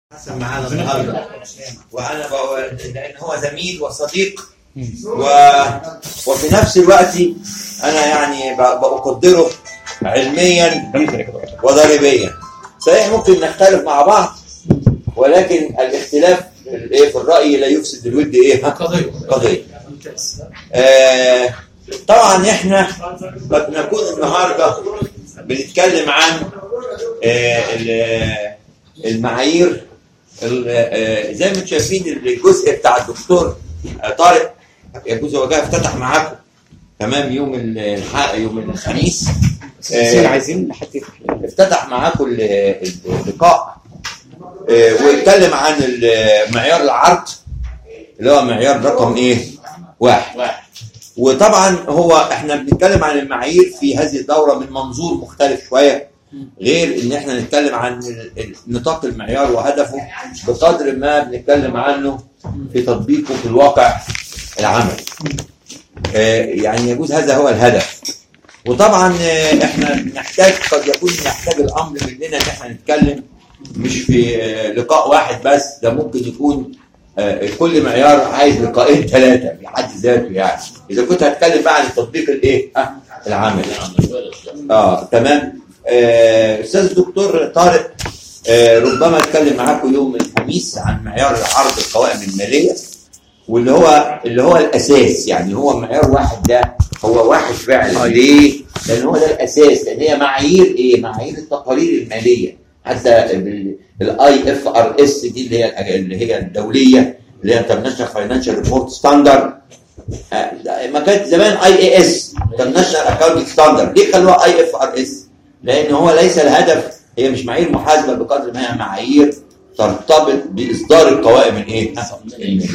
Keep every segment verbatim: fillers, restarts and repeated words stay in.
حسن معانا النهارده، وانا بقول لان هو زميل وصديق و... وفي نفس الوقت انا يعني بقدره علميا وضريبيا. صحيح ممكن نختلف مع بعض، ولكن الاختلاف ايه في الراي لا يفسد الود ايه قضيه قضيه. آه طبعا احنا قد نكون النهارده بنتكلم عن آه المعايير زي ما انتم شايفين. الجزء بتاع الدكتور طارق يجوز هو جاي افتتح معاكم تمام يوم يوم الخميس. آه عايزين حتى افتتح معاكم اللقاء آه واتكلم عن معيار العرض اللي هو معيار رقم ايه واحد. وطبعا هو احنا بنتكلم عن المعايير في هذه الدوره من منظور مختلف شويه، غير ان احنا نتكلم عن نطاق المعيار وهدفه بقدر ما بنتكلم عنه في تطبيقه في الواقع العملي. آه يعني يجوز هذا هو الهدف. وطبعا آه احنا نحتاج قد يكون نحتاج الامر مننا ان احنا نتكلم مش في آه لقاء واحد بس، ده ممكن يكون آه كل معيار عايز لقاءين ثلاثه في حد ذاته. يعني اذا كنت هتكلم بقى عن التطبيق الايه آه العملي. اه تمام. آه استاذ الدكتور طارق آه ربما اتكلم معاكم يوم الخميس عن معيار العرض القوائم الماليه، واللي هو اللي هو الاساس. يعني هو معيار واحد ده هو واحد فعلا. ليه؟ لان هو ده الاساس، لان هي معايير ايه؟ معايير التقارير الماليه. حتى الاي اف ار اس دي اللي هي اللي هي الدوليه اللي هي انترناشونال فاينانشال ريبورت ستاندرد، ما كانت زمان اي اي اس انترناشونال اكاونتنج ستاندرد. ليه خلوها اي اف ار اس؟ لان هو ليس الهدف، هي مش معايير محاسبه بقدر ما هي معايير ترتبط باصدار القوائم الايه الماليه.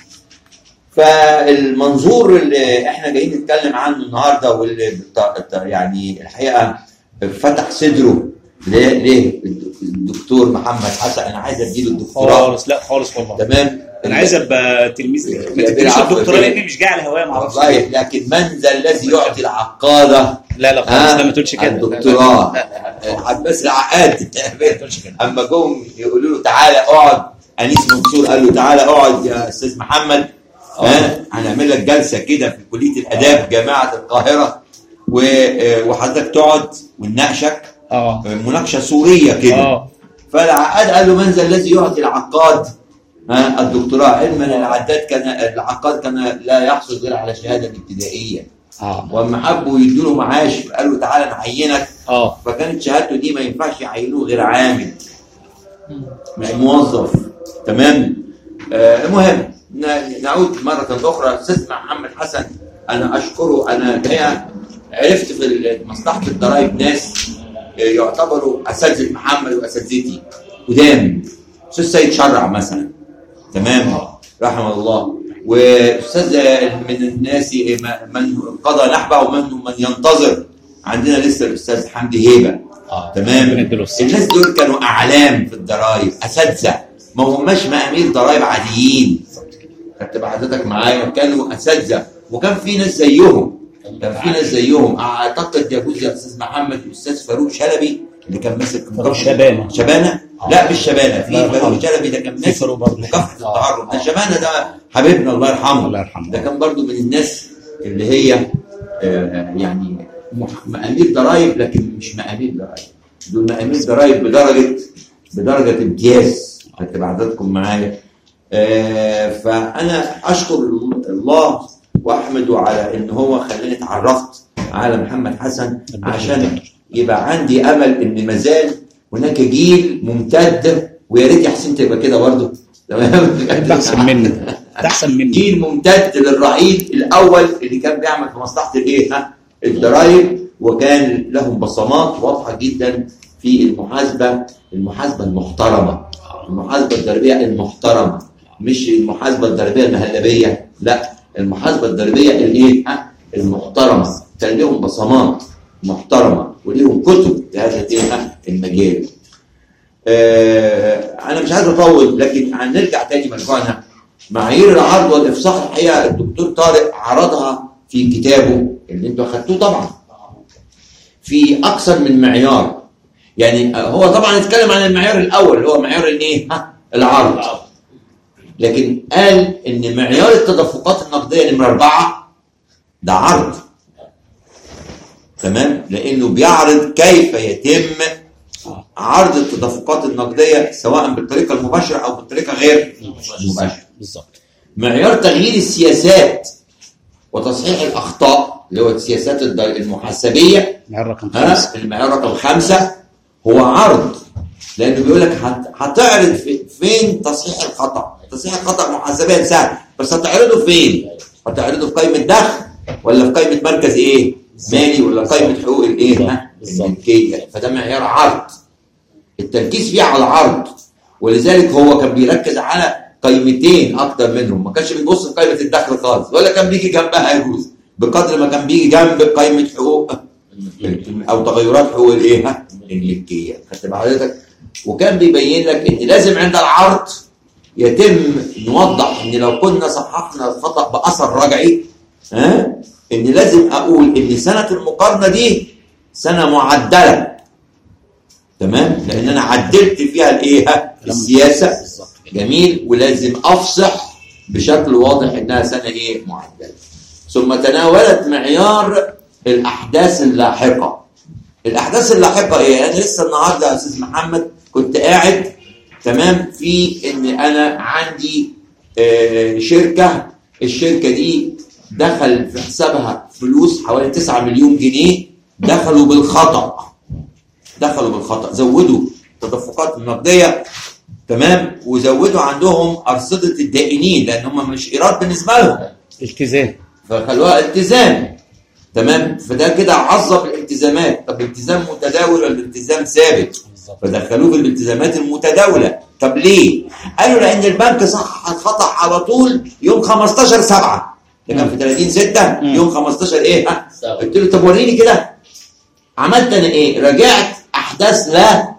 فالمنظور اللي احنا جايين نتكلم عنه النهارده واللي يعني الحقيقه فتح صدره ليه الدكتور محمد حسن. انا عايز اديله الدكتوراه خالص. لا خالص والله. تمام. انا عايز ابقى تلميذ ليك. ما تدينيش الدكتوراه لاني مش جاي على هوايه ما اعرفش. طيب لكن من ذا الذي يعطي العقاده؟ لا لا خالص. لا ما تقولش كده. الدكتوراه عباس العقاد اما جم يقولوا له تعالى اقعد، انيس منصور قال له تعالى اقعد يا استاذ محمد، ها هنعمل لك جلسه كده في كليه الاداب جامعه القاهره وحضرتك تقعد ونناقشك اه مناقشه سوريه كده. اه فالعقاد قال له من ذا الذي يعطي العقاد ها الدكتوراه؟ علما العداد كان العقاد كان لا يحصل غير على شهاده ابتدائيه. اه واما حبوا يدوا له معاش قالوا تعالى نعينك. اه فكانت شهادته دي ما ينفعش يعينوه غير عامل مش موظف. تمام. آه المهم نعود مره اخرى. استاذ محمد حسن انا اشكره. انا عرفت في مصلحه الضرائب ناس يعتبروا اساتذه محمد واساتذتي قدام. استاذ سيد شرع مثلا، تمام رحمه الله، واستاذ من الناس من قضى نحبه ومن من ينتظر عندنا لسه الاستاذ حمدي هيبه. آه. تمام. الناس دول كانوا اعلام في الضرائب، اساتذه ما هماش مأمير ضرائب عاديين. خدت حضرتك معايا؟ كانوا اساتذه وكان في ناس زيهم كان في ناس زيهم اعتقد يجوز يا استاذ محمد الاستاذ فاروق شلبي اللي كان ماسك فاروق شبانه شبانه آه. لا مش شبانه، في فاروق شلبي ده كان ماسك مكافحه التعرض. ده شبانه ده حبيبنا الله يرحمه. الله يرحمه. ده كان برضو من الناس اللي هي آه يعني مأمير ضرائب لكن مش مأمير ضرائب، دول مأمير ضرائب بدرجه بدرجه امتياز. هتبقى حضراتكم معايا. آه فانا اشكر الله واحمده على ان هو خلاني اتعرفت على محمد حسن عشان يبقى عندي امل ان مازال هناك جيل ممتد، ويا ريت يا حسين تبقى كده برضه. تمام. احسن مني احسن مني جيل ممتد للرعيل الاول اللي كان بيعمل في مصلحه الايه ها الضرايب، وكان لهم بصمات واضحه جدا في المحاسبه المحاسبه المحترمه، المحاسبه الضريبيه المحترمه، مش المحاسبه الضريبيه المهلبيه، لا المحاسبه الضريبيه الايه المحترمه. كان لهم بصمات محترمه وليهم كتب في هذا المجال. آه انا مش عايز اطول، لكن هنرجع تاني مرجعنا. معايير العرض والافصاح الحقيقه الدكتور طارق عرضها في كتابه اللي انتوا اخدتوه طبعا في اكثر من معيار. يعني هو طبعا اتكلم عن المعيار الاول اللي هو معيار الايه العرض. لكن قال ان معيار التدفقات النقديه نمره اربعه ده عرض، تمام، لانه بيعرض كيف يتم عرض التدفقات النقديه سواء بالطريقه المباشره او بالطريقه غير المباشره. بالظبط. معيار تغيير السياسات وتصحيح الاخطاء اللي هو السياسات المحاسبيه، المعيار رقم خمسه، المعيار رقم خمسه هو عرض، لانه بيقول لك هتعرض فين تصحيح الخطا. تصحيح الخطا محاسبيا سهل، بس هتعرضه فين؟ هتعرضه في قائمه دخل ولا في قائمه مركز ايه؟ مالي، ولا قائمه حقوق الايه؟ الملكيه. فده معيار عرض، التركيز فيه على العرض، ولذلك هو كان بيركز على قائمتين اكتر منهم، ما كانش بيبص في قائمه الدخل خالص، ولا كان بيجي جنبها يجوز بقدر ما كان بيجي جنب قائمه حقوق او تغيرات حقوق الايه؟ الملكيه. خدت بحضرتك؟ وكان بيبين لك ان لازم عند العرض يتم نوضح ان لو كنا صححنا الخطا باثر رجعي، ها، ان لازم اقول ان سنه المقارنه دي سنه معدله، تمام، لان انا عدلت فيها الايه؟ السياسه. جميل. ولازم افصح بشكل واضح انها سنه ايه؟ معدله. ثم تناولت معيار الاحداث اللاحقه. الاحداث اللاحقه ايه؟ انا لسه النهارده يا استاذ محمد كنت قاعد، تمام، في ان انا عندي آه شركه، الشركه دي دخل في حسابها فلوس حوالي تسعة مليون جنيه، دخلوا بالخطا، دخلوا بالخطا، زودوا التدفقات النقديه، تمام، وزودوا عندهم ارصده الدائنين لان هم مش ايراد بالنسبه لهم، التزام، فخلوها التزام، تمام. فده كده عظم الالتزامات. طب التزام متداول ولا التزام ثابت؟ فدخلوه في الالتزامات المتداوله. طب ليه؟ قالوا لان البنك صحح الخطا على طول يوم خمستاشر سبعة، ده كان في ثلاثين ستة، يوم خمستاشر ايه؟ ها؟ قلت له طب وريني كده عملت انا ايه؟ رجعت احداث لا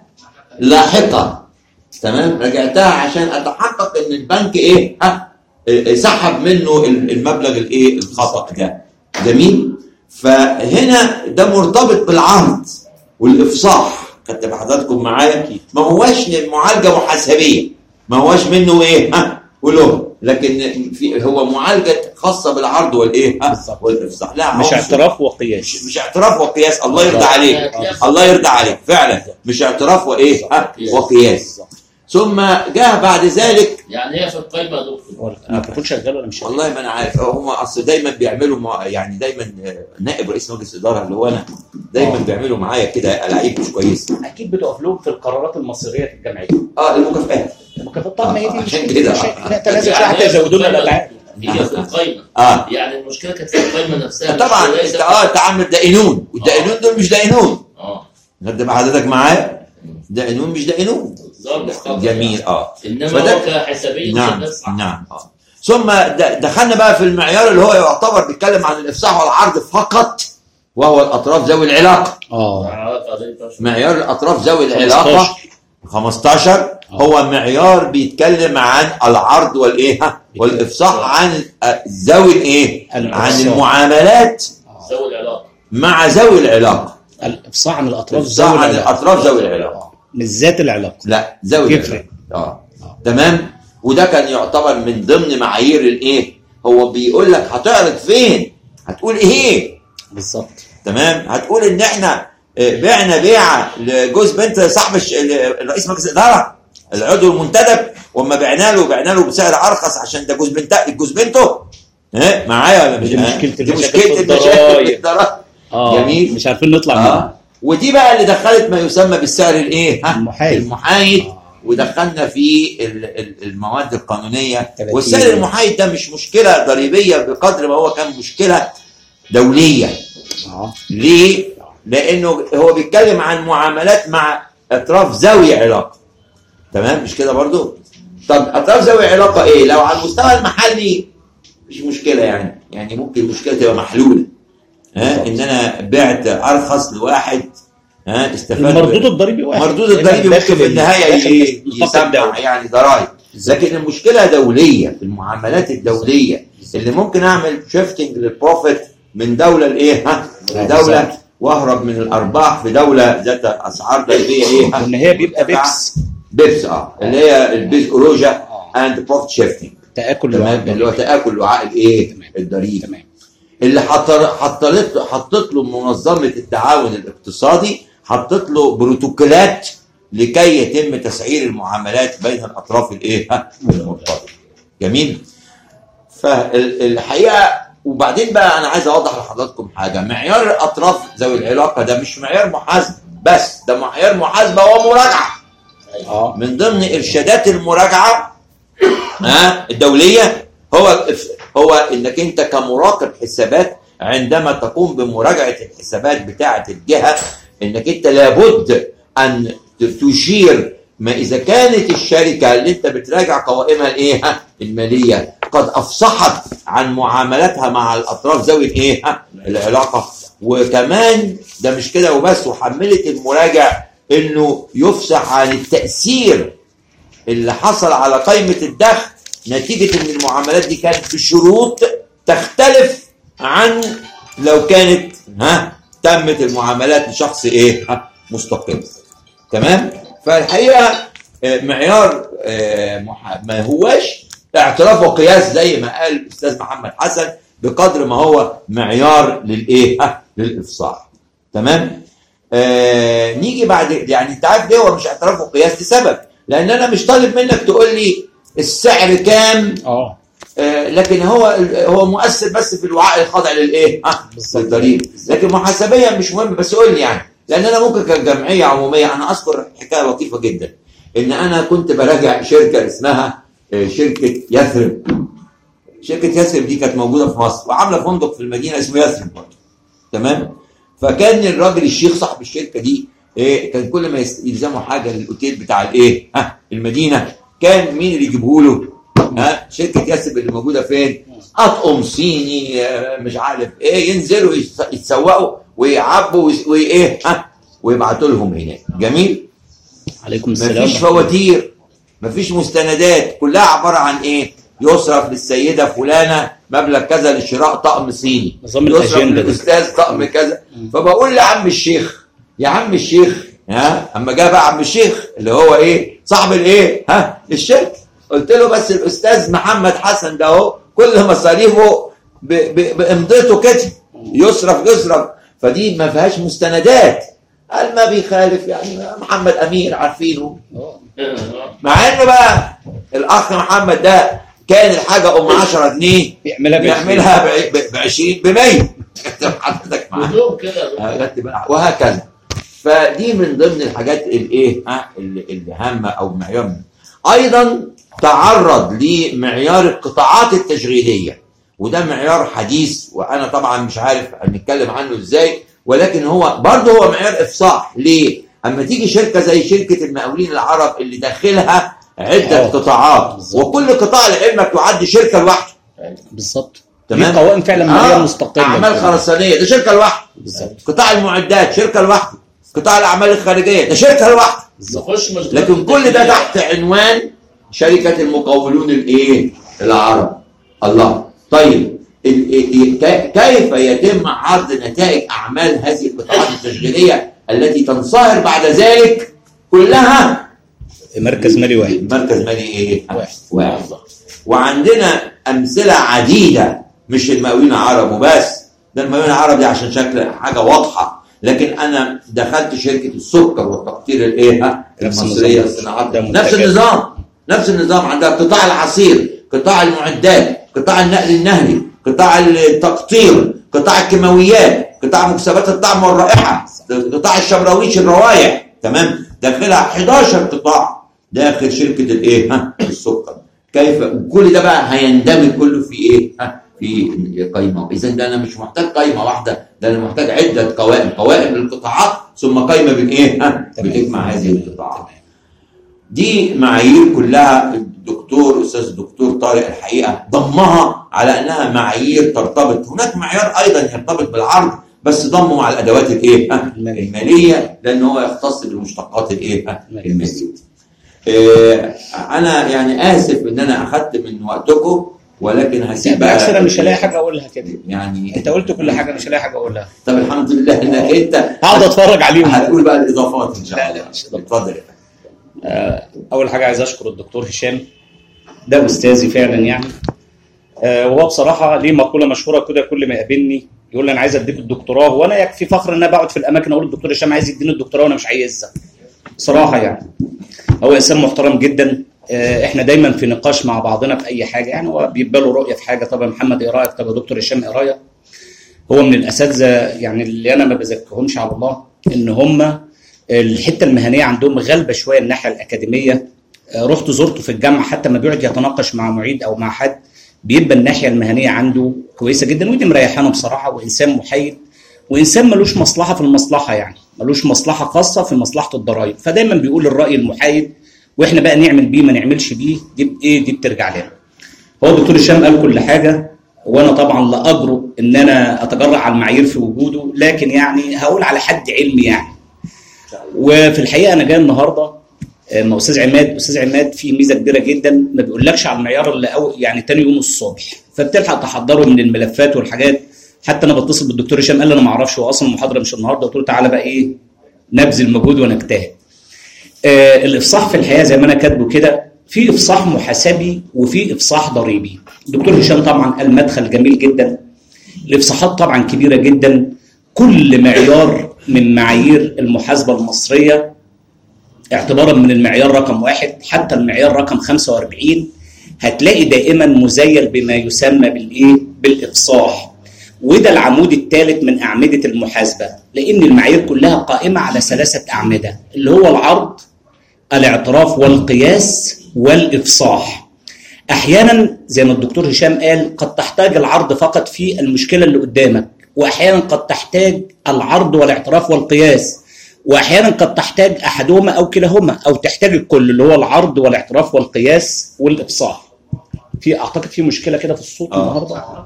لاحقه، تمام، رجعتها عشان اتحقق ان البنك ايه؟ ها؟ سحب منه المبلغ الايه؟ الخطا ده. جميل. فهنا ده مرتبط بالعرض والافصاح. خدت بحضراتكم معايا؟ ما هواش معالجه محاسبيه، ما هواش منه ايه؟ ها؟ قولوا، لكن في هو معالجه خاصه بالعرض والايه؟ ها؟ والافصاح. لا، مش اعتراف وقياس، مش, مش اعتراف وقياس. الله يرضى عليك، الله يرضى عليك فعلا، مش اعتراف وايه؟ ها؟ وقياس. ثم جاء بعد ذلك، يعني هي في القائمه يا دكتور ما كنت شغال ولا مش شغال؟ والله ما انا عارف، هم اصل دايما بيعملوا يعني دايما نائب رئيس مجلس الاداره اللي هو انا دايما بيعملوا معايا كده العيب مش كويس. اكيد بتقف لهم في القرارات المصريه في الجمعيه. اه المكافآت، المكافآت طبعا هي دي عشان كده لا تنازل حتى يزودوا لنا الاتعاب. هي في القائمه، اه يعني المشكله كانت في القائمه نفسها طبعا. انت اه تعامل دائنون، والدائنون دول مش دائنون. اه خدت حضرتك معايا؟ دائنون مش دائنون. جميل. اه انما هو كحسابيه. نعم نعم. اه ثم دخلنا بقى في المعيار اللي هو يعتبر بيتكلم عن الافصاح والعرض فقط، وهو الاطراف ذوي العلاقه. اه معيار الاطراف ذوي العلاقه خمستاشر هو معيار بيتكلم عن العرض والايه؟ والافصاح عن ذوي الايه؟ عن المعاملات ذوي العلاقه مع ذوي العلاقه. الافصاح عن الاطراف ذوي العلاقه، عن الاطراف ذوي العلاقه، مش ذات العلاقه، لا ذوي العلاقه. اه تمام. وده كان يعتبر من ضمن معايير الايه؟ هو بيقول لك هتعرض فين؟ هتقول ايه؟ بالظبط. تمام. هتقول ان احنا بعنا بيعه لجوز بنت صاحب الرئيس مجلس الاداره العضو المنتدب، وما بعنا له بعنا له بسعر ارخص عشان ده جوز بنت جوز بنته. ها معايا ولا مش؟ دي مشكله دي مشكله المشاكل. اه جميل. مش عارفين نطلع منها. آه. ودي بقى اللي دخلت ما يسمى بالسعر الايه؟ المحايد. المحايد. آه. ودخلنا في المواد القانونيه. والسعر المحايد ده مش مشكله ضريبيه بقدر ما هو كان مشكله دوليه. اه ليه؟ لانه هو بيتكلم عن معاملات مع اطراف ذوي علاقه. تمام مش كده برضو؟ طب اطراف ذوي علاقه ايه؟ لو على المستوى المحلي مش مشكله، يعني يعني ممكن المشكله تبقى محلوله. ها ان انا بعت ارخص لواحد، ها استفاد. المردود الضريبي واحد، المردود الضريبي ممكن في النهايه يسمع يعني ضرائب، لكن المشكله دوليه في المعاملات الدوليه اللي ممكن اعمل شيفتنج للبروفيت من دوله لايه؟ ها دوله واهرب من الارباح في دوله ذات اسعار ضريبيه ايه؟ وان هي بيبقى بيبس بيبس اه اللي هي البيز اوروجا اند بروفيت شيفتنج، تاكل تمام، اللي هو تاكل وعاء الايه الضريبي، تمام. اللي حطت حطت له منظمه التعاون الاقتصادي، حطت له بروتوكولات لكي يتم تسعير المعاملات بين الاطراف الايه المرتبطه. جميل. فالحقيقه وبعدين بقى انا عايز اوضح لحضراتكم حاجه، معيار الاطراف ذوي العلاقه ده مش معيار محاسبه بس، ده معيار محاسبه ومراجعه. اه من ضمن ارشادات المراجعه ها الدوليه هو هو انك انت كمراقب حسابات عندما تقوم بمراجعه الحسابات بتاعه الجهه، انك انت لابد ان تشير ما اذا كانت الشركه اللي انت بتراجع قوائمها الايه الماليه قد افصحت عن معاملاتها مع الاطراف ذوي الايه العلاقه، وكمان ده مش كده وبس، وحملت المراجع انه يفصح عن التاثير اللي حصل على قائمه الدخل نتيجه ان المعاملات دي كانت بشروط تختلف عن لو كانت ها تمت المعاملات لشخص ايه ها مستقل. تمام. فالحقيقه معيار ما هواش اعتراف وقياس زي ما قال الاستاذ محمد حسن، بقدر ما هو معيار للايه ها للافصاح. تمام. آه نيجي بعد، يعني انت عارف ليه هو مش اعتراف وقياس؟ لسبب، لان انا مش طالب منك تقول لي السعر كام اه آه لكن هو هو مؤثر بس في الوعاء الخاضع للايه ها للضريبه، لكن محاسبيا مش مهم، بس قول لي يعني، لان انا ممكن كجمعيه عموميه. انا اذكر حكايه لطيفه جدا، ان انا كنت براجع شركه اسمها شركه يثرب. شركه يثرب دي كانت موجوده في مصر وعامله فندق في المدينه اسمه يثرب برضه. تمام. فكان الراجل الشيخ صاحب الشركه دي ايه، كان كل ما يلزموا حاجه للاوتيل بتاع الايه ها المدينه، كان مين اللي يجيبه له؟ ها شركه يثرب اللي موجوده فين؟ اطقم صيني مش عارف ايه، ينزلوا يتسوقوا ويعبوا وايه ها ويبعتوا لهم هناك. جميل. عليكم السلام. مفيش فواتير، مفيش مستندات، كلها عباره عن ايه؟ يصرف للسيده فلانه مبلغ كذا لشراء طقم صيني، نظام يصرف الاجنده للاستاذ طقم كذا. فبقول لعم الشيخ، يا عم الشيخ ها، اما جه بقى عم الشيخ اللي هو ايه صاحب الايه ها الشركه، قلت له بس الاستاذ محمد حسن ده اهو كل مصاريفه بامضته كده، يصرف يصرف، فدي ما فيهاش مستندات. قال ما بيخالف، يعني محمد امير عارفينه. مع انه بقى الاخ محمد ده كان الحاجه ام عشرة جنيه بيعملها بيعملها ب عشرين ب مية حضرتك معاه كده وهكذا. فدي من ضمن الحاجات الايه ها اللي هامه او معيار. ايضا تعرض لمعيار القطاعات التشغيليه، وده معيار حديث وانا طبعا مش عارف هنتكلم عنه ازاي، ولكن هو برضه هو معيار افصاح. ليه؟ اما تيجي شركه زي شركه المقاولين العرب اللي داخلها عده قطاعات، وكل قطاع لعلمك يعد شركه لوحده. بالظبط. تمام. دي قوائم فعلا ماليه آه. مستقله. اعمال خرسانيه ده شركه لوحده. بالظبط. قطاع المعدات شركه لوحده. قطاع الاعمال الخارجيه ده شركه لوحده. لكن كل ده تحت عنوان شركه المقاولون الايه العرب. الله. طيب كيف يتم عرض نتائج اعمال هذه القطاعات التشغيليه التي تنصهر بعد ذلك كلها؟ مركز مالي واحد. مركز مالي ايه؟ واحد. واحد. وعندنا امثله عديده، مش المقاولين العرب وبس، ده المقاولين العرب دي عشان شكل حاجه واضحه، لكن انا دخلت شركه السكر والتقطير الايه المصريه للصناعات، نفس النظام نفس النظام. عندها قطاع العصير، قطاع المعدات، قطاع النقل النهري، قطاع التقطير، قطاع الكيماويات، قطاع مكسبات الطعم والرائحه، قطاع الشبراويش الروائح. تمام. داخلها حداشر قطاع داخل شركه الايه ها السكر. كيف كل ده بقى هيندمج كله في ايه ها في قائمه؟ اذا ده انا مش محتاج قائمه واحده، ده انا محتاج عده قوائم، قوائم للقطاعات ثم قائمه بالايه ها بتجمع هذه القطاعات. دي معايير كلها الدكتور استاذ الدكتور طارق الحقيقه ضمها على انها معايير ترتبط. هناك معيار ايضا يرتبط بالعرض بس ضمه مع الادوات الايه الماليه، لان هو يختص بالمشتقات الايه الماليه. إيه انا يعني اسف ان انا اخذت من وقتكم، ولكن هسيب بالعكس انا مش هلاقي حاجه اقولها كده، يعني انت قلت كل حاجه مش هلاقي حاجه اقولها. طب الحمد لله انك انت هقعد اتفرج عليهم، هتقول بقى الاضافات ان شاء الله. لا لا اتفضل. اول حاجه عايز اشكر الدكتور هشام، ده استاذي فعلا يعني. آه، وهو بصراحه ليه مقوله مشهوره كده، كل ما يقابلني يقول لي انا عايز اديك الدكتوراه، وانا يكفي فخر ان انا بقعد في الاماكن اقول الدكتور هشام عايز يديني الدكتوراه وانا مش عايزها بصراحه يعني. هو انسان محترم جدا. آه، احنا دايما في نقاش مع بعضنا في اي حاجه يعني، هو بيبقى له رؤيه في حاجه. طب يا محمد ايه رايك؟ طب يا دكتور هشام ايه رايك؟ هو من الاساتذه يعني اللي انا ما بزكيهمش على الله، ان هم الحته المهنيه عندهم غالبه شويه الناحيه الاكاديميه. آه، رحت زرته في الجامعه، حتى ما بيقعد يتناقش مع معيد او مع حد بيبقى الناحيه المهنيه عنده كويسه جدا، ودي مريحانه بصراحه. وانسان محايد، وانسان ملوش مصلحه في المصلحه، يعني ملوش مصلحه خاصه في مصلحه الضرائب، فدايما بيقول الراي المحايد، واحنا بقى نعمل بيه ما نعملش بيه دي بايه، دي بترجع لنا. هو الدكتور هشام قال كل حاجه، وانا طبعا لا اجرؤ ان انا اتجرأ على المعايير في وجوده، لكن يعني هقول على حد علمي يعني. وفي الحقيقه انا جاي النهارده مع استاذ عماد. استاذ عماد فيه ميزه كبيره جدا، ما بيقولكش على المعيار الا أو يعني تاني يوم الصبح، فبتلحق تحضره من الملفات والحاجات. حتى انا بتصل بالدكتور هشام قال لي انا ما اعرفش، هو اصلا المحاضره مش النهارده. قلت له تعالى بقى ايه نبذل مجهود ونجتهد. آه الافصاح في الحقيقه زي ما انا كاتبه كده، في افصاح محاسبي وفي افصاح ضريبي. الدكتور هشام طبعا قال مدخل جميل جدا. الافصاحات طبعا كبيره جدا. كل معيار من معايير المحاسبه المصريه اعتبارا من المعيار رقم واحد حتى المعيار رقم خمسة وأربعين هتلاقي دائما مزيل بما يسمى بالايه؟ بالافصاح. وده العمود الثالث من اعمده المحاسبه، لان المعايير كلها قائمه على ثلاثه اعمده، اللي هو العرض، الاعتراف والقياس، والافصاح. احيانا زي ما الدكتور هشام قال قد تحتاج العرض فقط في المشكله اللي قدامك، واحيانا قد تحتاج العرض والاعتراف والقياس، واحيانا قد تحتاج احدهما او كلاهما، او تحتاج الكل اللي هو العرض والاعتراف والقياس والافصاح. في اعتقد في مشكله كده في الصوت النهارده. آه.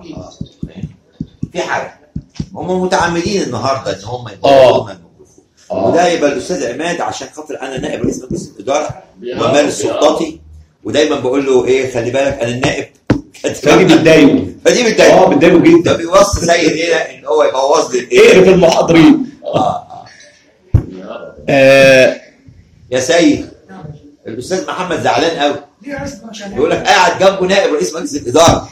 في حاجه هم متعمدين النهارده ان هم آه. يبقوا آه. وده يبقى الاستاذ عماد عشان خاطر انا نائب رئيس مجلس الاداره ومارس سلطاتي، ودايما بقول له ايه خلي بالك انا النائب. فدي بتضايقه. فدي بتضايقه. اه بتضايقه جدا. ده بيوصي سيد هنا ان هو يبوظ لي ايه اقرف المحاضرين. اه آه. يا سيد الاستاذ محمد زعلان قوي، يقول لك قاعد جنبه نائب رئيس مجلس الاداره.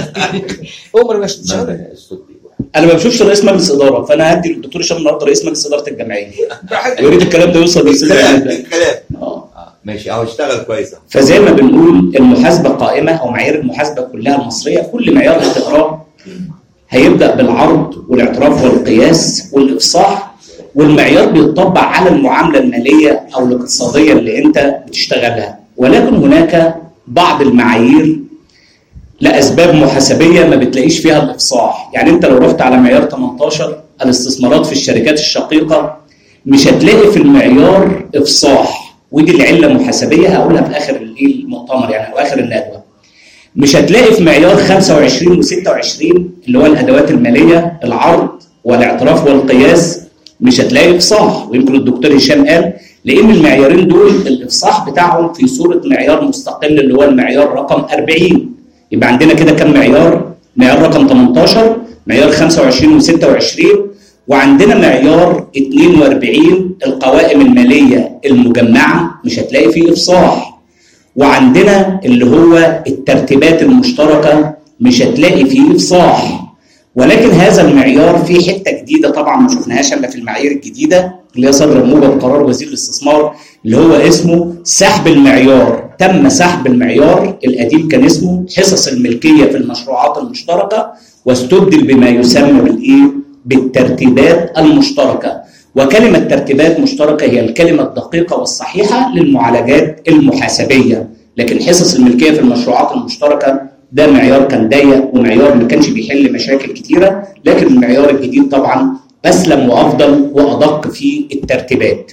عمر مش شغال. انا ما بشوفش رئيس مجلس اداره، فانا هدي للدكتور هشام النهارده رئيس مجلس اداره الجمعيه. يا ريت الكلام ده يوصل للاستاذ الكلام. اه ماشي اهو اشتغل كويس. فزي ما بنقول المحاسبه قائمه، او معايير المحاسبه كلها المصريه كل معيار هتقراه هيبدا بالعرض والاعتراف والقياس والافصاح، والمعيار بيتطبق على المعامله الماليه او الاقتصاديه اللي انت بتشتغلها. ولكن هناك بعض المعايير لاسباب محاسبيه ما بتلاقيش فيها الافصاح. يعني انت لو رحت على معيار ثمانية عشر الاستثمارات في الشركات الشقيقه مش هتلاقي في المعيار افصاح، ودي العله محاسبيه هقولها في اخر المؤتمر يعني او اخر الندوه. مش هتلاقي في معيار خمسة وعشرين وستة وعشرين اللي هو الادوات الماليه العرض والاعتراف والقياس مش هتلاقي افصاح. ويمكن الدكتور هشام قال لان المعيارين دول الافصاح بتاعهم في صوره معيار مستقل اللي هو المعيار رقم أربعين. يبقى عندنا كده كم معيار؟ معيار رقم ثمانية عشر، معيار خمسة وعشرين وستة وعشرين، وعندنا معيار اثنين وأربعين القوائم الماليه المجمعه مش هتلاقي فيه افصاح، وعندنا اللي هو الترتيبات المشتركه مش هتلاقي فيه افصاح. ولكن هذا المعيار فيه حته جديده طبعا ما شفناهاش الا في المعايير الجديده اللي هي صدر موجب قرار وزير الاستثمار اللي هو اسمه سحب المعيار. تم سحب المعيار القديم كان اسمه حصص الملكيه في المشروعات المشتركه، واستبدل بما يسمى بالايه؟ بالترتيبات المشتركه. وكلمه ترتيبات مشتركه هي الكلمه الدقيقه والصحيحه للمعالجات المحاسبيه، لكن حصص الملكيه في المشروعات المشتركه ده معيار كان ضيق ومعيار ما كانش بيحل مشاكل كتيره، لكن المعيار الجديد طبعا اسلم وافضل وادق في الترتيبات.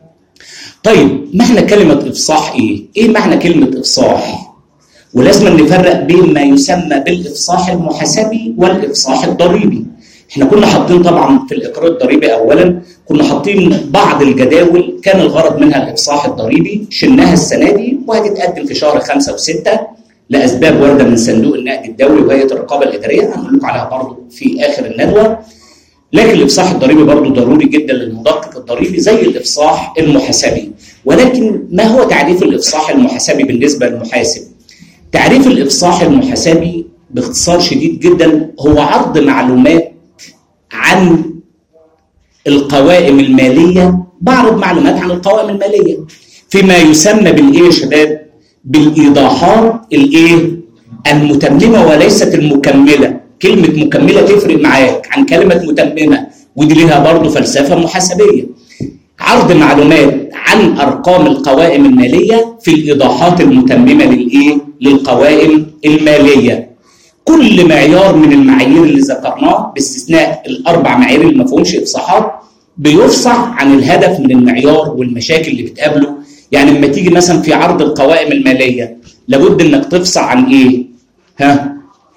طيب معنى كلمه افصاح ايه؟ ايه معنى كلمه افصاح؟ ولازم نفرق بين ما يسمى بالافصاح المحاسبي والافصاح الضريبي. احنا كنا حاطين طبعا في الاقرار الضريبي اولا كنا حاطين بعض الجداول كان الغرض منها الافصاح الضريبي، شلناها السنه دي وهتتقدم في شهر خمسة وستة لاسباب وارده من صندوق النقد الدولي وهيئه الرقابه الاداريه، هنقول لكم عليها برضه في اخر الندوه. لكن الافصاح الضريبي برضه ضروري جدا للمدقق الضريبي زي الافصاح المحاسبي. ولكن ما هو تعريف الافصاح المحاسبي بالنسبه للمحاسب؟ تعريف الافصاح المحاسبي باختصار شديد جدا هو عرض معلومات عن القوائم الماليه، بعرض معلومات عن القوائم الماليه فيما يسمى بالايه يا شباب؟ بالايضاحات الايه؟ المتممه وليست المكمله. كلمه مكمله تفرق معاك عن كلمه متممه، ودي لها برضه فلسفه محاسبيه. عرض معلومات عن ارقام القوائم الماليه في الايضاحات المتممه للايه؟ للقوائم الماليه. كل معيار من المعايير اللي ذكرناه باستثناء الاربع معايير اللي ما فيهمش افصاحات بيفصح عن الهدف من المعيار والمشاكل اللي بتقابله. يعني لما تيجي مثلا في عرض القوائم الماليه لابد انك تفصح عن ايه؟ ها؟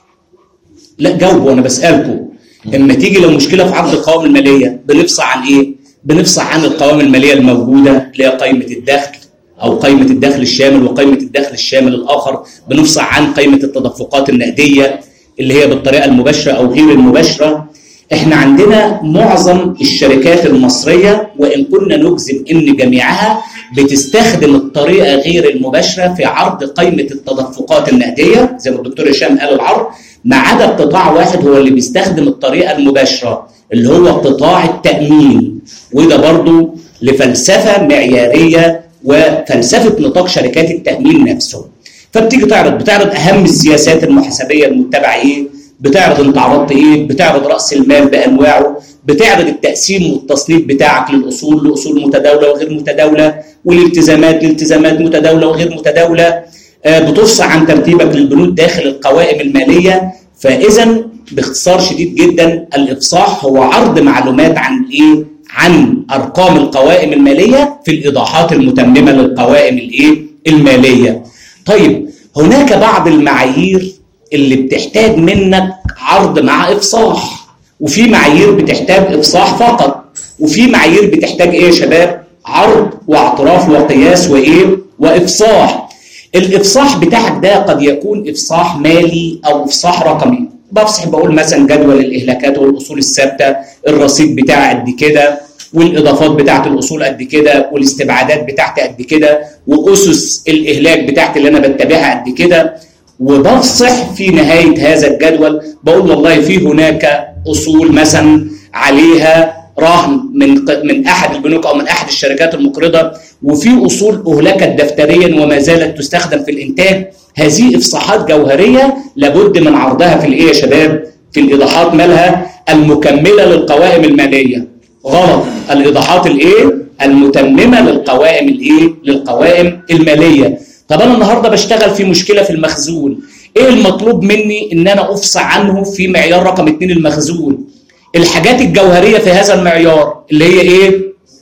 لا جاوبوا انا بسالكم. لما تيجي لو مشكله في عرض القوائم الماليه بنفصح عن ايه؟ بنفصح عن القوائم الماليه الموجوده اللي هي قائمه الدخل او قائمه الدخل الشامل وقائمه الدخل الشامل الاخر، بنفصح عن قائمه التدفقات النقديه اللي هي بالطريقه المباشره او غير المباشره. احنا عندنا معظم الشركات المصريه وان كنا نجزم ان جميعها بتستخدم الطريقه غير المباشره في عرض قائمه التدفقات النقديه زي ما الدكتور هشام قال العرض، ما عدا قطاع واحد هو اللي بيستخدم الطريقه المباشره اللي هو قطاع التامين، وده برضو لفلسفه معياريه وفلسفه نطاق شركات التامين نفسه. فبتيجي تعرض بتعرض اهم السياسات المحاسبيه المتبعه ايه، بتعرض انت عرضت ايه، بتعرض راس المال بانواعه، بتعرض التقسيم والتصنيف بتاعك للاصول لاصول متداوله وغير متداوله، والالتزامات لالتزامات متداوله وغير متداوله، آه بتفصح عن ترتيبك للبنود داخل القوائم الماليه. فاذا باختصار شديد جدا الافصاح هو عرض معلومات عن ايه؟ عن ارقام القوائم الماليه في الايضاحات المتممه للقوائم الايه؟ الماليه. طيب هناك بعض المعايير اللي بتحتاج منك عرض مع افصاح، وفي معايير بتحتاج افصاح فقط، وفي معايير بتحتاج ايه يا شباب؟ عرض واعتراف وقياس وايه؟ وافصاح. الافصاح بتاعك ده قد يكون افصاح مالي او افصاح رقمي. بفصح بقول مثلا جدول الاهلاكات والاصول الثابته، الرصيد بتاعي قد كده، والاضافات بتاعت الاصول قد كده، والاستبعادات بتاعتي قد كده، واسس الاهلاك بتاعتي اللي انا بتبعها قد كده. وبفصح في نهايه هذا الجدول بقول والله في هناك اصول مثلا عليها رهن من من احد البنوك او من احد الشركات المقرضه، وفي اصول اهلكت دفتريا وما زالت تستخدم في الانتاج. هذه افصاحات جوهريه لابد من عرضها في الايه يا شباب؟ في الايضاحات مالها المكمله للقوائم الماليه. غلط، الايضاحات الايه؟ المتممه للقوائم الايه؟ للقوائم الماليه. طب انا النهارده بشتغل في مشكله في المخزون، ايه المطلوب مني ان انا افصح عنه في معيار رقم اتنين المخزون؟ الحاجات الجوهريه في هذا المعيار اللي هي ايه؟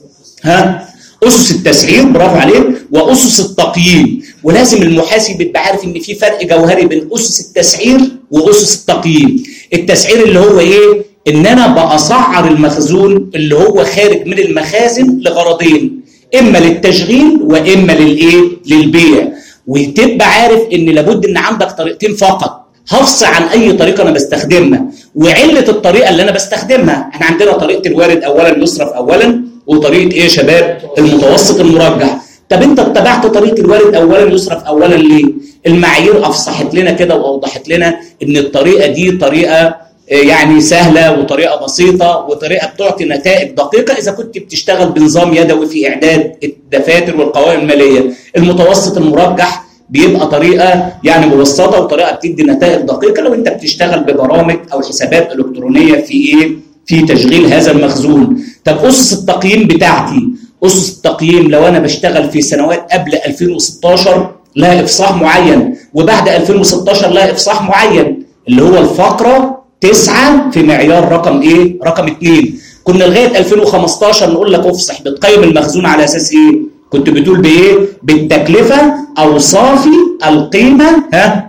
ها؟ اسس التسعير، برافو عليك، واسس التقييم. ولازم المحاسب يبقى عارف ان في فرق جوهري بين اسس التسعير واسس التقييم. التسعير اللي هو ايه؟ ان انا بأسعر المخزون اللي هو خارج من المخازن لغرضين، اما للتشغيل واما للايه؟ للبيع. وتبقى عارف ان لابد ان عندك طريقتين فقط، هفصل عن اي طريقه انا بستخدمها وعله الطريقه اللي انا بستخدمها. احنا عندنا طريقه الوارد اولا يصرف اولا، وطريقه ايه يا شباب؟ المتوسط المرجح. طب انت اتبعت طريقه الوارد اولا يصرف اولا ليه؟ المعايير افصحت لنا كده واوضحت لنا ان الطريقه دي طريقه يعني سهله وطريقه بسيطه وطريقه بتعطي نتائج دقيقه اذا كنت بتشتغل بنظام يدوي في اعداد الدفاتر والقوائم الماليه. المتوسط المرجح بيبقى طريقه يعني مبسطه وطريقه بتدي نتائج دقيقه لو انت بتشتغل ببرامج او حسابات الكترونيه في ايه؟ في تشغيل هذا المخزون. طب اسس التقييم بتاعتي، اسس التقييم لو انا بشتغل في سنوات قبل ألفين وستاشر لها افصاح معين، وبعد ألفين وستاشر لها افصاح معين اللي هو الفقره تسعة في معيار رقم ايه؟ رقم اتنين. كنا لغايه ألفين وخمستاشر نقول لك افصح بتقيم المخزون على اساس ايه؟ كنت بتقول بايه؟ بالتكلفه او صافي القيمه ها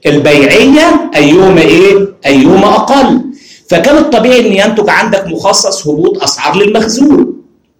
البيعيه ايهما ايه؟ ايهما اقل. فكان الطبيعي ان ينتج عندك مخصص هبوط اسعار للمخزون.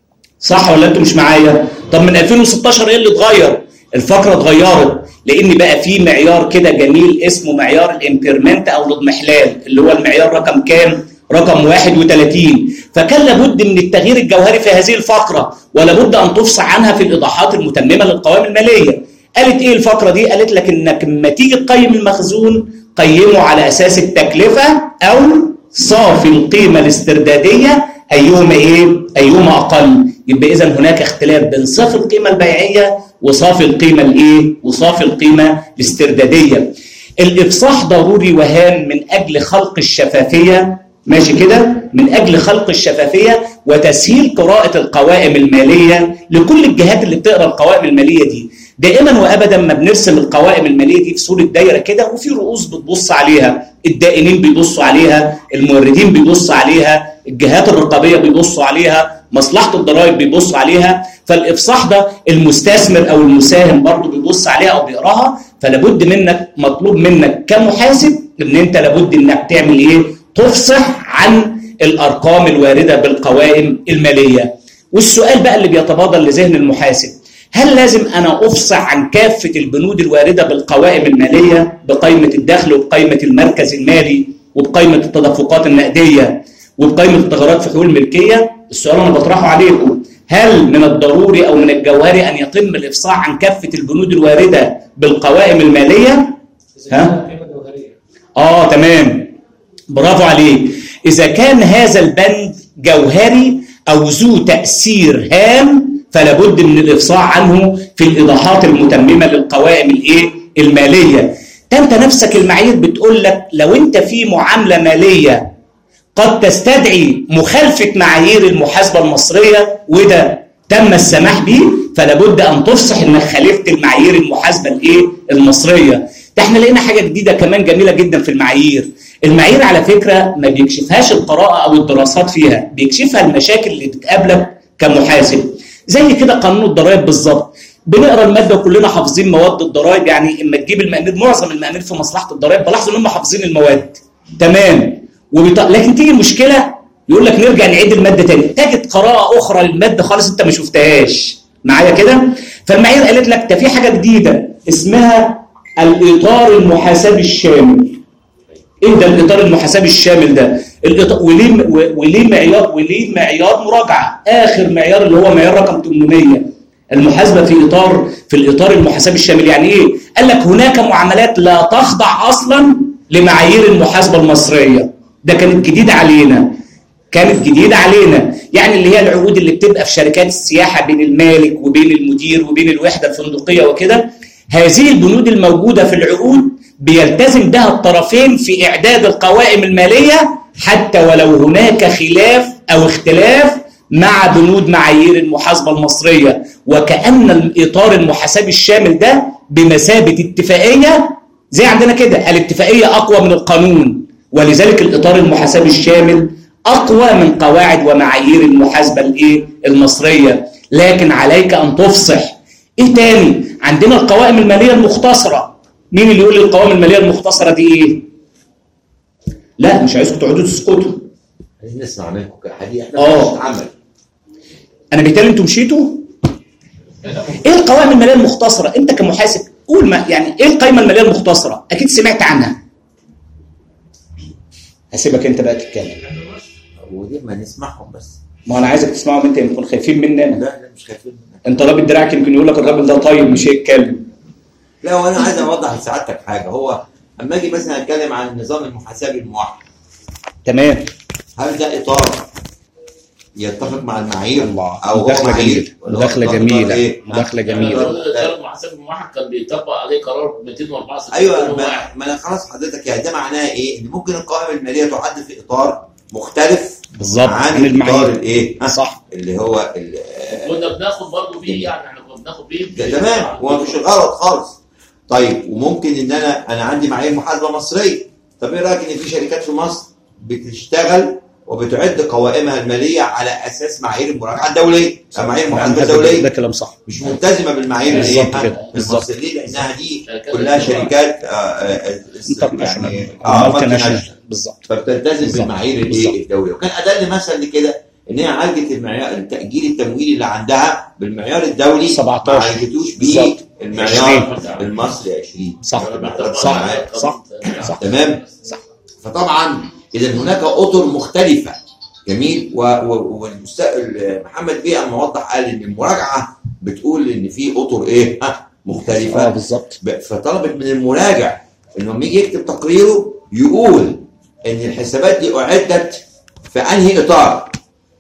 صح ولا انتوا مش معايا؟ طب من ألفين وستاشر ايه اللي اتغير؟ الفقره اتغيرت لان بقى في معيار كده جميل اسمه معيار الامبيرمنت او الاضمحلال اللي هو المعيار رقم كام؟ رقم واحد وثلاثين. فكان لابد من التغيير الجوهري في هذه الفقرة، ولابد أن تفصح عنها في الإيضاحات المتممة للقوائم المالية. قالت إيه الفقرة دي؟ قالت لك إنك لما تيجي تقيم المخزون قيمه على أساس التكلفة أو صافي القيمة الاستردادية، أيهما إيه؟ أيهما أقل. يبقى إذا هناك اختلاف بين صافي القيمة البيعية وصافي القيمة الإيه؟ وصافي القيمة الاستردادية. الإفصاح ضروري وهام من أجل خلق الشفافية، ماشي كده؟ من أجل خلق الشفافية وتسهيل قراءة القوائم المالية لكل الجهات اللي بتقرأ القوائم المالية دي. دائما وأبدا ما بنرسم القوائم المالية دي في صورة دايرة كده، وفي رؤوس بتبص عليها، الدائنين بيبصوا عليها، الموردين بيبصوا عليها، الجهات الرقابية بيبصوا عليها، مصلحة الضرائب بيبصوا عليها. فالإفصاح ده المستثمر أو المساهم برضه بيبص عليها أو بيقراها. فلابد منك، مطلوب منك كمحاسب إن أنت لابد إنك تعمل إيه؟ تفصح عن الأرقام الواردة بالقوائم المالية. والسؤال بقى اللي بيتبادر لذهن المحاسب، هل لازم أنا أفصح عن كافة البنود الواردة بالقوائم المالية بقائمة الدخل وبقائمة المركز المالي وبقائمة التدفقات النقدية وبقائمة التغيرات في حقوق الملكية؟ السؤال أنا بطرحه عليكم، هل من الضروري أو من الجوهري أن يتم الإفصاح عن كافة البنود الواردة بالقوائم المالية؟ ها؟ آه تمام، برافو عليك. إذا كان هذا البند جوهري أو ذو تأثير هام فلا بد من الإفصاح عنه في الإيضاحات المتممة للقوائم الإيه؟ المالية. أنت نفسك المعايير بتقول لك لو أنت في معاملة مالية قد تستدعي مخالفة معايير المحاسبة المصرية وده تم السماح به، فلا بد أن تفصح إنك خالفت المعايير المحاسبة الإيه؟ المصرية. ده احنا لقينا حاجة جديدة كمان جميلة جدا في المعايير. المعايير على فكرة ما بيكشفهاش القراءة أو الدراسات فيها، بيكشفها المشاكل اللي بتقابلك كمحاسب. زي كده قانون الضرائب بالظبط، بنقرا الماده وكلنا حافظين مواد الضرائب. يعني اما تجيب المقامير، معظم المقامير في مصلحه الضرائب بلاحظ ان هم حافظين المواد تمام، وبيط... لكن تيجي مشكله يقول لك نرجع نعيد الماده تاني، تجد قراءه اخرى للماده خالص انت ما شفتهاش معايا كده. فالمعايير قالت لك ده في حاجه جديده اسمها الاطار المحاسبي الشامل. ايه ده الاطار المحاسبي الشامل ده؟ الإطار وليه وليه معيار وليه معيار مراجعه، اخر معيار اللي هو معيار رقم ثمانمائة. المحاسبه في اطار في الاطار المحاسبي الشامل يعني ايه؟ قال لك هناك معاملات لا تخضع اصلا لمعايير المحاسبه المصريه. ده كانت جديده علينا، كانت جديده علينا. يعني اللي هي العقود اللي بتبقى في شركات السياحه بين المالك وبين المدير وبين الوحده الفندقيه وكده، هذه البنود الموجوده في العقود بيلتزم بها الطرفين في إعداد القوائم المالية حتى ولو هناك خلاف أو اختلاف مع بنود معايير المحاسبة المصرية. وكأن الإطار المحاسبي الشامل ده بمثابة اتفاقية زي عندنا كده، الاتفاقية أقوى من القانون، ولذلك الإطار المحاسبي الشامل أقوى من قواعد ومعايير المحاسبة الإيه؟ المصرية. لكن عليك أن تفصح. إيه تاني؟ عندنا القوائم المالية المختصرة. مين اللي يقول لي القوائم المالية المختصرة دي إيه؟ لا مش عايزكم تقعدوا تسكتوا. عايزين نسمع منكم كحديث. احنا اه مش هنتعمل. أنا بالتالي أنتوا مشيتوا؟ إيه القوائم المالية المختصرة؟ أنت كمحاسب قول ما يعني إيه القائمة المالية المختصرة؟ أكيد سمعت عنها. هسيبك أنت بقى تتكلم. ودي ما نسمعهم بس. ما أنا عايزك تسمعهم أنت، يمكن خايفين مننا. لا لا مش خايفين مننا. أنت رابط دراعك يمكن يقول لك الراجل ده طيب مش هيتكلم. لا وانا عايز اوضح لسعادتك حاجه. هو اما اجي مثلا اتكلم عن النظام المحاسبي الموحد، تمام، هل ده اطار يتفق مع المعايير الله، او هو مداخله معايير جميله، مداخله جميله، إيه؟ مداخله يعني جميله. الإدارة المحاسبي الموحد كان بيطبق عليه قرار مئتين وأربعة وستين. ايوه ما, ما انا خلاص حضرتك يعني ده معناه ايه؟ ان ممكن القوائم الماليه تعد في اطار مختلف بالظبط عن, عن المعايير الايه؟ صح، اللي هو كنا بناخد برضه بيه، يعني احنا كنا بناخد بيه تمام، هو مش الغلط خالص. طيب وممكن ان انا انا عندي معايير محاسبه مصريه. طب ايه رايك ان في شركات في مصر بتشتغل وبتعد قوائمها الماليه على اساس معايير المراجعه الدوليه، معايير المحاسبه الدوليه؟ ده كلام صح، مش ملتزمه بالمعايير بالظبط الايه؟ كده بالظبط، ليه؟ لانها دي كلها شركات يعني اه مالتي بالظبط، فبتلتزم بالمعايير الايه؟ الدوليه. وكان ادل مثل لكده ان هي عالجت المعيار التاجيل التمويلي اللي عندها بالمعيار الدولي، سبعتاشر ما عالجتوش بيه المعيار المصري عشرين. صح صح صح صح تمام. صح. فطبعا اذا هناك اطر مختلفه. جميل. والمستقبل محمد بيه اما وضح قال ان المراجعه بتقول ان في اطر ايه ها مختلفه. اه بالظبط. فطلبت من المراجع انه لما يجي يكتب تقريره يقول ان الحسابات دي اعدت في انهي اطار.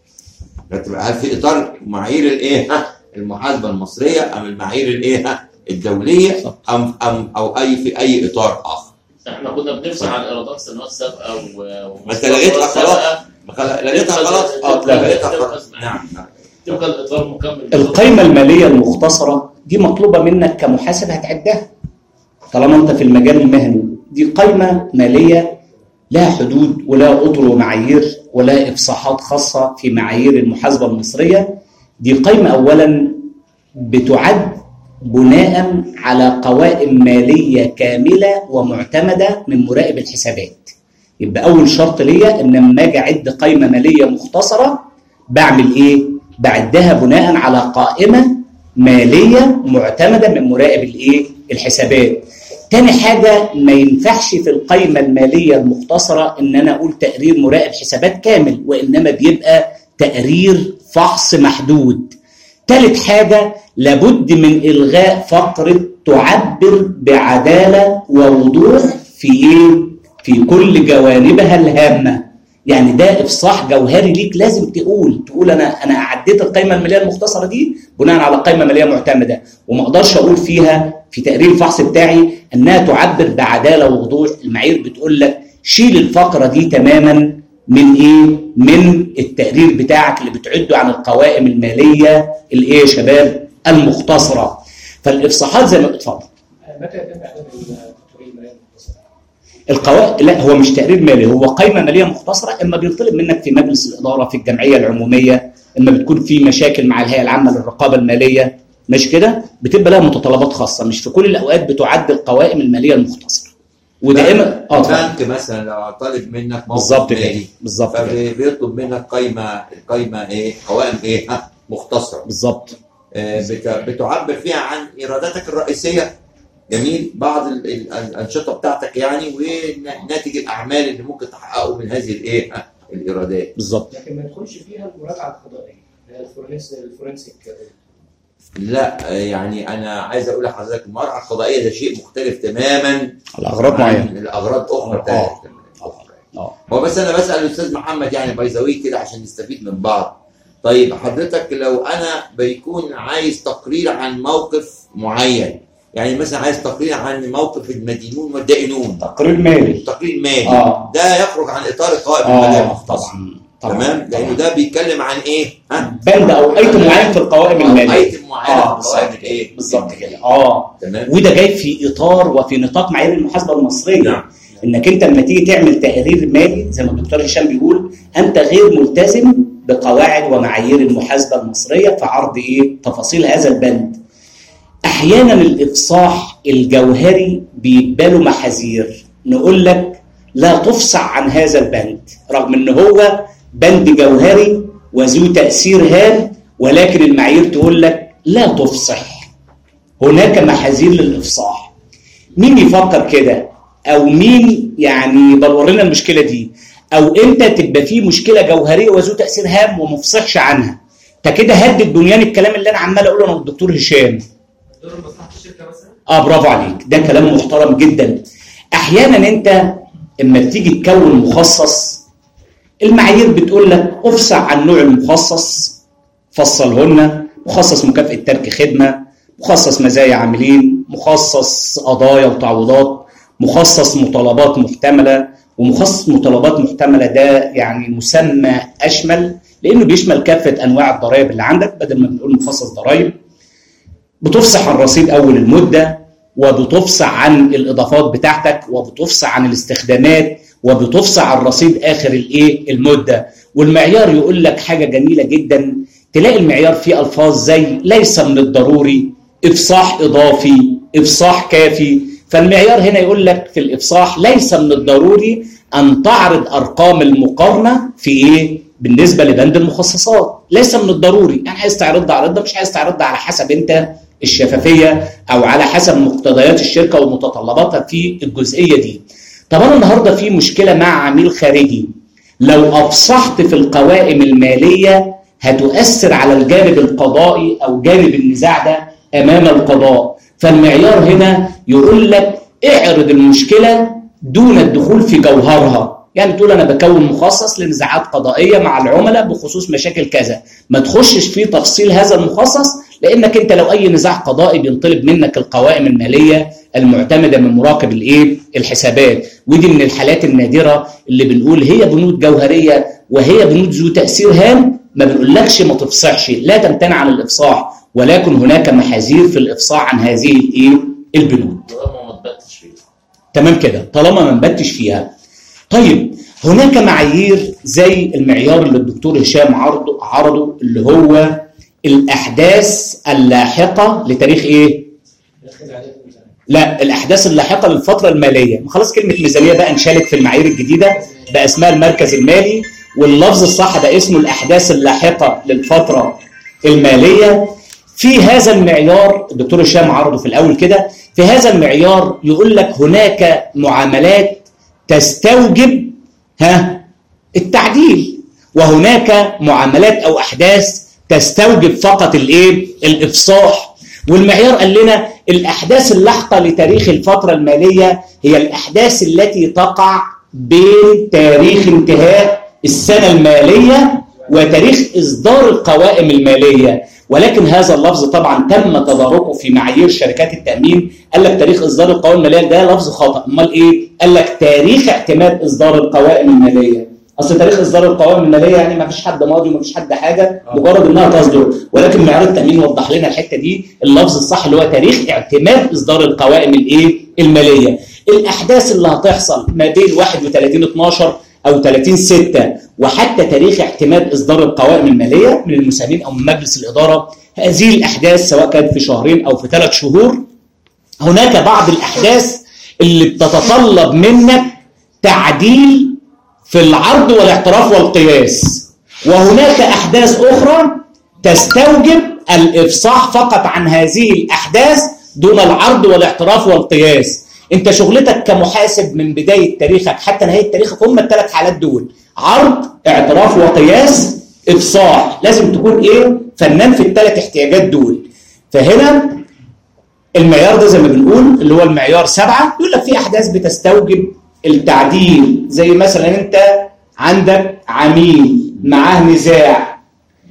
هل في اطار معايير الايه ها المحاسبه المصريه ام المعايير الايه ها الدوليه ام ام او اي في اي اطار اخر. احنا كنا بنرسم على الايرادات السنوات السابقه و ما انت لغيتها خلاص. لغيتها خلاص. اه لغيتها خلاص. نعم نعم. تبقى الاطار مكمل. القيمه الماليه المختصره دي مطلوبه منك كمحاسب هتعدها طالما انت في المجال المهني. دي قيمه ماليه لها حدود ولها اطر ومعايير ولها افصاحات خاصه في معايير المحاسبه المصريه. دي قيمه اولا بتعد بناء على قوائم ماليه كامله ومعتمده من مراقب الحسابات. يبقى اول شرط ليا ان لما اجي اعد قيمه ماليه مختصره بعمل ايه؟ بعدها بناء على قائمه ماليه معتمده من مراقب الايه؟ الحسابات. تاني حاجه ما ينفعش في القيمه الماليه المختصره ان انا اقول تقرير مراقب حسابات كامل، وانما بيبقى تقرير فحص محدود. ثالث حاجة لابد من إلغاء فقرة تعبر بعدالة ووضوح في إيه؟ في كل جوانبها الهامة. يعني ده إفصاح جوهري ليك لازم تقول تقول أنا أنا عديت القيمة المالية المختصرة دي بناء على قيمة مالية معتمدة، وما أقدرش أقول فيها في تقرير الفحص بتاعي أنها تعبر بعدالة ووضوح. المعايير بتقول لك شيل الفقرة دي تماماً من ايه؟ من التقرير بتاعك اللي بتعده عن القوائم الماليه الايه يا شباب؟ المختصره. فالافصاحات زي ما اتفضل. متى يتم اعداد التقرير المالي المختصر؟ القوائم لا هو مش تقرير مالي، هو قائمه ماليه مختصره. اما بيطلب منك في مجلس الاداره في الجمعيه العموميه، اما بتكون في مشاكل مع الهيئه العامه للرقابه الماليه مش كده؟ بتبقى لها متطلبات خاصه، مش في كل الاوقات بتعد القوائم الماليه المختصره. ودائما اه بنك مثلا لو طالب منك بالظبط كده بالظبط كده بيطلب منك قائمه القائمه ايه؟ قوائم ايه؟ ها مختصره بالظبط. آه بتعبر فيها عن ايراداتك الرئيسيه. جميل. بعض الانشطه بتاعتك يعني وناتج الاعمال اللي ممكن تحققه من هذه الايه؟ الايرادات. بالظبط. لكن ما يدخلش فيها المراجعه القضائيه الفورنسيك. لا يعني انا عايز اقول لحضرتك المراجعه القضائيه ده شيء مختلف تماما. الاغراض معينه. الاغراض اخرى ثانيه. اه هو بس انا بسال الاستاذ محمد يعني بايزاوي كده عشان نستفيد من بعض. طيب حضرتك لو انا بيكون عايز تقرير عن موقف معين، يعني مثلا عايز تقرير عن موقف المدينون والدائنون، تقرير مالي تقرير مالي آه. ده يخرج عن اطار القوائم الماليه المختصه. طبعا تمام. لانه ده بيتكلم عن ايه؟ ها بند او ايتم معين في القوائم الماليه. ايتم معين اه في القوائم الايه؟ بالظبط كده. اه تمام. وده جاي في اطار وفي نطاق معايير المحاسبه المصريه. نعم. انك انت لما تيجي تعمل تقرير مالي زي ما الدكتور هشام بيقول انت غير ملتزم بقواعد ومعايير المحاسبه المصريه في عرض ايه؟ تفاصيل هذا البند. احيانا الافصاح الجوهري بيبقى له محاذير، نقول لك لا تفصح عن هذا البند رغم ان هو بند جوهري وذو تاثير هام، ولكن المعايير تقول لك لا تفصح. هناك محاذير للافصاح. مين يفكر كده؟ او مين يعني يبلور لنا المشكله دي؟ او انت تبقى في مشكله جوهريه وذو تاثير هام ومفصحش عنها. انت كده هدد بنيان الكلام اللي انا عمال اقوله انا والدكتور هشام. دور مصلحه الشركه مثلا؟ اه برافو عليك، ده كلام محترم جدا. احيانا انت اما بتيجي تكون مخصص المعايير بتقول لك افصح عن نوع المخصص، فصلهن: مخصص مكافاه ترك خدمه، مخصص مزايا عاملين، مخصص قضايا وتعويضات، مخصص مطالبات محتمله. ومخصص مطالبات محتمله ده يعني مسمى اشمل لانه بيشمل كافه انواع الضرائب اللي عندك بدل ما بنقول مخصص ضرائب. بتفصح عن رصيد اول المده، وبتفصح عن الاضافات بتاعتك، وبتفصح عن الاستخدامات، وبتفصح عن رصيد اخر الايه المده. والمعيار يقول لك حاجه جميله جدا، تلاقي المعيار فيه الفاظ زي ليس من الضروري، افصاح اضافي، افصاح كافي. فالمعيار هنا يقول لك في الافصاح ليس من الضروري ان تعرض ارقام المقارنه في ايه بالنسبه لبند المخصصات. ليس من الضروري، يعني عايز تعرضها عرضها، مش عايز تعرضها على حسب انت الشفافيه او على حسب مقتضيات الشركه ومتطلباتها في الجزئيه دي. طب انا النهارده في مشكله مع عميل خارجي، لو افصحت في القوائم الماليه هتؤثر على الجانب القضائي او جانب النزاع ده امام القضاء. فالمعيار هنا يقول لك اعرض المشكله دون الدخول في جوهرها. يعني تقول انا بكون مخصص لنزاعات قضائيه مع العملاء بخصوص مشاكل كذا، ما تخشش في تفصيل هذا المخصص، لانك انت لو اي نزاع قضائي بينطلب منك القوائم الماليه المعتمده من مراقب الايه الحسابات. ودي من الحالات النادره اللي بنقول هي بنود جوهريه وهي بنود ذو تاثير هام، ما بنقولكش ما تفصحش، لا تمتنع عن الافصاح، ولكن هناك محاذير في الافصاح عن هذه الايه البنود. طالما ما تبتش فيها. تمام كده، طالما ما نبتش فيها. طيب هناك معايير زي المعيار اللي الدكتور هشام عرضه عرضه اللي هو الاحداث اللاحقه لتاريخ ايه؟ لا، الاحداث اللاحقه للفتره الماليه. خلاص كلمه ميزانيه بقى انشالت في المعايير الجديده، بقى اسمها المركز المالي، واللفظ الصح بقى اسمه الاحداث اللاحقه للفتره الماليه. في هذا المعيار الدكتور هشام عرضه في الاول كده، في هذا المعيار يقول لك هناك معاملات تستوجب ها التعديل، وهناك معاملات او احداث تستوجب فقط الايه الافصاح. والمعيار قال لنا الاحداث اللاحقه لتاريخ الفتره الماليه هي الاحداث التي تقع بين تاريخ انتهاء السنه الماليه وتاريخ اصدار القوائم الماليه. ولكن هذا اللفظ طبعا تم تداركه في معايير شركات التامين، قال لك تاريخ اصدار القوائم الماليه، ده لفظ خطا. امال ايه؟ قال لك تاريخ اعتماد اصدار القوائم الماليه. اصل تاريخ اصدار القوائم الماليه يعني ما فيش حد ماضي وما فيش حد حاجه، مجرد انها تصدر. ولكن معيار التامين وضح لنا الحته دي، اللفظ الصح اللي هو تاريخ اعتماد اصدار القوائم الايه الماليه. الاحداث اللي هتحصل ما بين واحد وثلاثين اتناشر او ثلاثين ستة وحتى تاريخ اعتماد اصدار القوائم الماليه من المساهمين او من مجلس الاداره، هذه الاحداث سواء كانت في شهرين او في ثلاث شهور. هناك بعض الاحداث اللي بتتطلب منك تعديل في العرض والاعتراف والقياس، وهناك احداث اخرى تستوجب الافصاح فقط عن هذه الاحداث دون العرض والاعتراف والقياس. انت شغلتك كمحاسب من بدايه تاريخك حتى نهايه تاريخك هم الثلاث حالات دول: عرض، اعتراف وقياس، افصاح. لازم تكون ايه؟ فنان في الثلاث احتياجات دول. فهنا المعيار ده زي ما بنقول اللي هو المعيار سبعة يقول لك في احداث بتستوجب التعديل، زي مثلا انت عندك عميل معاه نزاع،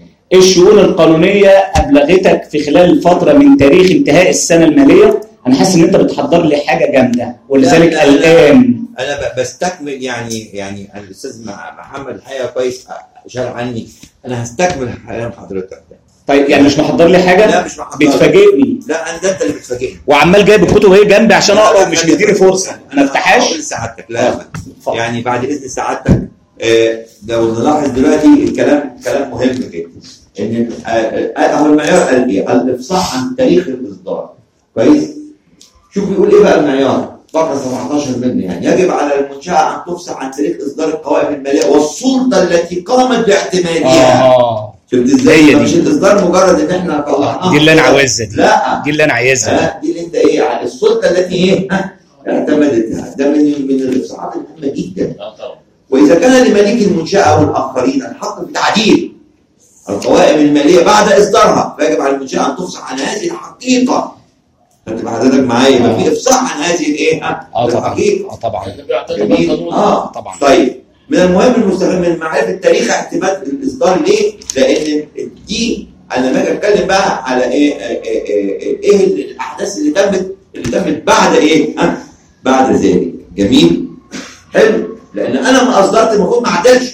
الشؤون القانونيه ابلغتك في خلال الفتره من تاريخ انتهاء السنه الماليه. انا حاسس ان انت بتحضر لي حاجه جامده ولذلك الان انا بستكمل يعني يعني الاستاذ محمد الحقيقه كويس شال عني، انا هستكمل كلام حضرتك ده. طيب يعني مش محضر لي حاجه؟ لا مش محضر. بتفاجئني. لا انا ده انت اللي بتفاجئني، وعمال جايب الكتب وهي جنبي عشان اقرا ومش مديني فرصه ما افتحهاش. سعادتك لا آه. يعني بعد اذن سعادتك آه لو نلاحظ دلوقتي الكلام كلام مهم جدا، ان اهو المعيار قال ايه؟ الافصاح عن تاريخ الاصدار. كويس؟ شوف بيقول ايه بقى المعيار؟ فقره سبعتاشر منه، يعني يجب على المنشاه ان تفصح عن تاريخ اصدار القوائم الماليه والسلطه التي قامت باعتمادها. اه شفت ازاي؟ مش الاصدار مجرد ان احنا طلعناها، دي اللي انا عاوزها دي. لا دي اللي انا عايزها، دي اللي انت ايه؟ السلطه التي ايه؟ اعتمدتها. ده من من الافصاحات المهمه جدا. واذا كان لملك المنشاه او الاخرين الحق في تعديل القوائم الماليه بعد اصدارها، فيجب على المنشاه ان تفصح عن هذه الحقيقه. انت حضرتك معايا يبقى في افصاح عن هذه الايه؟ اه طبعا. اه طبعا. جميل. اه طبعا. طيب من المهم المستخدم من معرفه تاريخ اعتماد الاصدار. ليه؟ لان دي انا لما اجي اتكلم بقى على ايه ايه, إيه, إيه الاحداث اللي تمت اللي تمت بعد ايه؟ ها؟ بعد ذلك. جميل؟ حلو؟ لان انا ما اصدرت المفروض ما اعدلش.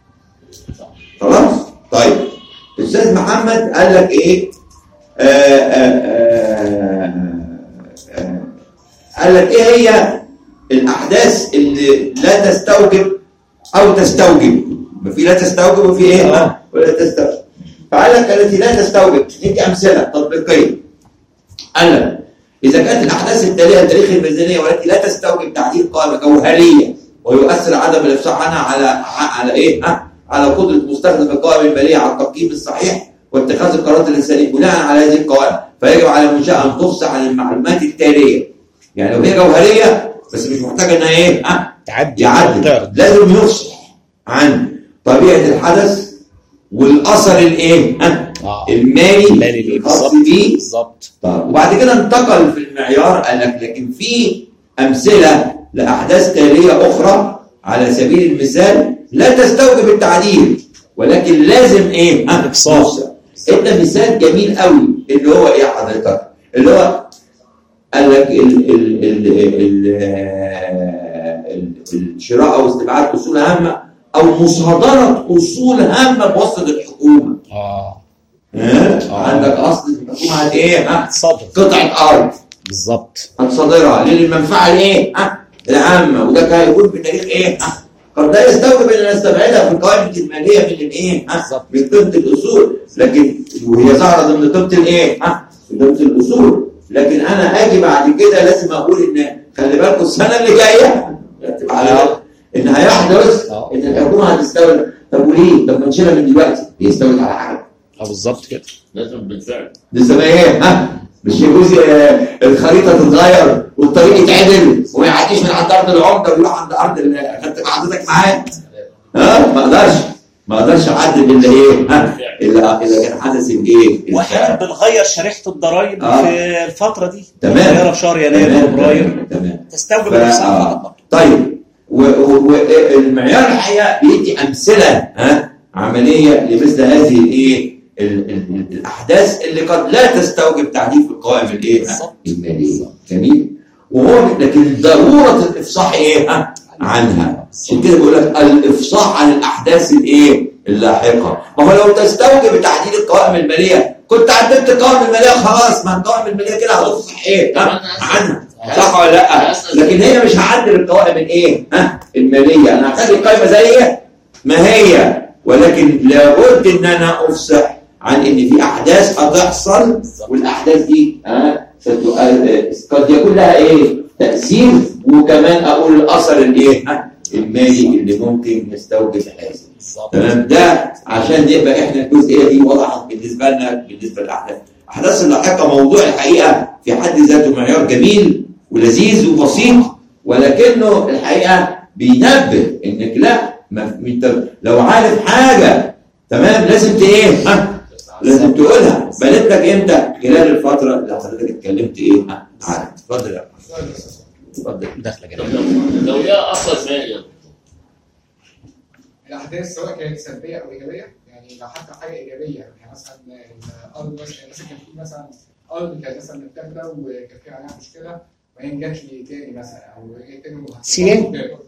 خلاص؟ طيب الاستاذ محمد قال لك ايه؟ آآ آآ آآ قال لك ايه هي الاحداث اللي لا تستوجب او تستوجب؟ ما في لا تستوجب وفي ايه؟ ها؟ ولا تستوجب. فقال لك التي لا تستوجب، ندي امثله تطبيقيه. قال لك اذا كانت الاحداث التاليه لتاريخ الميزانيه والتي لا تستوجب تعديل قائمه جوهريه ويؤثر عدم الافصاح عنها على على ايه؟ ها؟ على قدره مستخدم القوائم الماليه على التقييم الصحيح واتخاذ القرارات الانسانيه بناء على هذه القوائم، فيجب على المنشاه ان تفصح عن المعلومات التاليه. يعني لو هي جوهريه بس مش محتاجه انها ايه؟ ها؟ تعدي يعدل، لازم يفصح عن طبيعه الحدث والاثر الايه؟ آه. المالي المالي الخاص بيه. بالظبط. طب وبعد كده انتقل في المعيار، قال لك لكن في امثله لاحداث تاليه اخرى على سبيل المثال لا تستوجب التعديل ولكن لازم ايه؟ افصاح. ادى مثال جميل قوي اللي هو ايه حضرتك؟ اللي هو قال لك ال ال ال ال ال الشراء او استبعاد اصول هامه او مصادره اصول هامه بواسطه الحكومه. اه ها؟ عندك اصل الحكومه هت ايه؟ ها؟ صدر قطعه ارض بالظبط هتصادرها للمنفعه الايه؟ ها؟ العامه، وده كان هيكون بتاريخ ايه؟ ها؟ قد لا يستوجب ان نستبعدها في القوائم الماليه من الايه؟ ها؟ من قيمه الاصول، لكن وهي ظاهره ضمن قيمه الايه؟ ها؟ ضمن الاصول، لكن انا اجي بعد كده لازم اقول ان خلي بالكم السنه اللي جايه على ان هيحدث ان الحكومه هتستورد. طب وليه؟ طب ما نشيلها من دلوقتي، يستورد على حاجه. اه بالظبط كده. لازم بالفعل. لسه ما ايه؟ ها؟ مش يجوز الخريطه تتغير والطريق يتعدل وما يعديش من عند ارض العمده ويروح عند ارض خدت حضرتك معاه. ها؟ ما اقدرش ما اقدرش اعدل الا ايه؟ ها؟ الا اذا كان حدث الايه؟ واحنا بنغير شريحه الضرائب آه. في الفتره دي. تمام. بنغيرها في شهر يناير وفبراير. تمام. تستوجب ف... الافصاح آه. فقط. طيب والمعيار الحقيقه بيدي امثله ها عمليه لمثل هذه الايه؟ ال ال الاحداث اللي قد لا تستوجب تعديل في القوائم الايه؟ الماليه. جميل. وهو لكن ضروره الافصاح ايه؟ ها؟ عنها. عشان كده بقول لك الافصاح عن الاحداث الايه؟ اللاحقه. ما هو لو تستوجب تعديل القوائم الماليه كنت عدلت القوائم الماليه خلاص، ما القوائم الماليه كده هتفصح ايه؟ ها؟ عنها. صح ولا لا؟ لكن هي مش هعدل القوائم الايه؟ ها؟ الماليه، انا هخلي القائمه زي هي ما هي، ولكن لابد ان انا افصح عن ان في احداث هتحصل والأحداث دي ها قد يكون لها ايه تأثير، وكمان اقول الاثر الايه المالي اللي ممكن يستوجب هذا. تمام. ده عشان يبقى احنا الجزئيه دي وضحت بالنسبه لنا بالنسبه للاحداث. الاحداث اللاحقه موضوع الحقيقه في حد ذاته معيار جميل ولذيذ وبسيط، ولكنه الحقيقه بينبه انك لا ما انت لو عارف حاجه تمام لازم ايه ها لازم تقولها. بنت لك امتى؟ خلال الفتره اللي حضرتك اتكلمت ايه عنها. اتفضل يا احمد. اتفضل. داخله كده. لو ليها اثر مالي الاحداث سواء كانت سلبيه او ايجابيه، يعني لو حتى حاجه ايجابيه يعني مثلا الارض مثلا مثلا كان في مثلا ارض كانت مثلا متاخده وكان في عليها مشكله وبعدين جات لي تاني مثلا او رجعت تاني سيان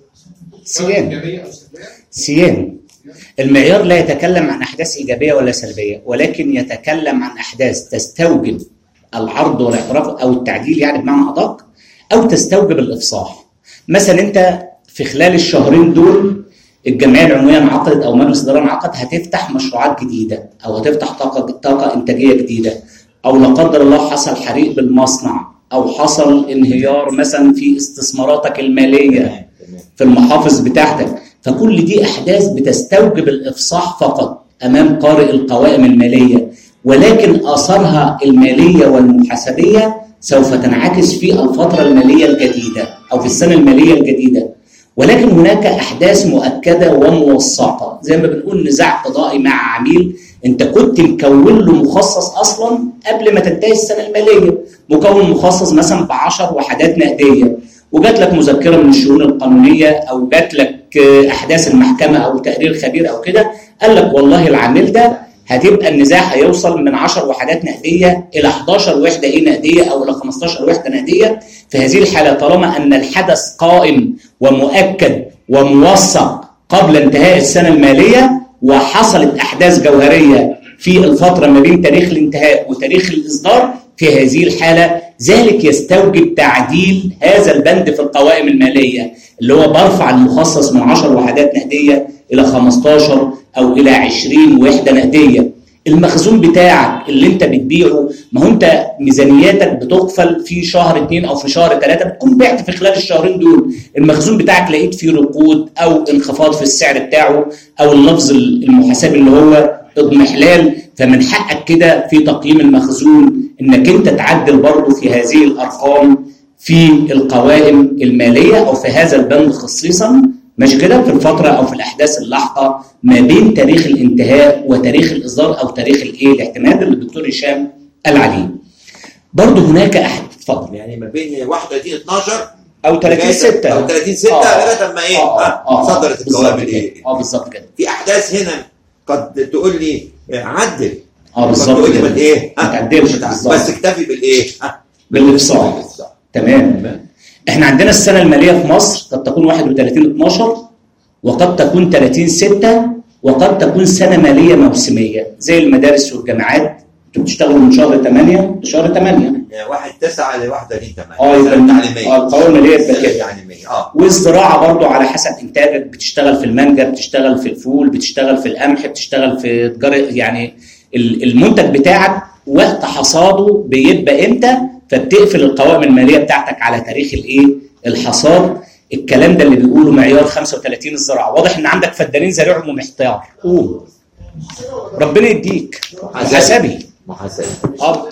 سيان ايجابيه او سلبيه. سيان المعيار لا يتكلم عن أحداث إيجابية ولا سلبية، ولكن يتكلم عن أحداث تستوجب العرض والاعتراف أو التعديل يعني بمعنى أدق، أو تستوجب الإفصاح. مثلا أنت في خلال الشهرين دول الجمعية العمومية انعقدت أو مجلس الإدارة انعقد هتفتح مشروعات جديدة أو هتفتح طاقة طاقة إنتاجية جديدة، أو لا قدر الله حصل حريق بالمصنع أو حصل انهيار مثلا في استثماراتك المالية في المحافظ بتاعتك. فكل دي أحداث بتستوجب الإفصاح فقط أمام قارئ القوائم المالية، ولكن آثارها المالية والمحاسبية سوف تنعكس في الفترة المالية الجديدة أو في السنة المالية الجديدة. ولكن هناك أحداث مؤكدة وموثقة، زي ما بنقول نزاع قضائي مع عميل أنت كنت مكون له مخصص أصلا قبل ما تنتهي السنة المالية، مكون مخصص مثلا بعشر وحدات نقدية، وجات لك مذكرة من الشؤون القانونية أو جات لك أحداث المحكمة أو تقرير خبير أو كده، قال لك والله العامل ده هتبقى النزاع هيوصل من عشر وحدات نقدية إلى إحداشر وحدة إيه نقدية أو إلى خمستاشر وحدة نقدية. في هذه الحالة طالما أن الحدث قائم ومؤكد وموثق قبل انتهاء السنة المالية وحصلت أحداث جوهرية في الفترة ما بين تاريخ الانتهاء وتاريخ الإصدار، في هذه الحالة ذلك يستوجب تعديل هذا البند في القوائم المالية اللي هو برفع المخصص من عشر وحدات نقدية إلى خمستاشر أو إلى عشرين وحدة نقدية. المخزون بتاعك اللي انت بتبيعه، ما هو انت ميزانياتك بتقفل في شهر اتنين او في شهر تلاتة، بتكون بعت في خلال الشهرين دول، المخزون بتاعك لقيت فيه ركود او انخفاض في السعر بتاعه او اللفظ المحاسبي اللي هو اضمحلال، فمن حقك كده في تقييم المخزون انك انت تعدل برضه في هذه الارقام في القوائم الماليه او في هذا البند خصيصا، مش كده، في الفتره او في الاحداث اللاحقه ما بين تاريخ الانتهاء وتاريخ الاصدار او تاريخ الايه الاعتماد اللي الدكتور هشام قال عليه. برضه هناك احد اتفضل يعني ما بين واحد وثلاثين اتناشر او ثلاثين ستة او ثلاثين ستة لغايه اما ايه آه آه آه صدرت القوائم الايه. اه بالظبط كده. في احداث هنا قد تقول لي عدل، اه بالظبط تقول لي كده. ما ايه ما تعدلش بس اكتفي بالايه بالافصاح. تمام. احنا عندنا السنه الماليه في مصر قد تكون واحد وثلاثين اتناشر وقد تكون ثلاثين ستة وقد تكون سنه ماليه موسميه زي المدارس والجامعات. انتوا بتشتغلوا من شهر ثمانية لشهر ثمانية، واحد تسعة ل واحد وثلاثين ثمانية. اه يبقى التعليميه اه القوائم الماليه تبقى كده. التعليميه اه. والزراعه برضو على حسب انتاجك، بتشتغل في المانجا، بتشتغل في الفول، بتشتغل في القمح، بتشتغل في تجاره، يعني المنتج بتاعك وقت حصاده بيبقى امتى، فبتقفل القوائم الماليه بتاعتك على تاريخ الايه الحصاد. الكلام ده اللي بيقوله معيار خمسة وثلاثين الزراعه. واضح ان عندك فدانين زارعهم ومحتار، قول ربنا يديك محاسبي محاسبي اه.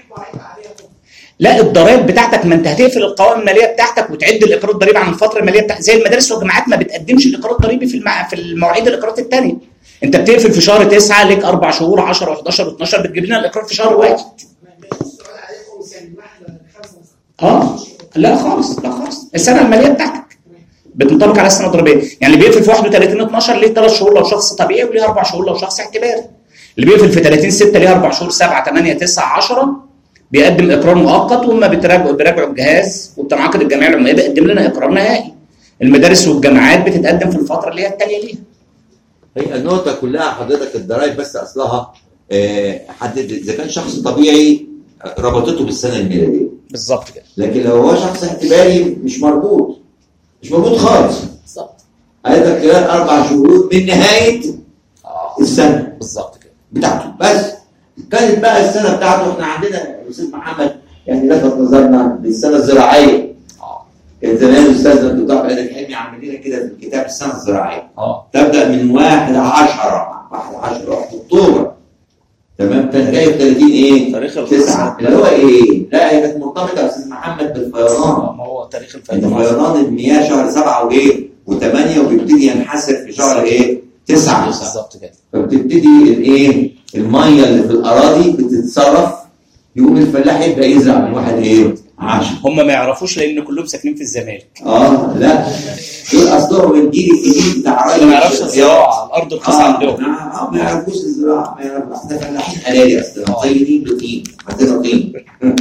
لا الضرائب بتاعتك، ما انت هتقفل القوائم الماليه بتاعتك وتعد الاقرار الضريبي عن الفتره الماليه بتاعتك. زي المدارس والجامعات ما بتقدمش الاقرار الضريبي في المع... في المواعيد الاقرارات الثانيه. انت بتقفل في شهر تسعة، ليك اربع شهور عشرة وحداشر واتناشر، بتجيب لنا الاقرار في شهر واحد. اه لا خالص، لا خالص. السنه الماليه بتاعتك بتنطبق على السنه الضريبيه. يعني اللي بيقفل في واحد وثلاثين اتناشر ليه ثلاث شهور لو شخص طبيعي، وليه اربع شهور لو شخص اعتباري. اللي بيقفل في ثلاثين ستة ليه اربع شهور، سبعة ثمانية تسعة عشرة، بيقدم اقرار مؤقت، وما بتراجعوا بيراجعوا الجهاز وبتنعقد الجمعيه العموميه بيقدم لنا اقرار نهائي. المدارس والجامعات بتتقدم في الفتره اللي هي التاليه ليها. هي النقطه كلها حضرتك الضرائب بس اصلها آه حدد اذا كان شخص طبيعي ربطته بالسنه الميلاديه بالظبط كده. لكن لو هو شخص اعتباري مش مربوط، مش مربوط خالص. بالظبط. هيبقى خلال اربع شهور من نهايه السنه بالظبط كده بتاعته. بس كانت بقى السنه بتاعته، احنا عندنا الاستاذ محمد يعني لفت نظرنا للسنه الزراعيه. اه كان زمان الاستاذ الدكتور عبد الحليم حلمي عامل لنا كده في الكتاب السنه الزراعيه. اه تبدا من واحد عشرة واحد عشرة اكتوبر، تمام. كان جايب ثلاثين ايه؟ تاريخ تسعة اللي هو ايه؟ لا هي كانت مرتبطه يا استاذ محمد بالفيضان. ما هو تاريخ الفيضان. الفيضان المياه شهر سبعة وايه؟ وثمانية، وبيبتدي ينحسر في شهر ايه؟ تسعة. بالظبط كده. فبتبتدي الايه؟ الميه اللي في الاراضي بتتصرف، يقوم الفلاح يبدا يزرع من واحد ايه؟ عشرة. هم ما يعرفوش لان كلهم ساكنين في الزمالك. اه لا دول اصلهم الجيل الجديد بتاع راجل ما يعرفش الزراعه، الارض رخيصه آه عندهم. اه ما يعرفوش الزراعه، ما يعرفوش. احنا فلاحين حلالي اصلا، طيبين بطين، عندنا طين.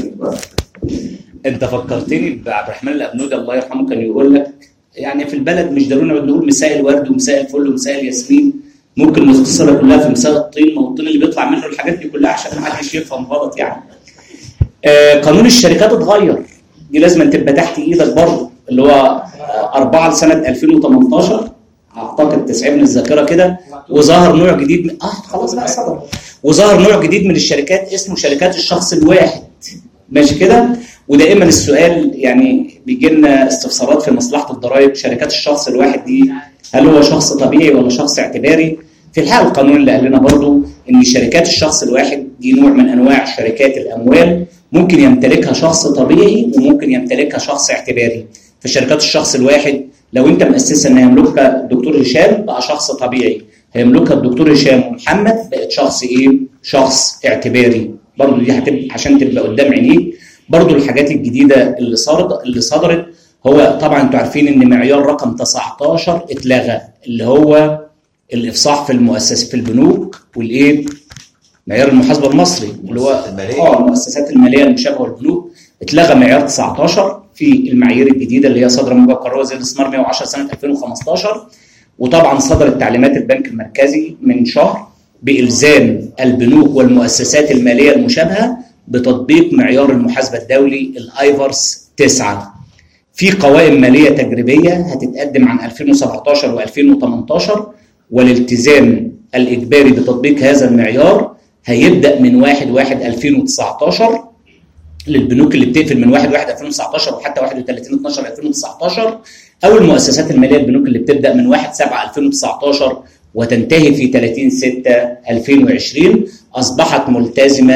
انت فكرتني بعبد الرحمن الابنودي الله يرحمه، كان يقول لك يعني في البلد مش ضروري نقول مساء الورد ومساء الفل ومساء الياسمين، ممكن نختصرها كلها في مساء الطين. ما هو الطين اللي بيطلع منه الحاجات دي كلها عشان ما حدش يفهم غلط يعني. آه قانون الشركات اتغير، دي لازم تبقى تحت ايدك برضه، اللي هو آه أربعة لسنه ألفين وثمانية عشر اعتقد تسعين من الذاكره كده. وظهر نوع جديد من اه خلاص بقى صدر. وظهر نوع جديد من الشركات اسمه شركات الشخص الواحد، ماشي كده. ودائما السؤال يعني بيجي لنا استفسارات في مصلحه الضرائب، شركات الشخص الواحد دي هل هو شخص طبيعي ولا شخص اعتباري؟ في الحقيقه القانون اللي قال لنا برضه ان شركات الشخص الواحد دي نوع من انواع شركات الاموال، ممكن يمتلكها شخص طبيعي وممكن يمتلكها شخص اعتباري. في شركات الشخص الواحد لو انت مؤسسه ان يملكها الدكتور هشام بقى شخص طبيعي، هيملكها الدكتور هشام ومحمد بقت شخص ايه؟ شخص اعتباري. برضه دي هتبقى عشان تبقى قدام عينيك. برضه الحاجات الجديده اللي صارت اللي صدرت، هو طبعا انتوا عارفين ان معيار رقم تسعتاشر اتلغى، اللي هو الافصاح في المؤسسات في البنوك والايه؟ معيار المحاسبه المصري اللي هو اه المؤسسات الماليه المشابهه للبنوك. اتلغى معيار تسعتاشر في المعايير الجديده اللي هي صادره موجه قرار زي الاستثمار مئة وعشرة سنه ألفين وخمستاشر. وطبعا صدرت تعليمات البنك المركزي من شهر بالزام البنوك والمؤسسات الماليه المشابهه بتطبيق معيار المحاسبه الدولي الايفرس تسعة. في قوائم ماليه تجريبيه هتتقدم عن ألفين وسبعتاشر وألفين وثمانية عشر، والالتزام الاجباري بتطبيق هذا المعيار هيبدا من واحد واحد ألفين وتسعتاشر للبنوك اللي بتقفل من واحد واحد ألفين وتسعتاشر وحتى واحد وثلاثين اتناشر ألفين وتسعتاشر، او المؤسسات الماليه البنوك اللي بتبدا من واحد سبعة ألفين وتسعتاشر وتنتهي في ثلاثين ستة ألفين وعشرين، اصبحت ملتزمه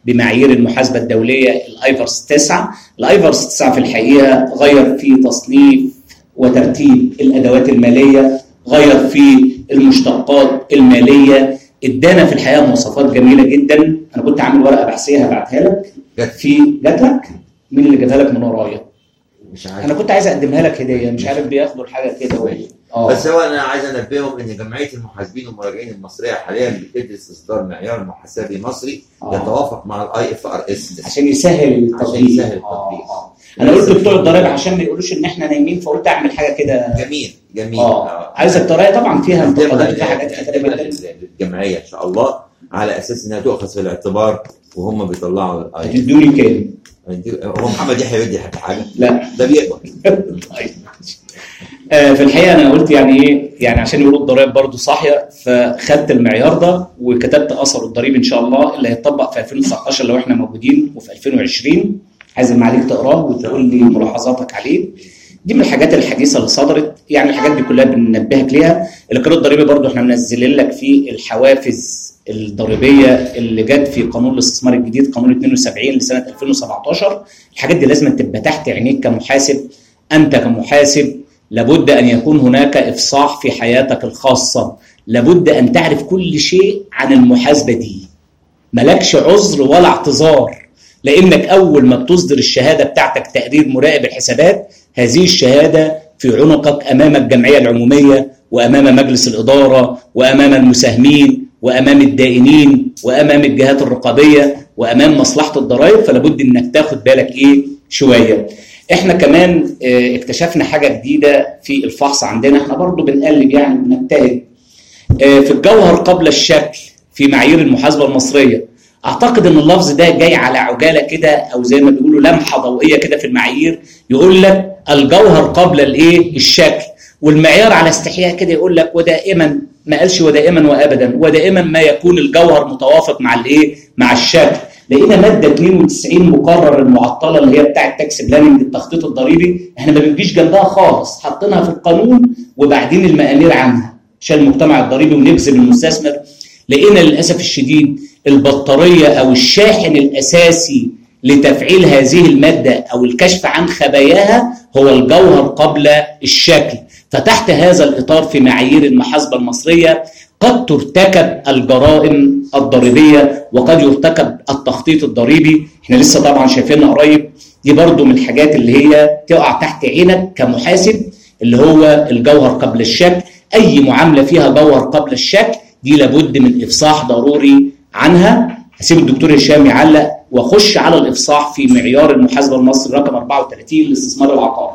بمعايير المحاسبه الدوليه الايفرس تسعة. الايفرس تسعة في الحقيقه غير في تصنيف وترتيب الادوات الماليه، غير في المشتقات الماليه، ادانا في الحقيقه مواصفات جميله جدا. انا كنت عامل ورقه بحثيه هبعتها لك. جت في جات لك؟ مين اللي جابها لك من ورايا؟ مش عارف. انا كنت عايز اقدمها لك هديه، مش عارف بياخدوا الحاجه كده ولا اه بس هو انا عايز انبههم ان جمعيه المحاسبين والمراجعين المصريه حاليا بتدرس اصدار معيار محاسبي مصري آه. يتوافق مع الاي اف ار اس عشان يسهل التطبيق. عشان يسهل التطبيق. آه. انا قلت بتوع الضرايب عشان ما يقولوش ان احنا نايمين، فقلت اعمل حاجه كده. جميل جميل. اه عايزك ترايا طبعا فيها انتقادات وفيها حاجات كتيره جدا للجمعيه ان شاء الله، على اساس انها تؤخذ في الاعتبار وهم بيطلعوا الاي. هتدوني كام؟ هو محمد يحيى يدي حتى حاجه؟ لا ده بيقبض. طيب آه في الحقيقه انا قلت يعني ايه، يعني عشان يقولوا الضرايب برضه صاحيه، فخدت المعيار ده وكتبت اثر الضريبي ان شاء الله اللي هيتطبق في ألفين وتسعتاشر لو احنا موجودين، وفي ألفين وعشرين عايز المعاليك تقراه وتقول لي ملاحظاتك عليه. دي من الحاجات الحديثه اللي صدرت، يعني الحاجات دي كلها بننبهك ليها. الاقرار الضريبي برضه احنا منزلين لك فيه الحوافز الضريبيه اللي جت في قانون الاستثمار الجديد قانون اتنين وسبعين لسنه ألفين وسبعتاشر. الحاجات دي لازم تبقى تحت عينيك كمحاسب. انت كمحاسب لابد ان يكون هناك افصاح في حياتك الخاصه، لابد ان تعرف كل شيء عن المحاسبه دي. ملكش عذر ولا اعتذار، لانك اول ما بتصدر الشهاده بتاعتك تقرير مراقب الحسابات، هذه الشهاده في عنقك امام الجمعيه العموميه وامام مجلس الاداره وامام المساهمين وامام الدائنين وامام الجهات الرقابيه وامام مصلحه الضرائب، فلابد انك تاخد بالك ايه شويه. احنا كمان اه اكتشفنا حاجه جديده في الفحص عندنا، احنا برضو بنقلب يعني بنجتهد اه في الجوهر قبل الشكل في معايير المحاسبه المصريه. اعتقد ان اللفظ ده جاي على عجاله كده، او زي ما بيقولوا لمحه ضوئيه كده في المعايير، يقول لك الجوهر قبل الايه الشكل، والمعيار على استحياء كده يقول لك ودائما، ما قالش ودائما وابدا، ودائما ما يكون الجوهر متوافق مع الايه مع الشكل. لقينا ماده اتنين وتسعين مقرر المعطله اللي هي بتاعه التاكس بلاننج التخطيط الضريبي، احنا ما بنجيش جنبها خالص، حاطينها في القانون وبعدين المآمير عنها عشان المجتمع الضريبي ونجذب المستثمر. لقينا للاسف الشديد البطاريه او الشاحن الاساسي لتفعيل هذه الماده او الكشف عن خباياها هو الجوهر قبل الشكل. فتحت هذا الاطار في معايير المحاسبه المصريه قد ترتكب الجرائم الضريبيه وقد يرتكب التخطيط الضريبي. احنا لسه طبعا شايفينها قريب، دي برضو من الحاجات اللي هي تقع تحت عينك كمحاسب، اللي هو الجوهر قبل الشكل. اي معامله فيها جوهر قبل الشكل دي لابد من افصاح ضروري عنها. هسيب الدكتور هشام يعلق واخش على الافصاح في معيار المحاسبه المصري رقم أربعة وتلاتين للاستثمار العقاري.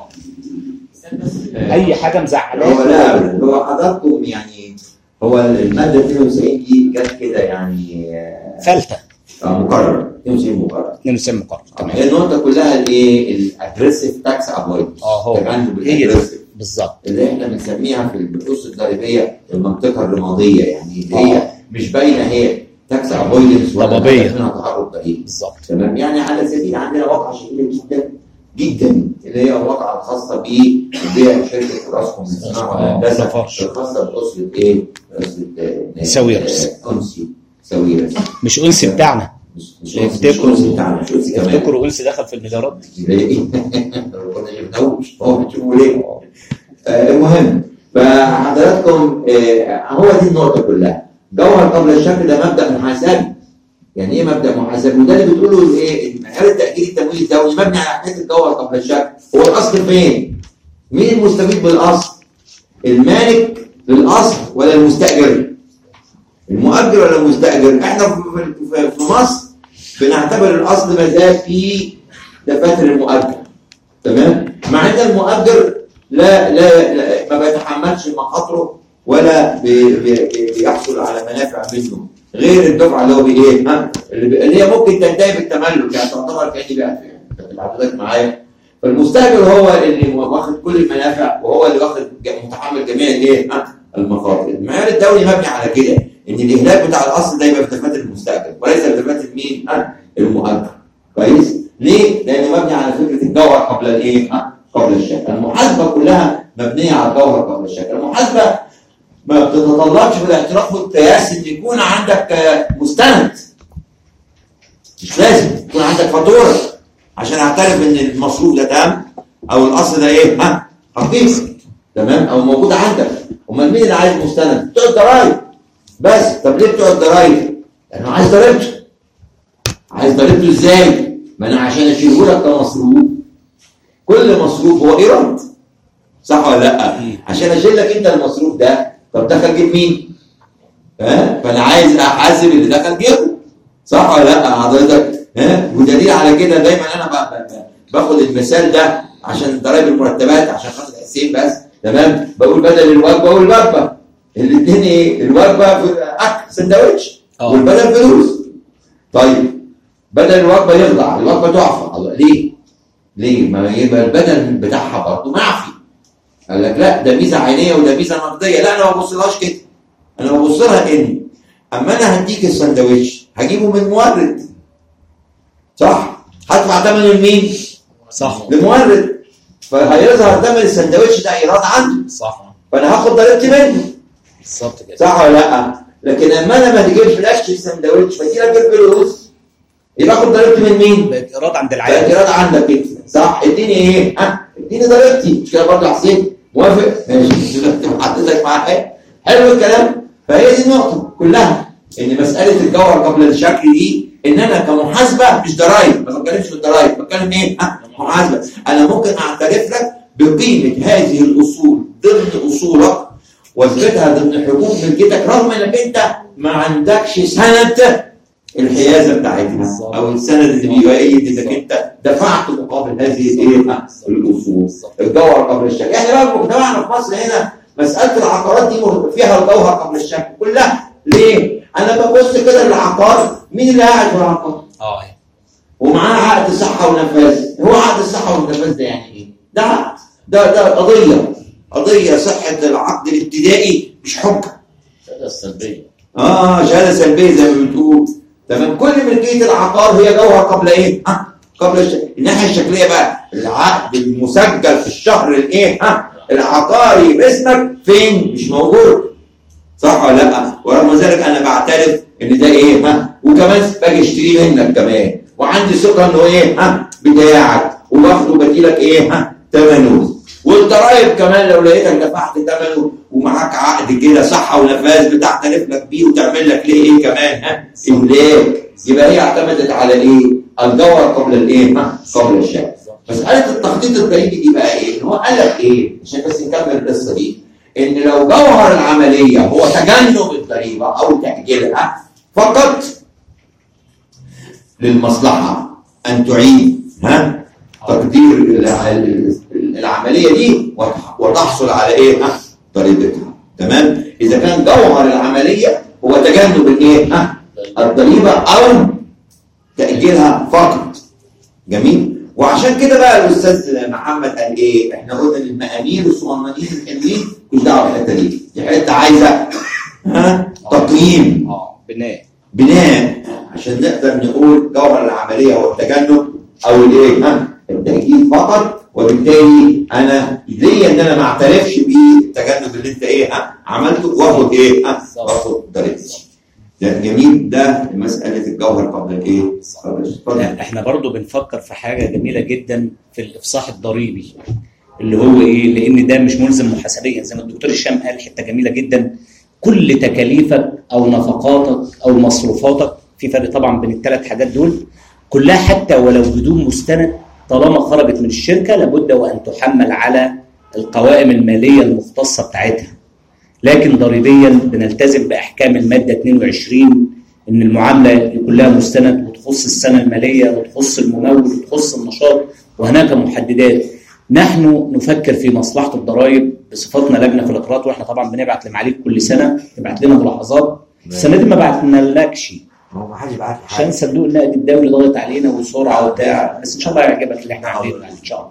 اي حاجه مزعلاك؟ هو لا هو حضراتكم يعني هو الماده اتنين وتسعين دي جت كده يعني فلته اه مقرر اتنين وتسعين مقرر اتنين وتسعين مقرر تمام. النقطه كلها الايه الاجريسيف تاكس افويدنس اه هو هي بالظبط اللي احنا بنسميها في البحوث الضريبيه المنطقه الرماديه، يعني اللي هي آه. مش باينه هي تاكس افويدنس ولا منها تهرب ضريبي بالظبط تمام. يعني على سبيل عندنا واقعه شهيره جدا جدا اللي هي الواقعه الخاصه ببيع شركه راسكم للصناعه والهندسه الخاصه باسره ايه؟ اسره ساويرس انسي ساويرس مش انسي بتاعنا، مش انسي بتاعنا مش انسي كمان افتكروا انسي دخل في المليارات كنا جبناهوش هو بتشوفوا ليه. المهم فحضراتكم هو دي النقطه كلها. جوهر قبل الشكل ده مبدا محاسبي. يعني ايه مبدا محاسبي؟ وده اللي بتقوله ايه؟ معيار التاجير التمويل الدولي مبني على حكايه الجوهر قبل الشكل. هو الاصل فين؟ مين المستفيد بالاصل؟ المالك للاصل ولا المستاجر؟ المؤجر ولا المستاجر؟ احنا في مصر بنعتبر الاصل ما زال في دفاتر المؤجر تمام؟ مع ان المؤجر لا لا, لا ما بيتحملش مخاطره ولا بي بي بيحصل على منافع منه غير الدفعه اللي هو بايه؟ ها اللي هي ممكن تنتهي بالتملك، يعني تعتبر كاني بعت حضرتك معايا. فالمستاجر هو اللي واخد كل المنافع وهو اللي واخد متحمل جميع الايه؟ المخاطر. المعيار الدولي مبني على كده ان الاهلاك بتاع الاصل ده يبقى في دفاتر المستاجر وليس في دفاتر مين؟ المؤجر. كويس؟ ليه؟ لانه مبني على فكره الجوهر قبل الايه؟ قبل الشكل. المحاسبه كلها مبنيه على الجوهر قبل الشكل. المحاسبه ما بتتطلبش في الاعتراف والقياس ان يكون عندك مستند. مش لازم يكون عندك فاتوره عشان اعترف ان المصروف ده تام او الاصل ده ايه؟ ها؟ حقيقي. تمام؟ او موجود عندك. امال مين اللي عايز مستند؟ بتوع الضرايب. بس طب ليه بتوع الضرايب؟ لانه عايز ضريبته. عايز ضريبته ازاي؟ ما انا عشان اشيله لك كمصروف. كل مصروف هو ايراد. صح ولا لا؟ عشان اشيل لك انت المصروف ده، طب دخل جيب مين؟ ها؟ فانا عايز احاسب اللي دخل جيبه. صح ولا لا حضرتك؟ ها؟ ودليل على كده دايما انا باخد المثال ده عشان ضرايب المرتبات عشان خاطر حسين بس. تمام؟ بقول بدل الوجبه والوجبه. الاثنين ايه؟ الوجبه في اكل سندوتش والبدل فلوس. طيب بدل الوجبه يخضع، الوجبه تعفى. الله ليه؟ ليه؟ ما يبقى البدل بتاعها برضه معفي. قال لك لا ده ميزه عينيه وده ميزه نقديه. لا انا ما ببصلهاش كده. انا ببص لها ان اما انا هديك السندوتش هجيبه من مورد. صح؟ هدفع ثمنه لمين؟ صح. للمورد. فهيظهر ثمن السندوتش ده ايراد عندي. صح. فانا هاخد ضريبتي منه. بالظبط كده. صح ولا لا؟ لكن اما انا ما تجيبش لكش السندوتش فدي لك الفلوس يبقى اخد ضريبتي من مين؟ بقت ايراد عند العائله. بقت ايراد عندك انت. صح؟ اديني ايه؟ ها؟ اديني ضريبتي. مش كده برضه يا حسين؟ موافق؟ ماشي. حضرتك معايا؟ حلو الكلام؟ فهي دي النقطه كلها ان مساله الجوهر قبل الشكل دي ان انا كمحاسبه مش ضرايب، ما بتكلمش في الضرايب، بتكلم ايه؟ ها؟ محاسبه. انا ممكن اعترف لك بقيمه هذه الاصول ضمن اصولك واثبتها ضمن حقوق ملكتك رغم انك انت ما عندكش سند الحيازه بتاعتها او السند اللي بيؤيد انك انت دفعت مقابل هذه الايه؟ الاصول. الجوهر قبل الشكل. احنا بقى مجتمعنا في مصر هنا مساله العقارات دي فيها الجوهر قبل الشكل كلها. ليه؟ انا ببص كده للعقار، مين اللي قاعد في العقار؟ اه ومعاه عقد صحه ونفاذ. هو عقد الصحه والنفاذ ده يعني ايه؟ ده عقد. ده ده قضيه. قضيه صحه العقد الابتدائي مش حجه. شهاده سلبيه. اه شهاده سلبيه زي ما بتقول. تمام؟ كل ملكيه العقار هي جوهر قبل ايه؟ ها؟ قبل الشكل. الناحيه الشكليه بقى العقد المسجل في الشهر الايه؟ ها؟ العقاري باسمك فين؟ مش موجود. صح ولا لا؟ ورغم ذلك انا بعترف ان ده ايه؟ ها؟ وكمان باجي اشتريه منك كمان وعندي ثقه انه ايه؟ ها؟ بتاعك وباخده بديلك ايه؟ ها؟ ثمنه. والضرايب كمان لو لقيتك دفعت ثمنه ومعاك عقد كده صحه ونفاذ بتعترف لك بيه وتعمل لك ليه ايه كمان؟ ها؟ املاك. يبقى هي اعتمدت على ايه؟ الجوهر قبل الايه؟ ها؟ قبل الشكل. مساله التخطيط الضريبي دي بقى ايه؟ ان هو قال لك ايه؟ عشان بس نكمل القصه دي. ان لو جوهر العمليه هو تجنب الضريبه او تاجيلها فقط للمصلحه ان تعيد ها؟ تقدير العمليه دي وتحصل على ايه؟ ها؟ ضريبتها. تمام؟ اذا كان جوهر العمليه هو تجنب الايه؟ ها؟ الضريبه او تاجيلها فقط. جميل؟ وعشان كده بقى الاستاذ محمد قال ايه؟ احنا قلنا للمقامير الصغننين الحلوين مش دعوه بالحته دي، دي حته عايزه ها؟ تقييم. اه بناء. بناء عشان نقدر نقول جوهر العمليه هو التجنب او الايه؟ ها؟ التاجيل فقط، وبالتالي انا ليا ان انا ما اعترفش بالتجنب اللي انت ايه؟ ها؟ عملته واخد ايه؟ ها؟ واخد ضريبتي. ده جميل. ده مساله الجوهر قبل الايه؟ قبل احنا برضو بنفكر في حاجه جميله جدا في الافصاح الضريبي اللي هو ايه؟ لان ده مش ملزم محاسبيا زي ما الدكتور هشام قال، حته جميله جدا. كل تكاليفك او نفقاتك او مصروفاتك، في فرق طبعا بين الثلاث حاجات دول، كلها حتى ولو بدون مستند طالما خرجت من الشركه لابد وان تحمل على القوائم الماليه المختصه بتاعتها. لكن ضريبيا بنلتزم باحكام الماده اثنين وعشرين ان المعامله يكون لها مستند وتخص السنه الماليه وتخص الممول وتخص النشاط، وهناك محددات. نحن نفكر في مصلحه الضرائب بصفتنا لجنه في الاقراض، واحنا طبعا بنبعت لمعاليك كل سنه تبعت لنا ملاحظات. السنه دي ما بعتنالكش هو ما حدش بعت عشان صندوق النقد الدولي ضغط علينا وسرعه وبتاع، بس ان شاء الله يعجبك اللي احنا عاملينه ان شاء الله.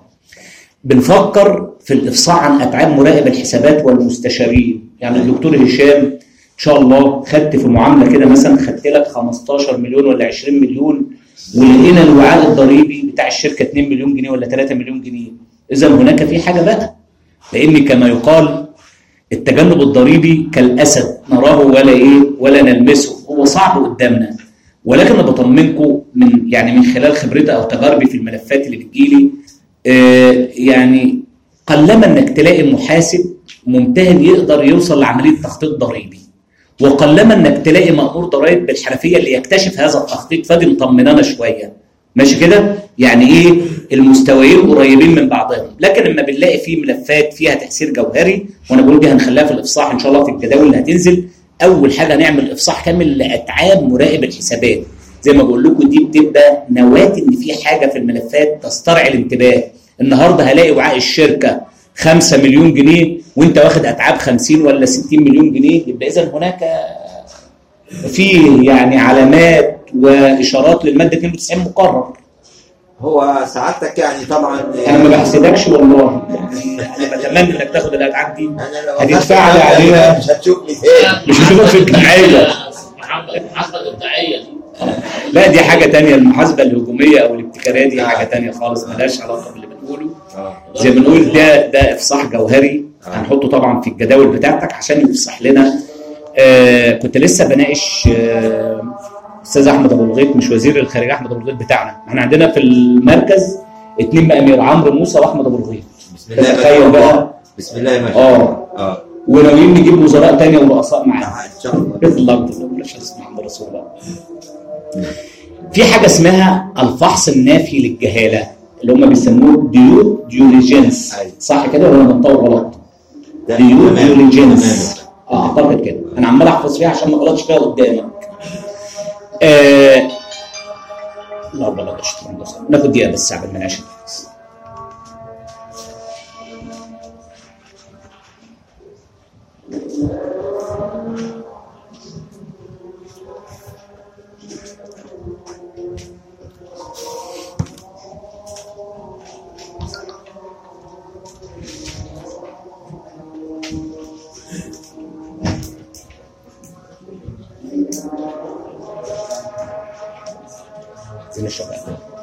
بنفكر في الافصاح عن اتعاب مراقب الحسابات والمستشارين. يعني الدكتور هشام ان شاء الله خدت في معامله كده مثلا خدت لك خمستاشر مليون ولا عشرين مليون ولقينا الوعاء الضريبي بتاع الشركه اتنين مليون جنيه ولا تلاتة مليون جنيه. اذا هناك في حاجه بقى، لان كما يقال التجنب الضريبي كالاسد نراه ولا ايه ولا نلمسه، هو صعب قدامنا ولكن انا بطمنكم من يعني من خلال خبرتي او تجاربي في الملفات اللي بتجيلي، آه يعني قلما انك تلاقي محاسب ممتهن يقدر يوصل لعمليه تخطيط ضريبي، وقلما انك تلاقي مأمور ضرائب بالحنفيه اللي يكتشف هذا التخطيط، فدي مطمنانا شويه. ماشي كده؟ يعني ايه المستويين قريبين من بعضهم، لكن لما بنلاقي فيه ملفات فيها تأثير جوهري، وانا بقول دي هنخليها في الافصاح ان شاء الله في الجداول اللي هتنزل. اول حاجه نعمل افصاح كامل لاتعاب مراقب الحسابات، زي ما بقول لكم دي بتبقى نواه ان في حاجه في الملفات تسترعي الانتباه. النهارده هلاقي وعاء الشركه خمسة مليون جنيه وانت واخد اتعاب خمسين ولا ستين مليون جنيه، يبقى اذا هناك فيه يعني علامات واشارات للماده اثنين وتسعين مقرر. هو سعادتك يعني طبعا انا ما بحسدكش والله، يعني انا بتمنى انك تاخد الاتعاب دي، انا لو هتدفع لي عليها، مش هتشوفني تاني، مش هشوفك في الدعايه. محمد المحاسبه الابداعيه دي لا دي حاجه ثانيه، المحاسبه الهجوميه او الابتكاريه دي حاجه ثانيه خالص، مالهاش علاقه باللي بنقوله. زي ما بنقول ده ده افصاح جوهري هنحطه طبعا في الجداول بتاعتك عشان يفصح لنا. آه كنت لسه بناقش آه استاذ احمد ابو الغيط، مش وزير الخارجيه، احمد ابو الغيط بتاعنا، احنا عندنا في المركز اثنين مأمير، عمرو موسى واحمد ابو الغيط. بسم الله تخيل بقى، بسم الله ما شاء الله. اه وناويين نجيب وزراء ثانيه ورؤساء معانا ان شاء الله. الله يرضى عليك اسمع عند رسول الله. في حاجه اسمها الفحص النافي للجهاله اللي هم بيسموه ديو ديوليجنس، صح كده ولا انا بطور غلط؟ ديو ديوليجنس اه اعتقد كده، انا عمال احفظ فيها عشان ما اغلطش فيها قدامك. آه لا بلاش ناخد دقيقه بس قبل ما نعيش النفس. زين الشباب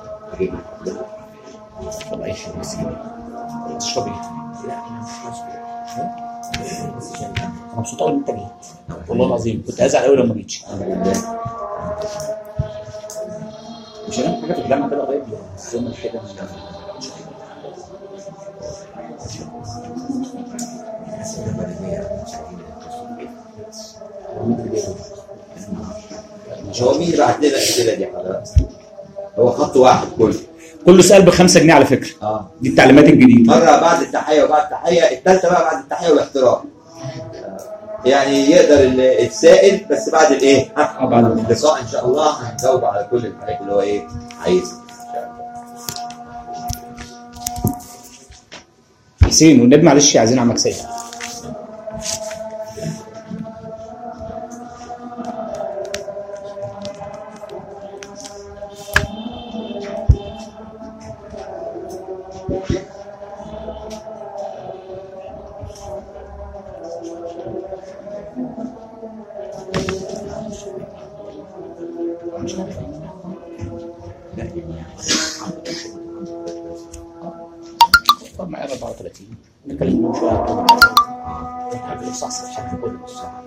طب اي شيء مسكين اشربي. انا مبسوط قوي ان انت جيت والله العظيم، كنت هزعل قوي لو ما جيتش. مش هنعمل حاجه في الجامعه كده قريب يوم كده هو مين بعت لنا الاسئله دي حضرتك؟ هو خط واحد كله كل سؤال بخمسة جنيه على فكره. اه دي التعليمات الجديده، مره بعد التحيه وبعد التحيه، الثالثه بقى بعد التحيه والاحترام. يعني يقدر السائل بس بعد الايه؟ اه بعد اللقاء ان شاء الله هنجاوب على كل الحاجات اللي هو ايه عايزها. حسين والنبي معلش عايزين عمك سيد. طب معايا أربعة وثلاثين نتكلم شويه عن الصح بشكل كله.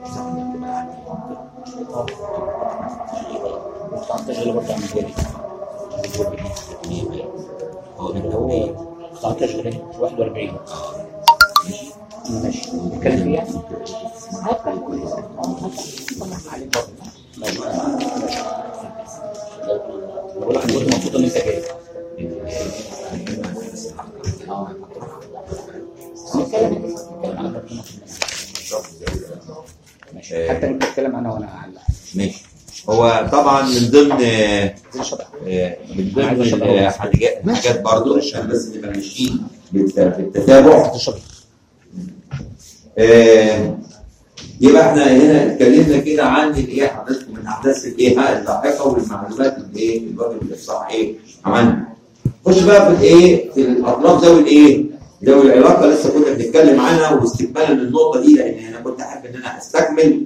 قطعت تشغيله برضه عن الجري هو من اول ايه؟ قطعت تشغيله واحد وأربعين ماشي نتكلم فيها. بقول لك كنت مبسوط ان انت جاي. ماشي حتى انت بتتكلم عنها وانا هعلق. ماشي. هو طبعا من ضمن من ضمن الحاجات حاجات برضه عشان بس نبقى ماشيين بالتتابع. يبقى احنا هنا اتكلمنا كده عن الايه حضرتك من احداث الايه اللاحقه والمعلومات الايه الواجب الافصاح ايه عملنا. خش بقى في الايه في الاطراف ذوي الايه ذوي العلاقه لسه كنا بنتكلم عنها، واستكمالا للنقطه دي لان انا كنت حابب ان انا استكمل.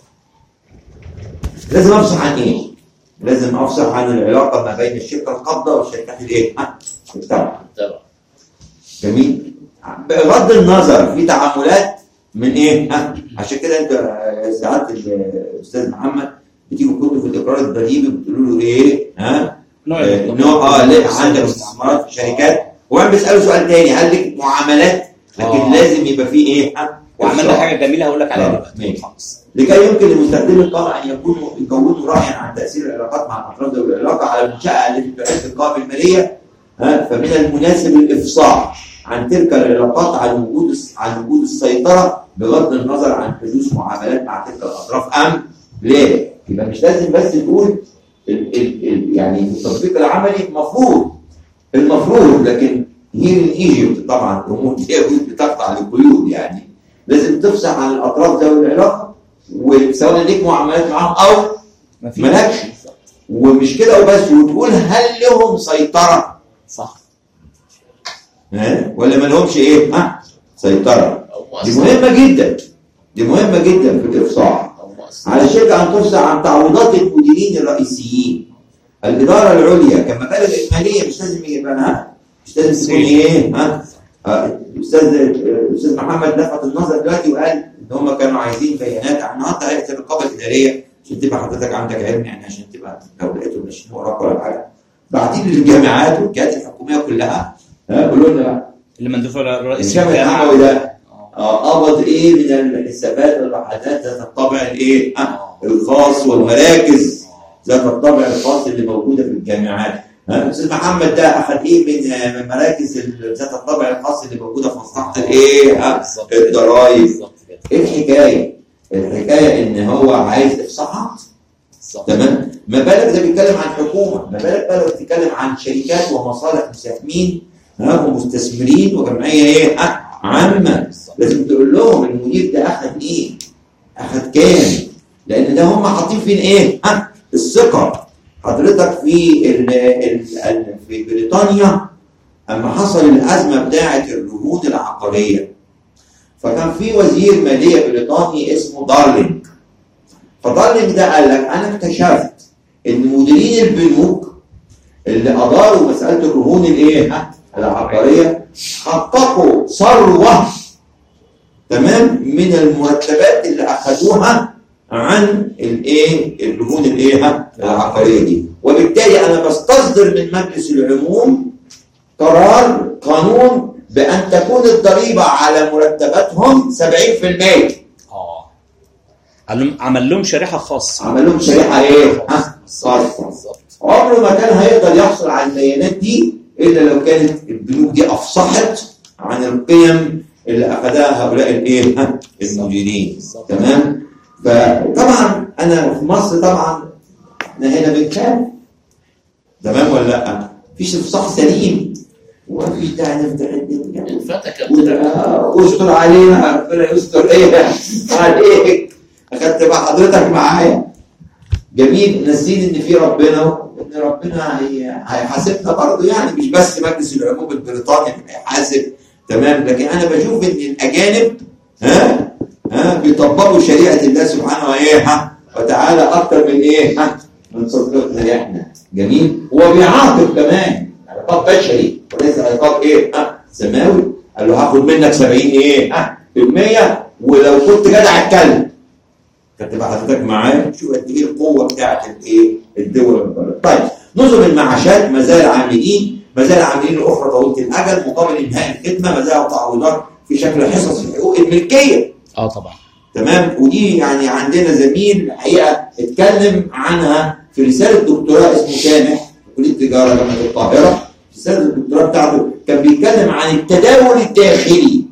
لازم افصح عن ايه؟ لازم افصح عن العلاقه ما بين الشركه القابضه والشركات الايه؟ التابعه. جميل؟ بغض النظر في تعاملات من ايه؟ ها؟ عشان كده انت سعاده الاستاذ محمد بتيجوا كنتوا في الاقرار الضريبي بتقولوا له ايه؟ ها؟ نوع آه، نوع اه ليه عندك استثمارات في شركات، وبعدين بيسالوا سؤال تاني، هل لك معاملات؟ لكن آه. لازم يبقى فيه ايه؟ ها؟ وعملنا حاجه جميله هقول لك عليها آه، دلوقتي. ماشي. خلاص. لكي يمكن لمستخدمي القائمة أن يكونوا يكونوا رأيا عن تأثير العلاقات مع الأطراف ذوي العلاقة على المنشأة التي تعد القائمة المالية، ها، فمن المناسب الإفصاح عن تلك العلاقات عن وجود عن وجود السيطرة بغض النظر عن حدوث معاملات مع تلك الأطراف أم لا. يبقى مش لازم بس تقول ال ال ال يعني التطبيق العملي المفروض المفروض لكن هي ايجيبت طبعا الأمور دي بتقطع القيود، يعني لازم تفصح عن الأطراف ذوي العلاقة وسواء ليك معاملات معاهم او مالكش، ومش كده وبس، وتقول هل لهم سيطره؟ صح. ها ولا ما لهمش ايه؟ ها سيطره. دي مهمه جدا، دي مهمه جدا في الافصاح. على الشركه ان تفصح عن تعويضات المديرين الرئيسيين. الاداره العليا كمبالغ اجماليه مش لازم يبقى ها مش لازم تكون ايه؟ ها الاستاذ الاستاذ محمد لفت النظر دلوقتي وقال ان هم كانوا عايزين بيانات عن النهارده هيئه الرقابه الاداريه عشان تبقى حضرتك عندك علم، يعني عشان تبقى لو لقيتهم ماشيين وراك ولا حاجه بعدين للجامعات والجهات الحكوميه كلها، ها قولوا لنا بقى اللي مندوب الرئيس الشامل الحموي ده اه قبض ايه من الحسابات والوحدات ذات الطابع الايه؟ آه الخاص والمراكز ذات الطابع الخاص اللي موجوده في الجامعات. الاستاذ محمد ده اخذ ايه من من مراكز ذات الطابع الخاص اللي موجوده في مصلحه الايه؟ الضرايب. ايه الحكايه؟ الحكايه ان هو عايز افصاحات. تمام؟ ما بالك ده بيتكلم عن حكومه، ما بالك بقى لو بتتكلم عن شركات ومصالح مساهمين ها ومستثمرين وجمعيه ايه؟ عامه. لازم تقول لهم المدير ده اخذ ايه؟ اخذ كام؟ لان ده هم حاطين فين ايه؟ ها الثقه. حضرتك في ال ال في بريطانيا اما حصل الازمه بتاعه الرهون العقاريه فكان في وزير ماليه بريطاني اسمه دارلينج. فدارلينج ده قال لك انا اكتشفت ان مديرين البنوك اللي اداروا مساله الرهون الايه العقاريه حققوا ثروه تمام من المرتبات اللي اخذوها عن الايه الرهون الايه العقاريه دي، وبالتالي انا بستصدر من مجلس العموم قرار قانون بان تكون الضريبه على مرتباتهم سبعين في المية. اه عمل لهم شريحه خاصه. عمل لهم شريحه ايه؟ خاصه. عمره ما كان هيقدر يحصل على البيانات دي الا لو كانت البنوك دي افصحت عن القيم اللي اخذها هؤلاء الايه؟ المديرين. تمام؟ فطبعا انا في مصر طبعا احنا هنا بنخاف. تمام ولا لا؟ مفيش افصاح سليم وفي تعرف الفتى كان استر علينا ربنا يستر ايه عليك. اخدت مع حضرتك معايا جميل نسين ان في ربنا وان ربنا هيحاسبنا برضه، يعني مش بس مجلس العموم البريطاني اللي هيحاسب. تمام؟ لكن انا بشوف ان الاجانب ها ها بيطبقوا شريعه الله سبحانه ايه وتعالى اكتر من ايه ها من صدقنا احنا. جميل؟ هو بيعاقب كمان عقاب بشري وليس عقاب ايه ها سماوي. قال له هاخد منك سبعين ايه ها في المية ولو كنت جدع اتكلم. كانت تبقى حضرتك معايا شوف قد ايه القوه بتاعت الايه الدول والبلد. طيب نظم المعاشات، مزايا العاملين، مزايا العاملين الاخرى طويله الاجل مقابل انهاء الخدمه، مزايا وتعويضات في شكل حصص في حقوق الملكيه. اه طبعا. تمام؟ ودي يعني عندنا زميل الحقيقه اتكلم عنها في رساله دكتوراه اسمه سامح في كليه التجاره جامعه القاهره. رساله الدكتوراه بتاعته كان بيتكلم عن التداول الداخلي.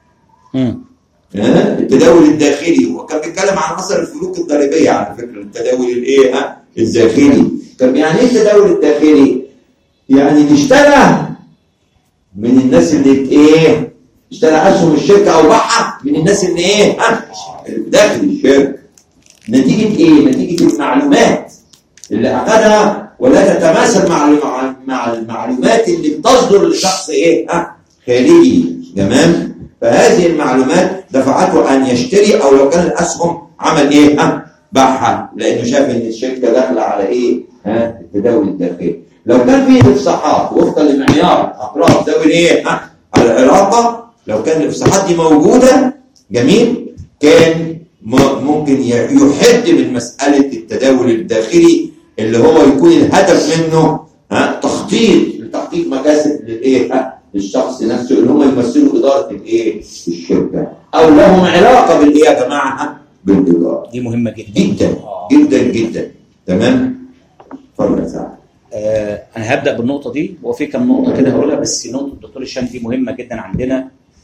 امم التداول الداخلي، وكان بيتكلم عن اثر الفلوك الضريبيه على فكره التداول الايه ها الداخلي. طب يعني ايه التداول الداخلي؟ يعني نشترى من الناس اللي ايه اشترى اسهم الشركه او باعها من الناس اللي ايه ها داخل الشركه. نتيجه ايه؟ نتيجه المعلومات اللي اخذها ولا تتماثل مع مع المعلومات اللي بتصدر لشخص ايه ها خارجي. تمام؟ فهذه المعلومات دفعته ان يشتري، او لو كان الاسهم عمل ايه ها باعها لانه شاف ان الشركه داخله على ايه ها التداول الداخلي. لو كان فيه افصاحات وفقا لمعيار اطراف ذوي ايه ها العلاقه، لو كان الافصاحات دي موجوده جميل كان ممكن يحد من مساله التداول الداخلي اللي هو يكون الهدف منه ها تخطيط لتحقيق مكاسب للايه للشخص نفسه اللي هم يمثلوا اداره الايه الشركه او لهم علاقه بالايه يا جماعه بالاداره. دي مهمه جدا جدا آه. جدا جدا. تمام. اتفضل يا سعد. آه انا هبدا بالنقطه دي وفي كم نقطه كده هقولها بس نقطه الدكتور هشام دي مهمه جدا عندنا.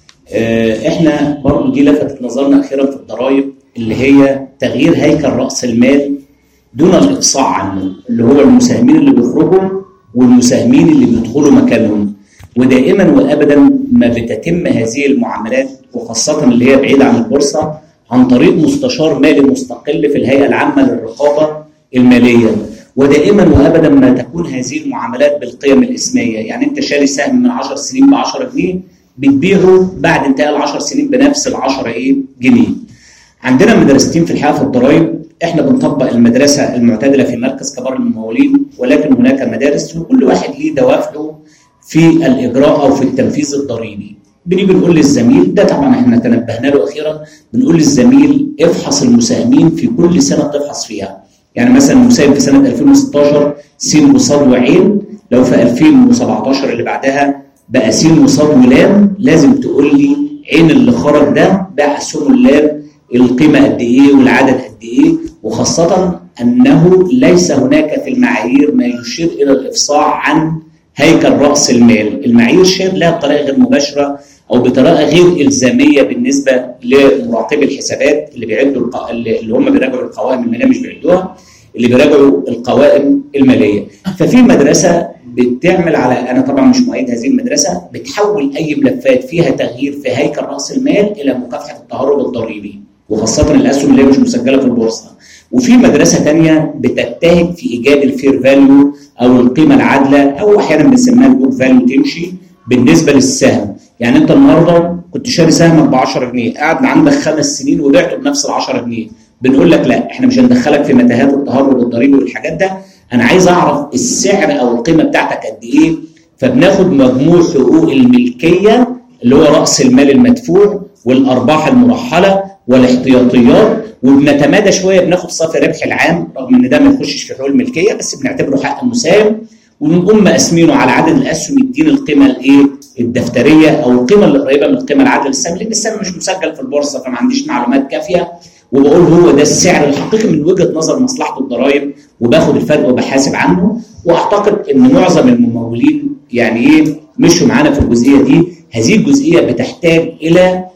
آه احنا برضه دي لفتت نظرنا اخيرا في الضرائب اللي هي تغيير هيكل راس المال دون الافصاح عنه اللي هو المساهمين اللي بيخرجوا والمساهمين اللي بيدخلوا مكانهم. ودائما وابدا ما بتتم هذه المعاملات وخاصه اللي هي بعيده عن البورصه عن طريق مستشار مالي مستقل في الهيئه العامه للرقابه الماليه. ودائما وابدا ما تكون هذه المعاملات بالقيم الاسميه، يعني انت شاري سهم من عشر سنين ب عشرة جنيه بتبيعه بعد انتهاء ال عشر سنين بنفس ال عشرة ايه جنيه. عندنا مدرستين في الحقيقه في الضرائب، احنا بنطبق المدرسه المعتدله في مركز كبار الممولين، ولكن هناك مدارس وكل واحد ليه دوافعه في الاجراء او في التنفيذ الضريبي. بنيجي نقول للزميل ده طبعا احنا تنبهنا له اخيرا، بنقول للزميل افحص المساهمين في كل سنه تفحص فيها. يعني مثلا المساهم في سنه ألفين وستاشر س وصاد وعين، لو في ألفين وسبعتاشر اللي بعدها بقى س وصاد ولام، لازم تقول لي عين اللي خرج ده باع اسهم اللام القيمه قد ايه والعدد قد ايه، وخاصه انه ليس هناك في المعايير ما يشير الى الافصاح عن هيكل راس المال. المعايير شير لها بطريقه غير مباشره او بطريقه غير الزاميه بالنسبه لمراقبي الحسابات اللي بيعدوا الق... اللي هم بيراجعوا القوائم الماليه، مش بيعدوها، اللي بيراجعوا القوائم الماليه. ففي مدرسه بتعمل على، انا طبعا مش مؤيد هذه المدرسه، بتحول اي ملفات فيها تغيير في هيكل راس المال الى مكافحه التهرب الضريبي، وخاصه الاسهم اللي هي مش مسجله في البورصه. وفي مدرسه ثانيه بتجتهد في ايجاد الفير فاليو او القيمه العادله، او احيانا بنسميها البوك فاليو تمشي بالنسبه للسهم. يعني انت النهارده كنت شاري سهمك ب عشرة جنيه، قاعد عندك خمس سنين وبعته بنفس ال عشرة جنيه، بنقول لك لا احنا مش هندخلك في متاهات التهرب الضريبي والحاجات ده، انا عايز اعرف السعر او القيمه بتاعتك قد ايه. فبناخد مجموع حقوق الملكيه اللي هو راس المال المدفوع والارباح المرحله والاحتياطيات، وبنتمادى شويه بناخد صافي الربح العام رغم ان ده ما يخشش في حقوق الملكيه بس بنعتبره حق مساهم، ونقوم مقسمينه على عدد الاسهم يدينا القيمه الايه الدفتريه او القيمه اللي قريبه من القيمه العادله للسهم، لان السهم مش مسجل في البورصه فما عنديش معلومات كافيه، وبقول هو ده السعر الحقيقي من وجهه نظر مصلحه الضرائب، وباخد الفرق وبحاسب عنه. واعتقد ان معظم الممولين يعني ايه مشوا معانا في الجزئيه دي. هذه الجزئيه بتحتاج الى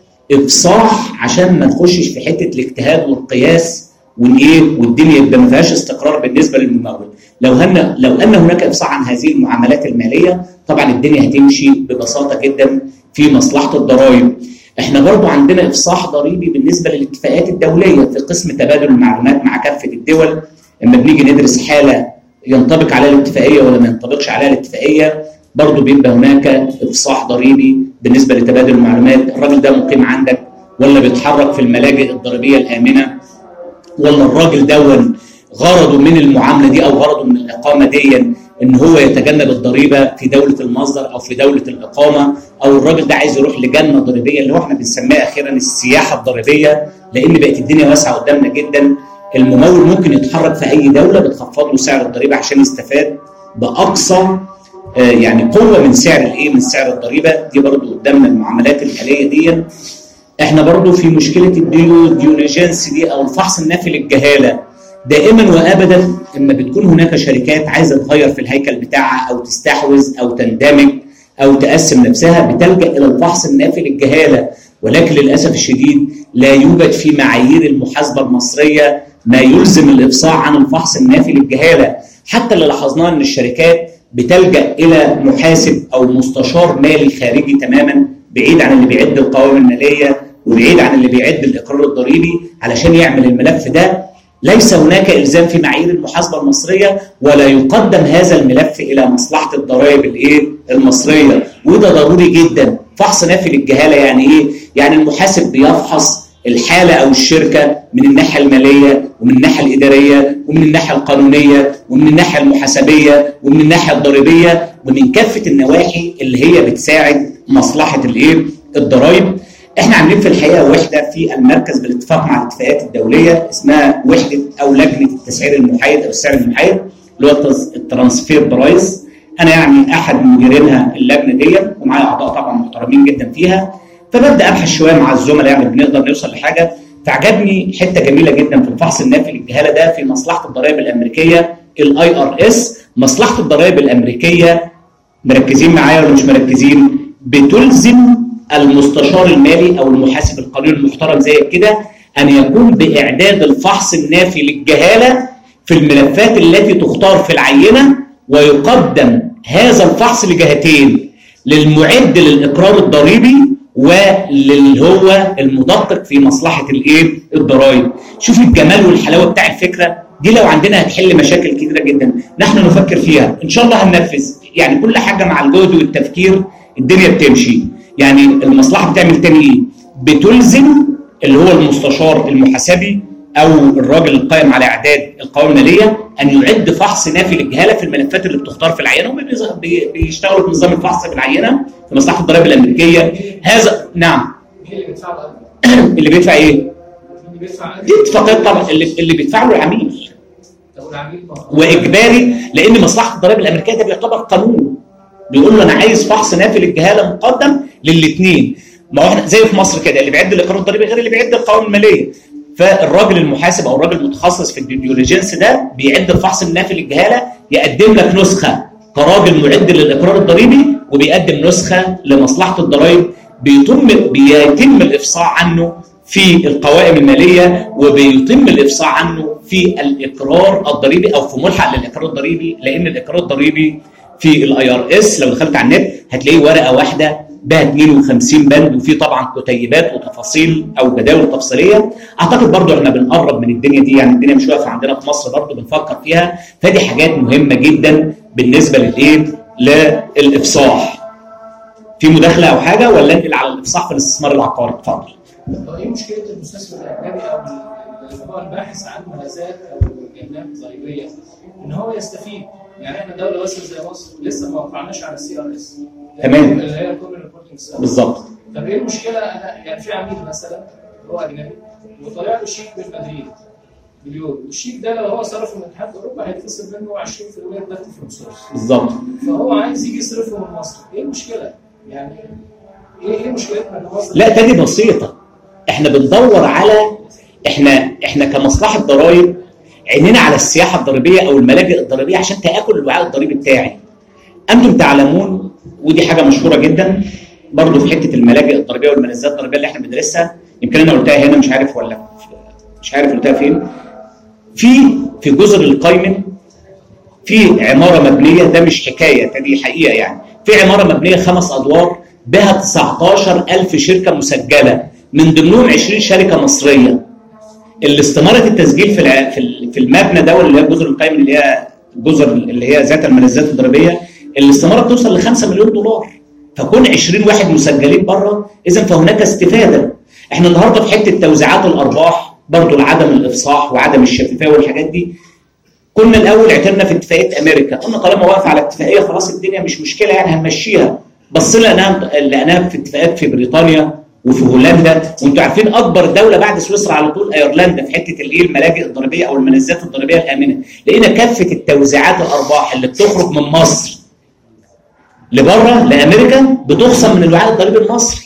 افصاح عشان ما نخشش في حته الاجتهاد والقياس والايه والدنيا يبقى ما فيهاش استقرار بالنسبه للممول. لو هن لو ان هناك افصاح عن هذه المعاملات الماليه طبعا الدنيا هتمشي ببساطه جدا في مصلحه الضرائب. احنا برضو عندنا افصاح ضريبي بالنسبه للاتفاقات الدوليه في قسم تبادل المعلومات مع كافه الدول. لما بنيجي ندرس حاله ينطبق عليها الاتفاقيه ولا ما ينطبقش عليها الاتفاقيه، برضو بيبقى هناك افصاح ضريبي بالنسبه لتبادل المعلومات. الراجل ده مقيم عندك ولا بيتحرك في الملاجئ الضريبيه الامنه، ولا الراجل دون غرضه من المعامله دي او غرضه من الاقامه دي ان هو يتجنب الضريبه في دوله المصدر او في دوله الاقامه، او الراجل ده عايز يروح لجنه ضريبيه اللي هو احنا بنسميها اخيرا السياحه الضريبيه، لان بقت الدنيا واسعه قدامنا جدا. الممول ممكن يتحرك في اي دوله بتخفض له سعر الضريبه عشان يستفاد باقصى آه يعني قوه من سعر الايه من سعر الضريبه دي. برضو قدامنا المعاملات الماليه دي. احنا برضو في مشكله الديو ديونيجنس دي او الفحص النافي للجهاله. دائما وابدا اما بتكون هناك شركات عايزه تغير في الهيكل بتاعها او تستحوذ او تندمج او تقسم نفسها بتلجا الى الفحص النافي للجهاله، ولكن للاسف الشديد لا يوجد في معايير المحاسبه المصريه ما يلزم الافصاح عن الفحص النافي للجهاله. حتى اللي لاحظناه ان الشركات بتلجا الى محاسب او مستشار مالي خارجي تماما بعيد عن اللي بيعد القوائم الماليه وبعيد عن اللي بيعد الاقرار الضريبي علشان يعمل الملف ده. ليس هناك الزام في معايير المحاسبه المصريه ولا يقدم هذا الملف الى مصلحه الضرائب الايه المصريه، وده ضروري جدا. فحص نافي للجهاله يعني ايه؟ يعني المحاسب بيفحص الحاله او الشركه من الناحيه الماليه ومن الناحيه الاداريه ومن الناحيه القانونيه ومن الناحيه المحاسبيه ومن الناحيه الضريبيه ومن كافه النواحي اللي هي بتساعد مصلحه الايه الضرائب. احنا عاملين في الحقيقه وحده في المركز بالاتفاق مع الاتفاقيات الدوليه اسمها وحده او لجنه التسعير المحايد او السعر المحايد اللي هو الترانسفير برايس. انا يعني احد مديرينها اللجنه دي ومعايا اعضاء طبعا محترمين جدا فيها، فببدا ابحث شويه مع الزملاء يعني بنقدر نوصل لحاجه. فعجبني حته جميله جدا في الفحص النافي للجهاله ده في مصلحه الضرائب الامريكيه الاي ار اس. مصلحه الضرائب الامريكيه مركزين معايا ولا مش مركزين؟ بتلزم المستشار المالي او المحاسب القانوني المحترم زي كده ان يقوم باعداد الفحص النافي للجهاله في الملفات التي تختار في العينه، ويقدم هذا الفحص لجهتين، للمعد للاقرار الضريبي وللي هو المدقق في مصلحه الايه؟ الضرائب. شوف الجمال والحلاوه بتاع الفكره دي، لو عندنا هتحل مشاكل كثيره جدا نحن نفكر فيها، ان شاء الله هننفذ. يعني كل حاجه مع الجهد والتفكير الدنيا بتمشي. يعني المصلحه بتعمل تاني ايه؟ بتلزم اللي هو المستشار المحاسبي او الراجل القائم على اعداد القوائم الماليه ان يعد فحص نافي للجهاله في الملفات اللي بتختار في العينه، هم بيشتغلوا في نظام الفحص في العينه في مصلحه الضرائب الامريكيه. هذا نعم. اللي بيدفع اللي بيدفع ايه؟ اللي بيدفع دي اتفاقات طبعا اللي, اللي بيدفع له العميل. طب العميل واجباري، لان مصلحه الضرائب الامريكيه ده بيعتبر قانون بيقول له انا عايز فحص نافي للجهاله مقدم للاثنين. ما هو احنا زي في مصر كده، اللي بيعد الاقرار الضريبي غير اللي بيعد القوائم الماليه. فالراجل المحاسب او الراجل المتخصص في الديوليجنس ده بيعد الفحص النافي للجهاله، يقدم لك نسخه كراجل معد للاقرار الضريبي، وبيقدم نسخه لمصلحه الضرائب بيتم بيتم الافصاح عنه في القوائم الماليه، وبيتم الافصاح عنه في الاقرار الضريبي او في ملحق للاقرار الضريبي، لان الاقرار الضريبي في الاي ار اس لو دخلت على النت هتلاقيه ورقه واحده بها اثنين وخمسين بند، وفي طبعا كتيبات وتفاصيل او جداول تفصيليه. اعتقد برضو احنا بنقرب من الدنيا دي، يعني الدنيا مش واقفه عندنا في مصر، برضو بنفكر فيها. فدي حاجات مهمه جدا بالنسبه للايه؟ للافصاح. في مداخله او حاجه ولا انقل على الافصاح في الاستثمار العقاري؟ اتفضل. طب ايه مشكله المستثمر الاجنبي او اللي هو الباحث عن مميزات او جنات ضريبيه ان هو يستفيد؟ يعني احنا دوله مثلا زي مصر لسه ما وقعناش على السي ار اس، تمام، اللي هي الكومن ريبورتنج سيستم بالظبط. طب ايه المشكله؟ انا يعني في عميل مثلا هو اجنبي وطالع له شيك من مدريد مليون، والشيك ده لو هو صرفه من اتحاد اوروبا هيتخصم منه عشرين بالمية دلوقتي في الرصاص بالظبط. فهو عايز يجي يصرفه من مصر، ايه المشكله؟ يعني ايه ايه مشكلتنا ان مصر؟ لا تاني بسيطه، احنا بندور على احنا احنا كمصلحه ضرائب عينينا على السياحه الضريبيه او الملاجئ الضريبيه عشان تاكل الوعاء الضريبي بتاعي. انتم تعلمون، ودي حاجه مشهوره جدا برضو في حته الملاجئ الضريبيه والمنازلات الضريبيه اللي احنا بندرسها، يمكن انا قلتها هنا مش عارف ولا مش عارف قلتها فين. في في جزر القيمن في عماره مبنيه، ده مش حكايه، دي حقيقه يعني. في عماره مبنيه خمس ادوار بها تسعتاشر ألف شركه مسجله، من ضمنهم عشرين شركه مصريه. اللي استمرت التسجيل في في المبنى ده اللي هي جزر القيمن اللي هي الجزر اللي هي ذات المنازلات الضريبيه، اللي استمرت توصل ل خمسة مليون دولار. فكون عشرين واحد مسجلين بره، اذا فهناك استفاده. احنا النهارده في حته توزيعات الارباح برضو لعدم الافصاح وعدم الشفافيه والحاجات دي. كنا الاول اعترنا في اتفاقيه امريكا، قلنا طالما واقفه على اتفاقيه خلاص الدنيا مش مشكله يعني هنمشيها. بصينا لقيناها لقيناها في اتفاقات في بريطانيا وفي هولندا، وانتم عارفين اكبر دوله بعد سويسرا على طول ايرلندا في حته الايه؟ الملاجئ الضريبيه او المنازلات الضريبيه الامنه. لقينا كافه التوزيعات الارباح اللي بتخرج من مصر لبره لامريكا بتخصم من الوعاء الضريبي المصري.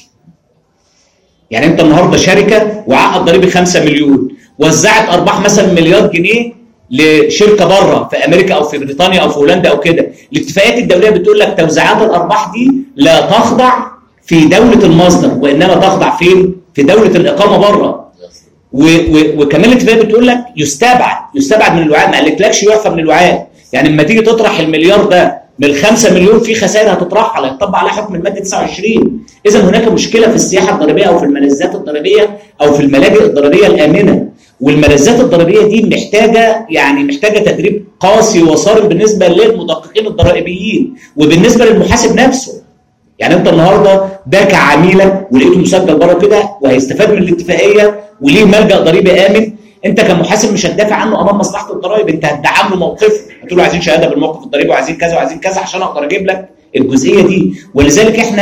يعني انت النهارده شركه وعاء الضريبي خمسة مليون، وزعت ارباح مثلا مليار جنيه لشركه بره في امريكا او في بريطانيا او في هولندا او كده. الاتفاقيات الدوليه بتقول لك توزيعات الارباح دي لا تخضع في دوله المصدر، وانما تخضع فين؟ في دوله الاقامه بره. وكمان الاتفاقيه بتقول لك يستبعد يستبعد من الوعاء، ما قالتلكش يعفى من الوعاء. يعني لما تيجي تطرح المليار ده من الخمسة مليون في خسائر هتطرحها، هيطبق عليها حكم الماده تسعة وعشرين. اذا هناك مشكله في السياحه الضريبيه او في المنازلات الضريبيه او في الملاجئ الضريبيه الامنه. والمنازلات الضريبيه دي محتاجه يعني محتاجه تدريب قاسي وصارم بالنسبه للمدققين الضرائبيين وبالنسبه للمحاسب نفسه. يعني انت النهارده ده كعميلك ولقيته مسجل بره كده وهيستفاد من الاتفاقيه وليه ملجأ ضريبي امن، انت كمحاسب مش هتدافع عنه امام مصلحه الضرائب، انت هتدعم له موقفه، هتقول له عايزين شهاده بالموقف الضريبي وعايزين كذا وعايزين كذا عشان اقدر اجيب لك الجزئيه دي. ولذلك احنا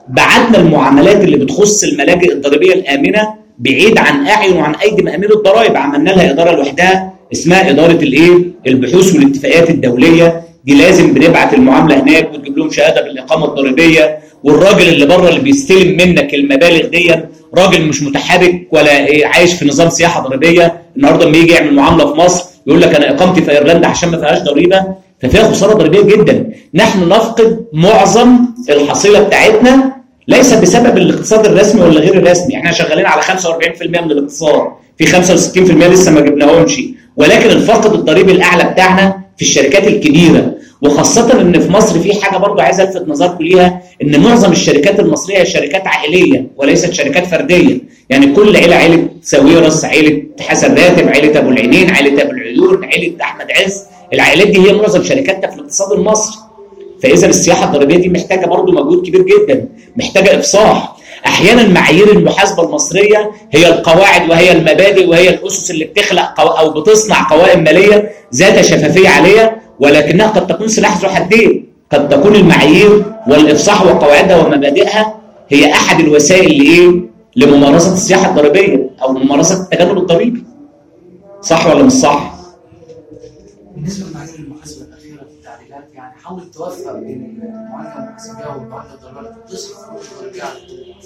بعدنا المعاملات اللي بتخص الملاجئ الضريبيه الامنه بعيد عن اعين وعن ايدي مامين الضرائب، عملنا لها اداره لوحدها اسمها اداره الايه؟ البحوث والاتفاقات الدوليه. دي لازم بنبعت المعامله هناك وتجيب لهم شهاده بالاقامه الضريبيه، والراجل اللي بره اللي بيستلم منك المبالغ دي راجل مش متحرك ولا إيه، عايش في نظام سياحه ضريبيه. النهارده لما يجي يعمل معامله في مصر يقول لك انا اقامتي في ايرلندا عشان ما فيهاش ضريبه، ففيها خساره ضريبيه جدا. نحن نفقد معظم الحصيله بتاعتنا ليس بسبب الاقتصاد الرسمي ولا غير الرسمي، احنا شغالين على خمسة وأربعين بالمئة من الاقتصاد، في خمسة وستين بالمئة لسه ما جبناهمش، ولكن الفقد الضريبي الاعلى بتاعنا في الشركات الكبيره. وخاصه ان في مصر في حاجه برضو عايز الفت نظركم ليها، ان معظم الشركات المصريه هي شركات عائليه وليست شركات فرديه، يعني كل عيله عيله ساويرس، عيله حسن راتب، عيله ابو العينين، عيله ابو العيون، عيله احمد عز، العائلات دي هي معظم شركاتنا في الاقتصاد المصري. فاذا السياحه الضريبيه دي محتاجه برضو مجهود كبير جدا، محتاجه افصاح. احيانا معايير المحاسبه المصريه هي القواعد وهي المبادئ وهي الاسس اللي بتخلق او بتصنع قوائم ماليه ذات شفافيه عاليه، ولكنها قد تكون سلاح ذو حدين. قد تكون المعايير والافصاح وقواعدها ومبادئها هي احد الوسائل لايه؟ لممارسه السياحه الضريبيه او ممارسه التجنب الضريبي. صح ولا مش صح؟ بالنسبه لمعايير المحاسبه الاخيره في التعديلات، يعني حاول توفق بين المعالجه المحاسبيه والمعالجه الضريبيه تصرف فلوس ضريبيه على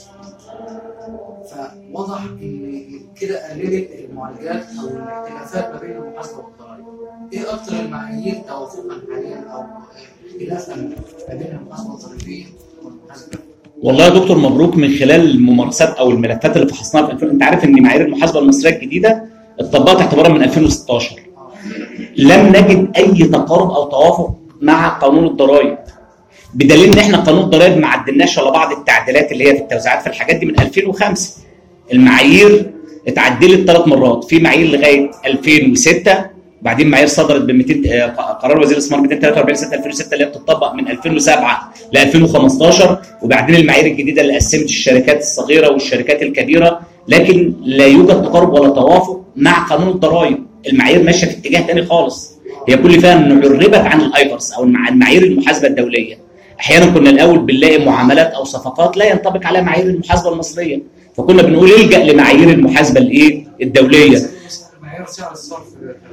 فواضح ان كده قللت المعالجات او الاختلافات ما بين المحاسبه والضرائب. ايه اكثر المعايير توافقا حاليا او اختلافا ما بين المحاسبه الضريبيه والمحاسبه؟ والله يا دكتور مبروك، من خلال الممارسات او الملفات اللي فحصناها في ألفين، انت عارف ان معايير المحاسبه المصريه الجديده اتطبقت اعتبارا من ألفين وستاشر. لم نجد اي تقارب او توافق مع قانون الضرائب، بدليل ان احنا قانون الضرائب ما عدلناش على بعض التعديلات اللي هي في التوزيعات في الحاجات دي من ألفين وخمسة. المعايير اتعدلت ثلاث مرات، في معايير لغايه ألفين وستة، وبعدين معايير صدرت ب مئتين قرار وزير الاستثمار مئتين وثلاثة وأربعين سنه ألفين وستة اللي هي بتطبق من ألفين وسبعة ل ألفين وخمستاشر، وبعدين المعايير الجديده اللي قسمت الشركات الصغيره والشركات الكبيره. لكن لا يوجد تقارب ولا توافق مع قانون الضرائب، المعايير ماشيه في اتجاه ثاني خالص. هي كل فيها انه عربت عن الايفرس او المعايير المحاسبه الدوليه. احيانا كنا الاول بنلاقي معاملات او صفقات لا ينطبق عليها معايير المحاسبه المصريه، فكنا بنقول الجا لمعايير المحاسبه الايه الدوليه. معيار سعر الصرف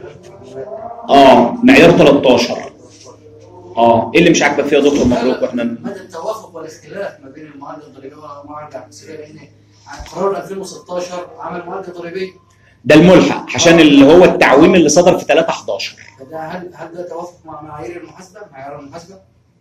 اه معيار ثلاثة عشر. اه ايه اللي مش عاجبك فيها يا دكتور مبروك؟ واحنا مدى التوافق والاختلاف ما بين المعالجه الضريبيه والمعالجه المحاسبيه، لان قرار ألفين وستاشر عمل معالجه ضريبيه ده الملحق عشان اللي هو التعويم اللي صدر في ثلاثة حداشر. فده هل هل ده توافق مع معايير المحاسبه معيار المحاسبه؟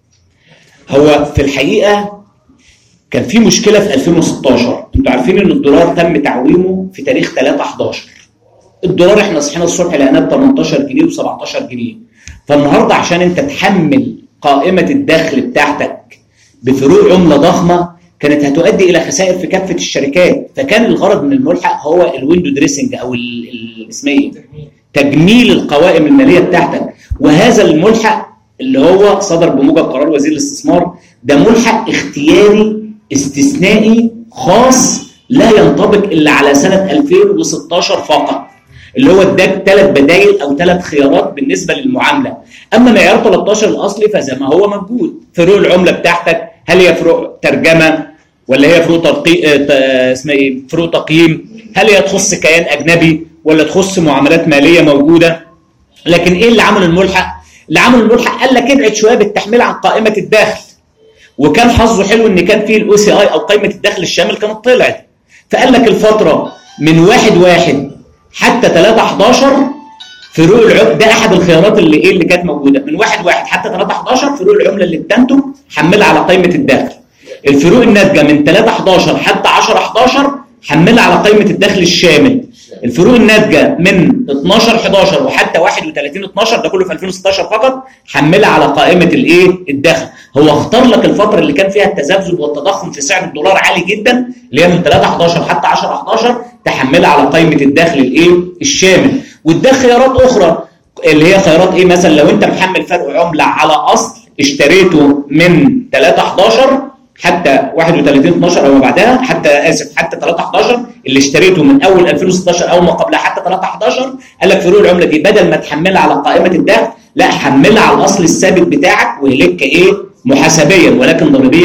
هو في الحقيقه كان في مشكله في ألفين وستاشر، انتوا عارفين ان الدولار تم تعويمه في تاريخ ثلاثة حداشر. الدولار احنا صحينا الصبح لقيناه ب تمنتاشر جنيه وسبعتاشر جنيه. فالنهارده عشان انت تحمل قائمه الدخل بتاعتك بفروق عمله ضخمه كانت هتؤدي الى خسائر في كافه الشركات، فكان الغرض من الملحق هو الويندو دريسنج او اسمه ايه؟ تجميل القوائم الماليه بتاعتك. وهذا الملحق اللي هو صدر بموجب قرار وزير الاستثمار ده ملحق اختياري استثنائي خاص لا ينطبق الا على سنه ألفين وستاشر فقط، اللي هو اداك ثلاث بدائل او ثلاث خيارات بالنسبه للمعامله. اما معيار ثلاثة عشر الاصلي فزي ما هو موجود، فروق العمله بتاعتك هل هي فروق ترجمه ولا هي فروق ترقي... اسمها ايه؟ فروق تقييم، هل هي تخص كيان اجنبي ولا تخص معاملات ماليه موجوده. لكن ايه اللي عمل الملحق؟ اللي عمل الملحق قال لك ابعد شويه بالتحميل عن قائمه الدخل، وكان حظه حلو ان كان فيه الاو سي اي او قائمه الدخل الشامل كانت طلعت، فقال لك الفتره من واحد واحد حتى ثلاثة حداشر فروق العمله ده احد الخيارات اللي ايه اللي كانت موجوده، من واحد واحد حتى ثلاثة حداشر فروق العمله اللي بتنتج حملها على قائمه الدخل. الفروق الناتجه من ثلاثة حداشر حتى عشرة حداشر حملها على قائمه الدخل الشامل. الفروق الناتجه من اتناشر حداشر وحتى واحد وثلاثين اتناشر ده كله في ألفين وستاشر فقط حملها على قائمه الايه الدخل. هو اختار لك الفتره اللي كان فيها التذبذب والتضخم في سعر الدولار عالي جدا اللي هي من ثلاثة حداشر حتى عشرة حداشر تحملها على قائمه الدخل الايه الشامل. واداك خيارات اخرى اللي هي خيارات ايه؟ مثلا لو انت محمل فرق عمله على اصل اشتريته من ثلاثة حداشر حتى واحد وثلاثين اتناشر او ما بعدها حتى اسف حتى ثلاثة حداشر اللي اشتريته من اول ألفين وستاشر او ما قبلها حتى ثلاثة حداشر قال لك فروق العمله دي بدل ما تحملها على قائمه لا حملها على الاصل الثابت بتاعك ويلك ايه محاسبيا ولكن ضريبيا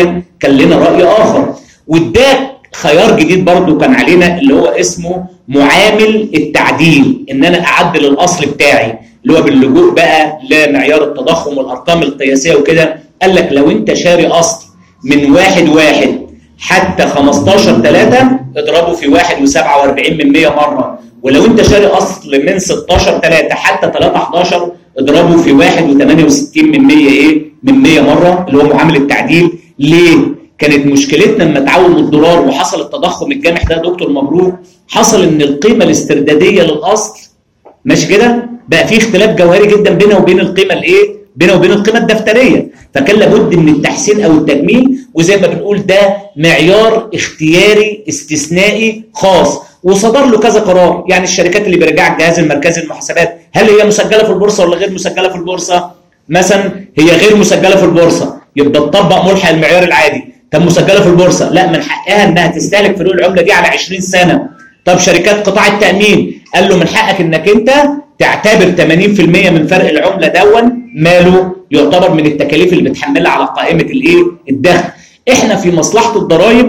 كان لنا راي اخر، واداك خيار جديد برضو كان علينا اللي هو اسمه معامل التعديل، ان انا اعدل الاصل بتاعي اللي هو باللجوء بقى لمعيار التضخم والارقام القياسيه وكده. قال لك لو انت شاري اصل من واحد واحد حتى خمستاشر تلاتة اضربه في واحد وسبعة واربعين من مية مره، ولو انت شاري اصل من ستاشر تلاتة حتى تلاتة حداشر اضربه في واحد وتمانية وستين من مية ايه من مية مره، اللي هو معامل التعديل. ليه؟ كانت مشكلتنا لما تعاون الدولار وحصل التضخم الجامح ده يا دكتور مبروك، حصل ان القيمه الاسترداديه للاصل ماشي كده بقى في اختلاف جوهري جدا بينه وبين القيمه الايه؟ بينه وبين القيمه الدفتريه، فكان لابد من التحسين او التجميل، وزي ما بنقول ده معيار اختياري استثنائي خاص وصدر له كذا قرار. يعني الشركات اللي بيرجع الجهاز المركزي للمحاسبات هل هي مسجله في البورصه ولا غير مسجله في البورصه؟ مثلا هي غير مسجله في البورصه يبقى تطبق ملحق المعيار العادي. طب مسجله في البورصه لا، من حقها انها تستهلك فروق العمله دي على عشرين سنه. طب شركات قطاع التامين قال له من حقك انك انت تعتبر تمانين في المية من فرق العمله دون ماله يعتبر من التكاليف اللي بتحملها على قائمه الايه؟ الدخل. احنا في مصلحه الضرائب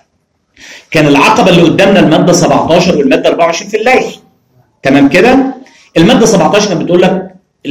كان العقبه اللي قدامنا الماده سبعتاشر والماده اربعة وعشرين في اللائحه. تمام كده؟ الماده سبعتاشر كانت بتقول لك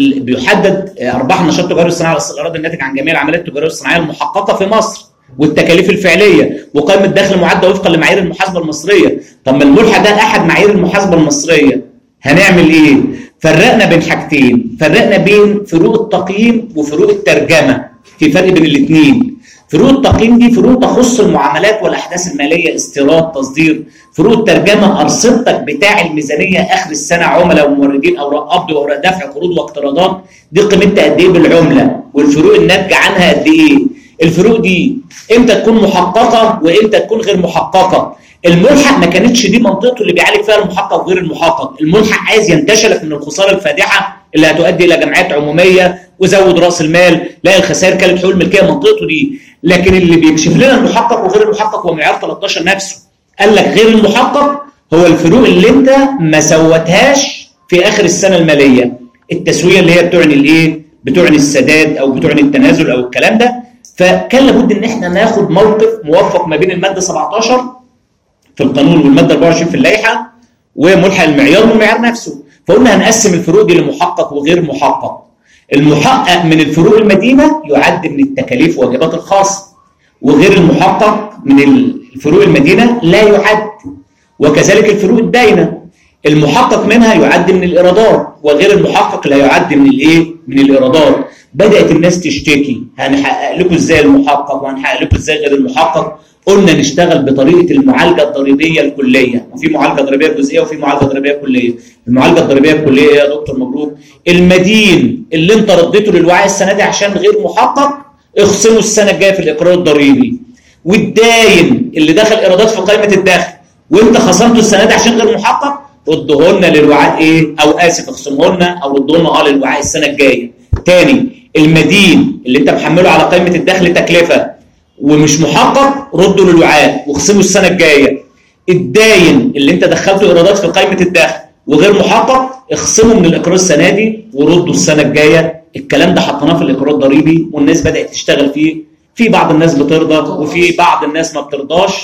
بيحدد ارباح النشاط التجاري والصناعي على الاراضي الناتج عن جميع العمليات التجاريه والصناعيه المحققه في مصر والتكاليف الفعليه وقائمه دخل معده وفقا لمعايير المحاسبه المصريه. طب ما الملحق ده احد معايير المحاسبه المصريه، هنعمل ايه؟ فرقنا بين حاجتين، فرقنا بين فروق التقييم وفروق الترجمه، في فرق بين الاثنين. فروق التقييم دي فروق تخص المعاملات والاحداث الماليه، استيراد، تصدير. فروق الترجمه ارصدتك بتاع الميزانيه اخر السنه، عملاء وموردين، اوراق قبض واوراق دفع، قروض واقتراضات، دي قيمتها قد ايه بالعمله، والفروق الناتجه عنها قد ايه. الفروق دي امتى تكون محققه وامتى تكون غير محققه. الملحق ما كانتش دي منطقته اللي بيعالج فيها المحقق وغير المحقق. الملحق عايز ينتشلك من الخساره الفادحه اللي هتؤدي الى جمعيات عموميه وزود راس المال، لا الخسائر كانت حقوق الملكيه، منطقته دي. لكن اللي بيكشف لنا المحقق وغير المحقق هو معيار تلتاشر نفسه. قال لك غير المحقق هو الفروق اللي انت ما سوتهاش في اخر السنه الماليه، التسويه اللي هي بتعني الايه؟ بتعني السداد او بتعني التنازل او الكلام ده. فكان لابد ان احنا ناخد موقف موفق ما بين الماده سبعتاشر في القانون والماده اربعة وعشرين في اللائحه وملحق المعيار والمعيار نفسه. فقلنا هنقسم الفروق دي لمحقق وغير محقق. المحقق من الفروق المدينه يعد من التكاليف وواجبات الخاصه، وغير المحقق من الفروق المدينه لا يعد، وكذلك الفروق الداينه المحقق منها يعد من الايرادات، وغير المحقق لا يعد من الايه؟ من الايرادات. بدات الناس تشتكي هنحقق لكم ازاي المحقق وهنحقق لكم ازاي غير المحقق. قلنا نشتغل بطريقه المعالجه الضريبيه الكليه، وفي معالجه ضريبيه جزئيه وفي معالجه ضريبيه كليه. المعالجه الضريبيه الكليه يا دكتور مبروك، المدين اللي انت رديته للوعي السنه دي عشان غير محقق اخصمه السنه الجايه في الاقرار الضريبي، والداين اللي دخل ايرادات في قائمه الدخل وانت خصمته السنه دي عشان غير محقق رديه لنا للوعاء ايه؟ او اسف اخصمه لنا او رديه لنا اه للوعاء السنه الجايه. تاني، المدين اللي انت محمله على قائمه الدخل تكلفه ومش محقق رده للوعاء واخصمه السنه الجايه. الداين اللي انت دخلته ايرادات في قائمه الدخل وغير محقق اخصمه من الاقرار السنه دي ورده السنه الجايه. الكلام ده حطيناه في الاقرار الضريبي والناس بدات تشتغل فيه. في بعض الناس بترضى وفي بعض الناس ما بترضاش.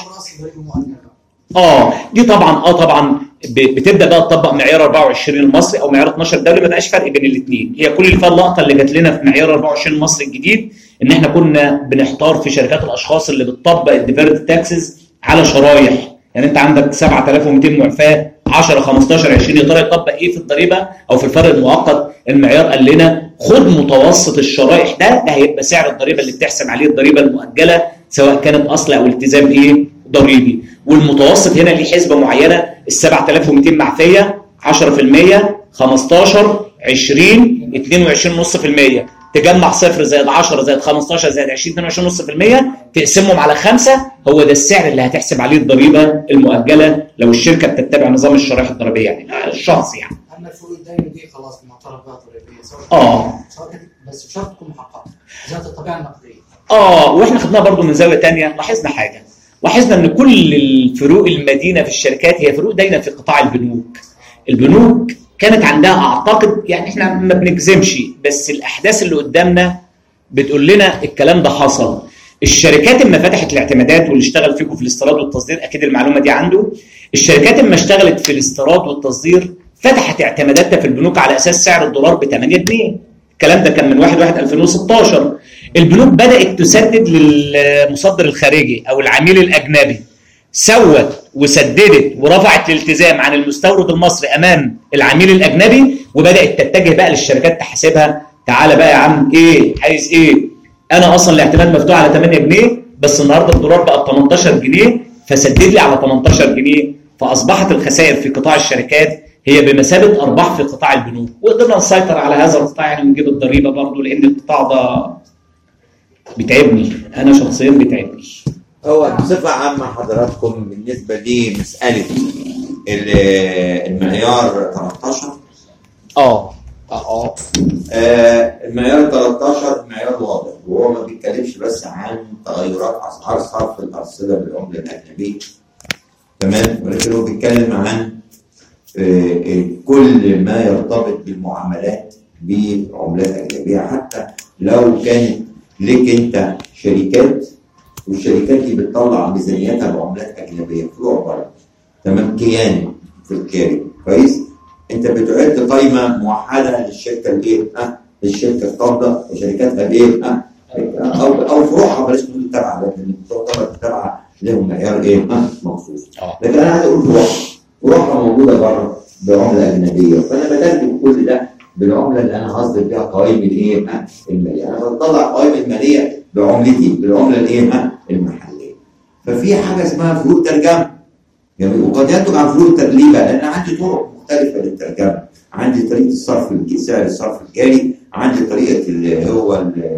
اه دي طبعا اه طبعا بتبدا بقى تطبق معيار اربعة وعشرين المصري او معيار اتناشر الدولي، ما بقاش فرق بين الاثنين. هي كل اللي فيها اللقطه اللي جات لنا في معيار اربعة وعشرين المصري الجديد ان احنا كنا بنحتار في شركات الاشخاص اللي بتطبق الديفيرد تاكسز على شرايح. يعني انت عندك سبعة آلاف ومئتين معفاه عشرة خمستاشر عشرين، يا ترى يطبق ايه في الضريبه او في الفرق المؤقت؟ المعيار قال لنا خد متوسط الشرائح ده، ده هيبقى سعر الضريبه اللي بتحسب عليه الضريبه المؤجله سواء كانت اصل او التزام ايه؟ ضريبي. والمتوسط هنا ليه حسبه معينه، ال سبعة آلاف ومئتين معفيه عشرة في المية خمستاشر عشرين اتنين وعشرين فاصلة خمسة في المية، تجمع صفر زائد عشرة زائد خمستاشر زائد عشرين اتنين وعشرين فاصلة خمسة في المية، تقسمهم على خمسة، هو ده السعر اللي هتحسب عليه الضريبه المؤجله لو الشركه بتتبع نظام الشرائح الضريبيه يعني الشخص يعني. اما الفروق الداينه دي خلاص معترف بها ضريبيه سواء اه سواء بس بشرط تكون محققه ذات الطبيعه النقديه. اه واحنا خدناها برضو من زاويه ثانيه. لاحظنا حاجه، لاحظنا ان كل الفروق المدينه في الشركات هي فروق داينه في قطاع البنوك. البنوك كانت عندها اعتقد، يعني احنا ما بنجزمش، بس الاحداث اللي قدامنا بتقول لنا الكلام ده حصل. الشركات اما فتحت الاعتمادات واللي اشتغل فيكم في الاستيراد والتصدير اكيد المعلومه دي عنده، الشركات اما اشتغلت في الاستيراد والتصدير فتحت اعتماداتها في البنوك على اساس سعر الدولار ب ثمانية جنيه. الكلام ده كان من واحد واحد ألفين وستاشر. البنوك بدات تسدد للمصدر الخارجي او العميل الاجنبي، سوت وسددت ورفعت الالتزام عن المستورد المصري امام العميل الاجنبي، وبدات تتجه بقى للشركات تحاسبها. تعالى بقى يا عم ايه عايز ايه؟ انا اصلا الاعتماد مفتوح على ثمانية جنيه، بس النهارده الدولار بقى ب ثمانية عشر جنيه، فسدد لي على ثمانية عشر جنيه. فاصبحت الخسائر في قطاع الشركات هي بمثابه ارباح في قطاع البنوك، وقدرنا نسيطر على هذا القطاع يعني ونجيب الضريبه برضه، لان القطاع ده بيتعبني، انا شخصيا بيتعبني. هو بصفه عامه حضراتكم بالنسبه لمساله المعيار ثلاثة عشر اه اه اه المعيار ثلاثة عشر معيار واضح، وهو ما بيتكلمش بس عن تغيرات اسعار صرف الارصده بالعمله الاجنبيه، تمام، ولكن هو بيتكلم عن اه كل ما يرتبط بالمعاملات بعملات اجنبيه، حتى لو كانت لك انت شركات والشركات دي بتطلع ميزانياتها بعملات اجنبيه فروع بره، تمام، كيان في الخارج، كويس، انت بتعد قائمه موحده للشركه الايه؟ ها؟ للشركه القابضه وشركاتها الايه؟ ها؟ او او فروعها بلاش نقول تبع، لكن تعتبر تبع لهم معيار ايه؟ ها؟ مخصوص. لكن انا عايز اقول فروعها فروعها موجوده بره بعمله اجنبيه، فانا بترجم كل ده بالعمله اللي انا هصدر بيها قوائم الايه؟ ها؟ الماليه، انا بطلع قوائم الماليه بعملتي بالعمله الايه؟ ها؟ المحليه. ففي حاجه اسمها فروق ترجمه، يعني وقد ينتج عن فروق تقليبه، لان عندي طرق مختلفه للترجمه، عندي طريقه الصرف سعر الصرف الجاري، عندي طريقه اللي هو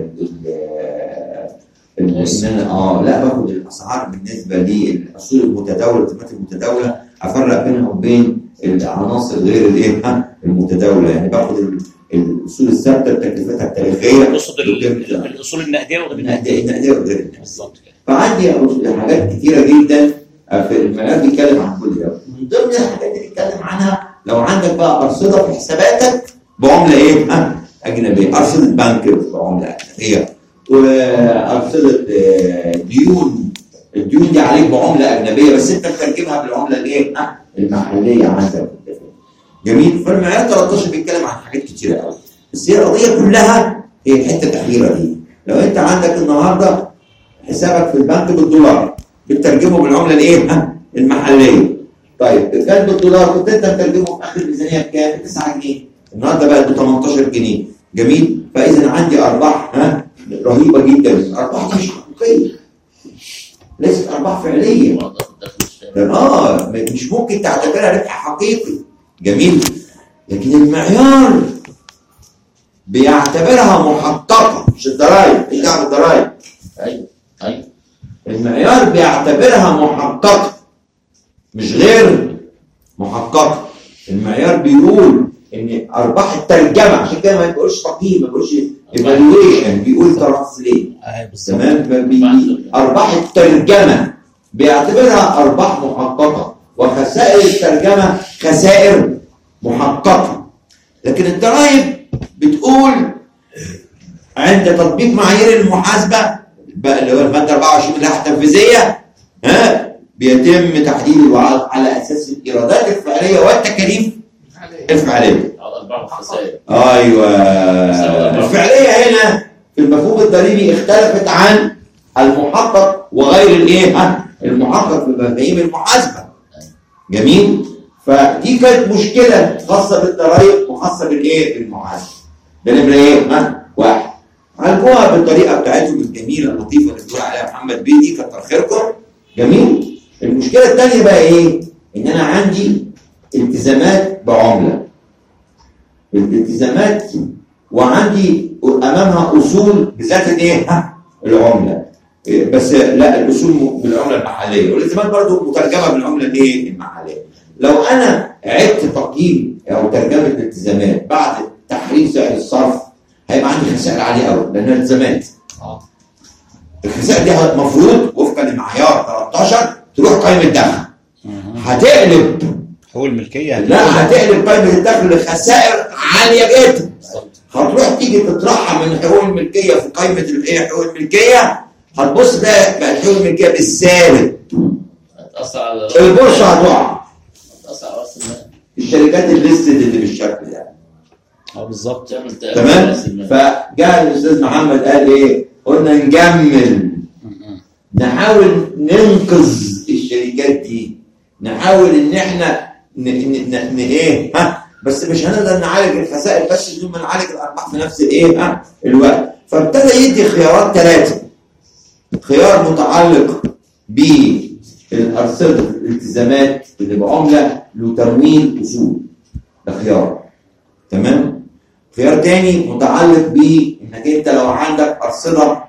ان انا اه لا باخد الاسعار بالنسبه للاصول المتداوله والخدمات المتداوله، افرق بينها وبين العناصر غير الايه؟ المتداوله، يعني باخد الاصول الثابته بتكلفتها التاريخيه، تقصد الاصول النقديه وغير النقديه النقديه وغير النقديه بالظبط كده. فعندي حاجات كثيره جدا في المعيار بيتكلم عن كل ده. من ضمن الحاجات اللي بيتكلم عنها لو عندك بقى ارصده في حساباتك بعمله ايه؟ ها؟ اجنبيه، ارصده بنك بعمله اجنبيه، وارصده ديون، الديون دي عليك بعمله اجنبيه بس انت بترجمها بالعمله الايه؟ ها؟ المحليه عندك. جميل. فالمعيار ثلاثة عشر بيتكلم عن حاجات كتيره قوي، بس هي القضيه كلها هي الحته الاخيره دي. لو انت عندك النهارده حسابك في البنك بالدولار بتترجمه بالعمله الايه؟ ها؟ المحليه. طيب كان بالدولار كنت انت بتترجمه في اخر الميزانيه بكام؟ تسعة جنيه. النهارده بقت ب ثمانية عشر جنيه. جميل؟ فاذا عندي ارباح ها رهيبه جدا، الارباح دي مش حقيقيه. ليست ارباح فعليه. اه مش ممكن تعتبرها ربح حقيقي. جميل؟ لكن المعيار بيعتبرها محققه، مش الضرايب، مش دعوه بالضرايب. ايوه ايوه المعيار بيعتبرها محققه مش غير محققه. المعيار بيقول ان ارباح الترجمه، عشان كده ما بيقولش تقييم، ما بيقولش ايفالويشن، بيقول ترانسليت. تمام؟ ارباح الترجمه بيعتبرها ارباح محققه، وخسائر الترجمه خسائر محققه. لكن الضرائب بتقول عند تطبيق معايير المحاسبه بقى اللي هو الماده أربعة وعشرين من اللائحه التنفيذيه، ها، بيتم تحديد الوعد على اساس الايرادات الفعليه والتكاليف الفعليه. ايوه، الفعليه هنا في المفهوم الضريبي اختلفت عن المحقق وغير الايه؟ ها، المحقق في مفاهيم المحاسبه. جميل؟ فدي كانت مشكله خاصه بالضرائب وخاصه بالايه؟ بالمحاسبه. ده نمره ايه؟ ها؟ واحد. عالجوها بالطريقه بتاعتهم الجميله اللطيفه اللي بيقول عليها محمد بيه، دي كتر خيركم. جميل؟ المشكله الثانيه بقى ايه؟ ان انا عندي التزامات بعمله. الالتزامات وعندي امامها اصول بذات الايه؟ ها؟ العمله. بس لا، الاصول بالعمله المحليه، والالتزامات برضه مترجمه بالعمله الايه؟ المحليه. لو انا عدت تقييم او ترجمه الالتزامات بعد تحرير سعر الصرف هيبقى عندي خسائر عاليه قوي لانها التزامات. اه الخسائر دي المفروض وفقا لمعيار ثلاثة عشر تروح قائمه دخل. هتقلب حقوق الملكيه، لا هتقلب قائمه الدخل لخسائر عاليه جدا. هتروح تيجي تطرحها من حقوق الملكيه في قائمه الايه؟ حقوق الملكيه، هتبص ده بقى تحول الملكيه بالسالب، هتأثر على البورصه هتقع، هتأثر على راس المال. الشركات الليستد اللي بالشكل ده. اه بالظبط. تعمل تأثير تمام. على راس المال. فجاء الاستاذ محمد قال ايه؟ قلنا نجمل، نحاول ننقذ الشركات دي، نحاول ان احنا ن... ن... ن... ن... ايه ها بس مش هنقدر نعالج الخسائر بس بدون ما نعالج الارباح في نفس الايه ها الوقت. فابتدى يدي خيارات ثلاثه، خيار متعلق بالارصده الالتزامات اللي بعمله لتمويل اصول، ده خيار. تمام. خيار تاني متعلق بانك انت لو عندك ارصده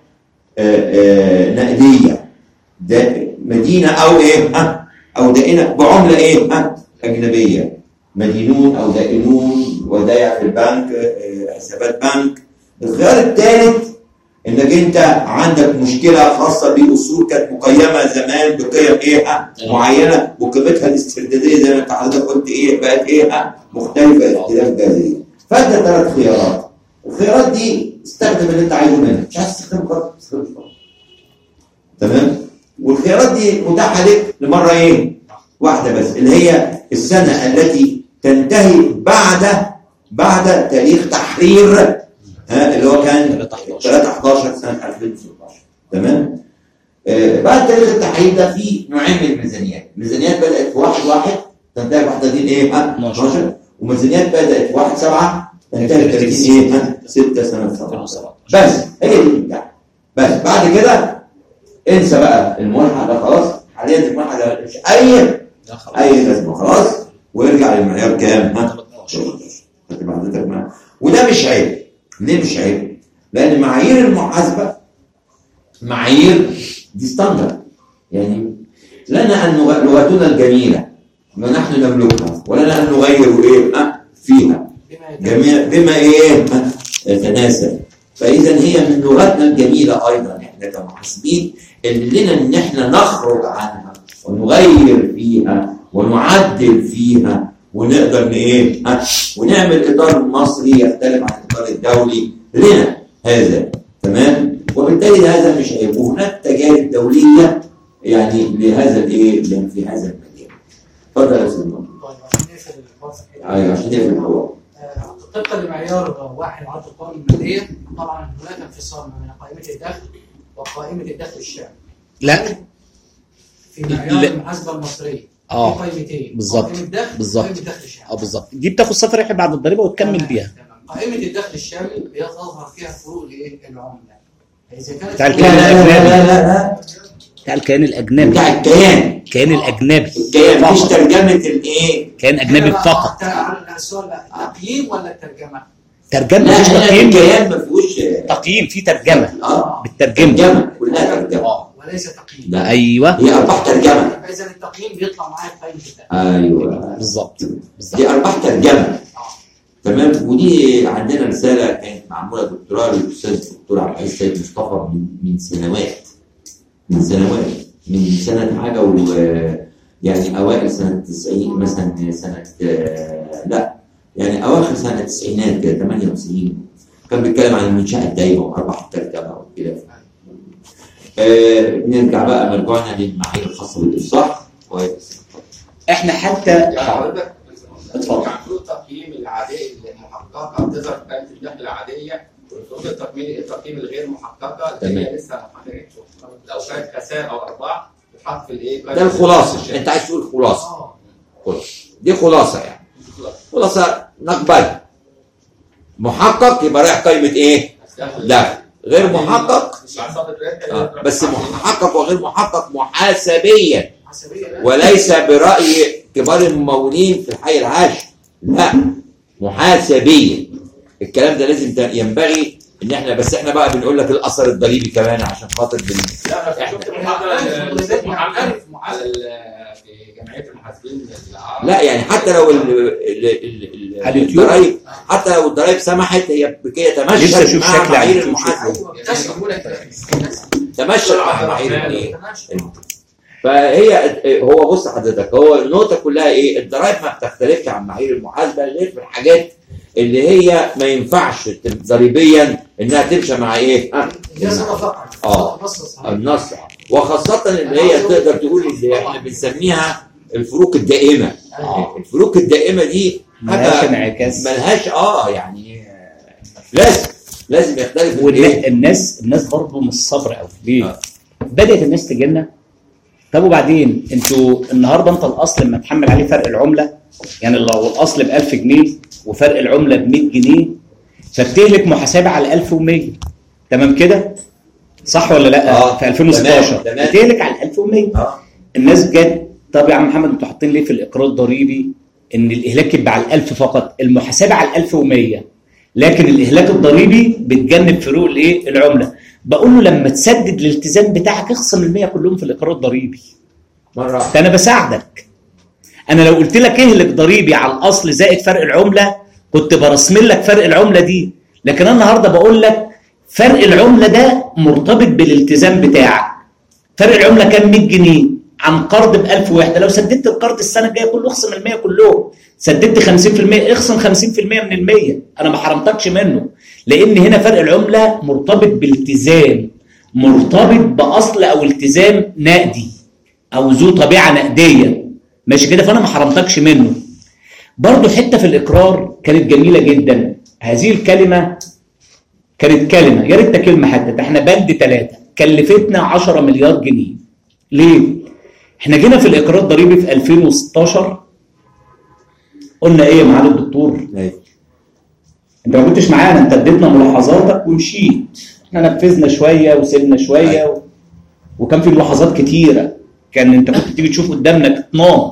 نقديه، ده مدينه او ايه ها او دائنه بعمله ايه ها اجنبيه، مدينون او دائنون، ودايع في البنك، حسابات بنك. الخيار الثالث انك انت عندك مشكله خاصه باصول كانت مقيمه زمان بقيم ايه ها معينه، وقيمتها الاسترداديه زي ما انت حضرتك قلت ايه بقت ايه ها مختلفه اختلاف جذري. فانت ثلاث خيارات، الخيارات دي استخدم اللي انت عايزه منها، مش عايز تستخدم خالص تستخدم خالص. تمام. والخيارات دي متاحه لك لمره ايه واحده بس، اللي هي السنه التي تنتهي بعد بعد تاريخ تحرير ها اللي هو كان ثلاثة حداشر سنه ألفين وستاشر. تمام. آه بعد تاريخ التحرير ده في نوعين من الميزانيات، ميزانيات بدات في واحد واحد تنتهي ب واحد وثلاثين ايه ها اتناشر، وميزانيات بدات في واحد سبعة تنتهي ب ثلاثين ايه ها ستة سنه سبعة. بس هي دي بتاعتك. بس بعد كده انسى بقى الملحق ده خلاص، حاليا الملحق ده مش اي اي لازمه خلاص، ويرجع للمعيار كام ها هتبقى حضرتك معاه. وده مش عيب. ليه مش عيب؟ لان معايير المحاسبه معايير دي ستاندرد، يعني لنا ان لغتنا الجميله ما نحن نملكها، ولنا ان نغير ايه ها فيها جميع بما ايه يتناسب. فاذا هي من لغتنا الجميله ايضا احنا كمحاسبين اللي لنا ان احنا نخرج عنها ونغير فيها ونعدل فيها، ونقدر ايه ونعمل اطار مصري يختلف عن الاطار الدولي لنا هذا. تمام. وبالتالي هذا مش عيب، وهناك تجارب دوليه يعني لهذا الايه في هذا المجال. اتفضل يا استاذ محمد. ايوه عشان نقفل الحوار. طبقا لمعيار واحد عرض القوائم الماليه، طبعا هناك انفصال ما بين قائمه الدخل وقائمه الدخل الشامل. لا في معيار المحاسبه المصريه اه في قائمتين، بالظبط قائمه الدخل بالظبط وقائمه الدخل الشامل. اه بالظبط، دي بتاخد صفر ربح بعد الضريبه وتكمل بيها. قائمه الدخل الشامل بيظهر فيها فروق الايه العمله، اذا كانت بتاع الكيان الاجنبي بتاع الكيان الاجنبي بتاع الكيان الكيان الاجنبي الكيان مش ترجمه الايه كيان اجنبي فقط. السؤال لا تقييم ولا الترجمه؟ ترجمه مفيش تقييم. الكيان ما فيهوش تقييم، في ترجمه اه بالترجمه ترجمه كلها ترجمه اه وليس تقييم. لا ايوه هي ارباح ترجمه. فاذا التقييم بيطلع معايا في قائمه الدخل. ايوه بالظبط بالظبط دي ارباح ترجمه. تمام. ودي عندنا رساله كانت معموله دكتوراه للاستاذ الدكتور عبد العزيز سيد مصطفى من من سنوات من سنوات من سنه حاجه و يعني اوائل سنه تسعين مثلا، سنه لا يعني اواخر سنه التسعينات كده ثمانية وتسعين، كان بيتكلم عن المنشاه الدايمه وارباح الترجمه وكده. آه نرجع بقى مرجعنا للمعايير الخاصه بالافصاح. احنا حتى اتفضل. المفروض التقييم العادي المحققه بتظهر في قائمه الدخل العاديه، والمفروض التقييم التقييم الغير محققه اللي هي لسه ما حضرتش لو كانت خسائر او ارباح بتتحط في الايه؟ ده الخلاصه. انت عايز تقول خلاصه. خلاصه دي خلاصه يعني خلاصه نقبلها. محقق يبقى رايح قائمه ايه؟ دخل. غير محقق آه. بس محقق وغير محقق محاسبيا وليس برأي كبار الممولين في الحي العاشر، لا محاسبيا. الكلام ده لازم ينبغي ان احنا بس احنا بقى بنقول لك الاثر الضريبي كمان عشان خاطر بال... لا احنا شفت محمد على في جمعيه المحاسبين العرب. لا يعني حتى لو الضرايب حتى لو الضرايب سمحت هي بكده تمشي مع معايير المحاسبه، تمشي مع معايير الايه. فهي هو بص حضرتك، هو النقطه كلها ايه؟ الضرايب ما بتختلفش عن معايير المحاسبه غير في الحاجات اللي هي ما ينفعش ضريبيا انها تمشي مع ايه؟ اه اه النص، وخاصه اللي هي تقدر تقول اللي احنا بنسميها الفروق الدائمه. آه. الفروق الدائمه دي ملهاش انعكاس، ملهاش اه يعني لازم لازم يختلف. والناس الناس برضه مش صبر قوي ليه؟ آه. بدات الناس تجي لنا، طب وبعدين انتوا النهارده انت الاصل لما تحمل عليه فرق العمله، يعني لو الاصل ب ألف جنيه وفرق العمله ب مية جنيه فبتهلك محاسبه على ألف ومية، تمام كده؟ صح ولا لا؟ آه. في ألفين وستاشر بتهلك على ألف ومية. آه. الناس جت طب يا عم محمد انتوا حاطين ليه في الاقرار الضريبي ان الاهلاك يبقى على الألف فقط، المحاسبه على ألف ومية، لكن الاهلاك الضريبي بتجنب فروق الايه؟ العمله. بقول له لما تسدد الالتزام بتاعك اخصم المية كلهم في الاقرار الضريبي. مره ده انا بساعدك. انا لو قلت لك اهلك ضريبي على الاصل زائد فرق العمله كنت برسمل لك فرق العمله دي، لكن انا النهارده بقول لك فرق العمله ده مرتبط بالالتزام بتاعك. فرق العمله كام؟ مية جنيه عن قرض ب ألف وحده، لو سددت القرض السنه الجايه كله اخصم المية كلهم، سددت خمسين في المية اخصم خمسين في المية من المية، انا ما حرمتكش منه، لان هنا فرق العمله مرتبط بالتزام، مرتبط باصل او التزام نقدي او ذو طبيعه نقديه، ماشي كده؟ فانا ما حرمتكش منه. برضه حته في الاقرار كانت جميله جدا، هذه الكلمه كانت كلمه يا ريتها كلمه حتى، ده احنا بند ثلاثه كلفتنا عشرة مليار جنيه. ليه؟ احنا جينا في الاقرار الضريبي في ألفين وستاشر قلنا ايه يا معالي الدكتور؟ ايوه انت ما كنتش معانا، انت اديتنا ملاحظاتك ومشيت، احنا نفذنا شويه وسيبنا شويه و... وكان في ملاحظات كتيره، كان انت كنت تيجي تشوف قدامنا تنام.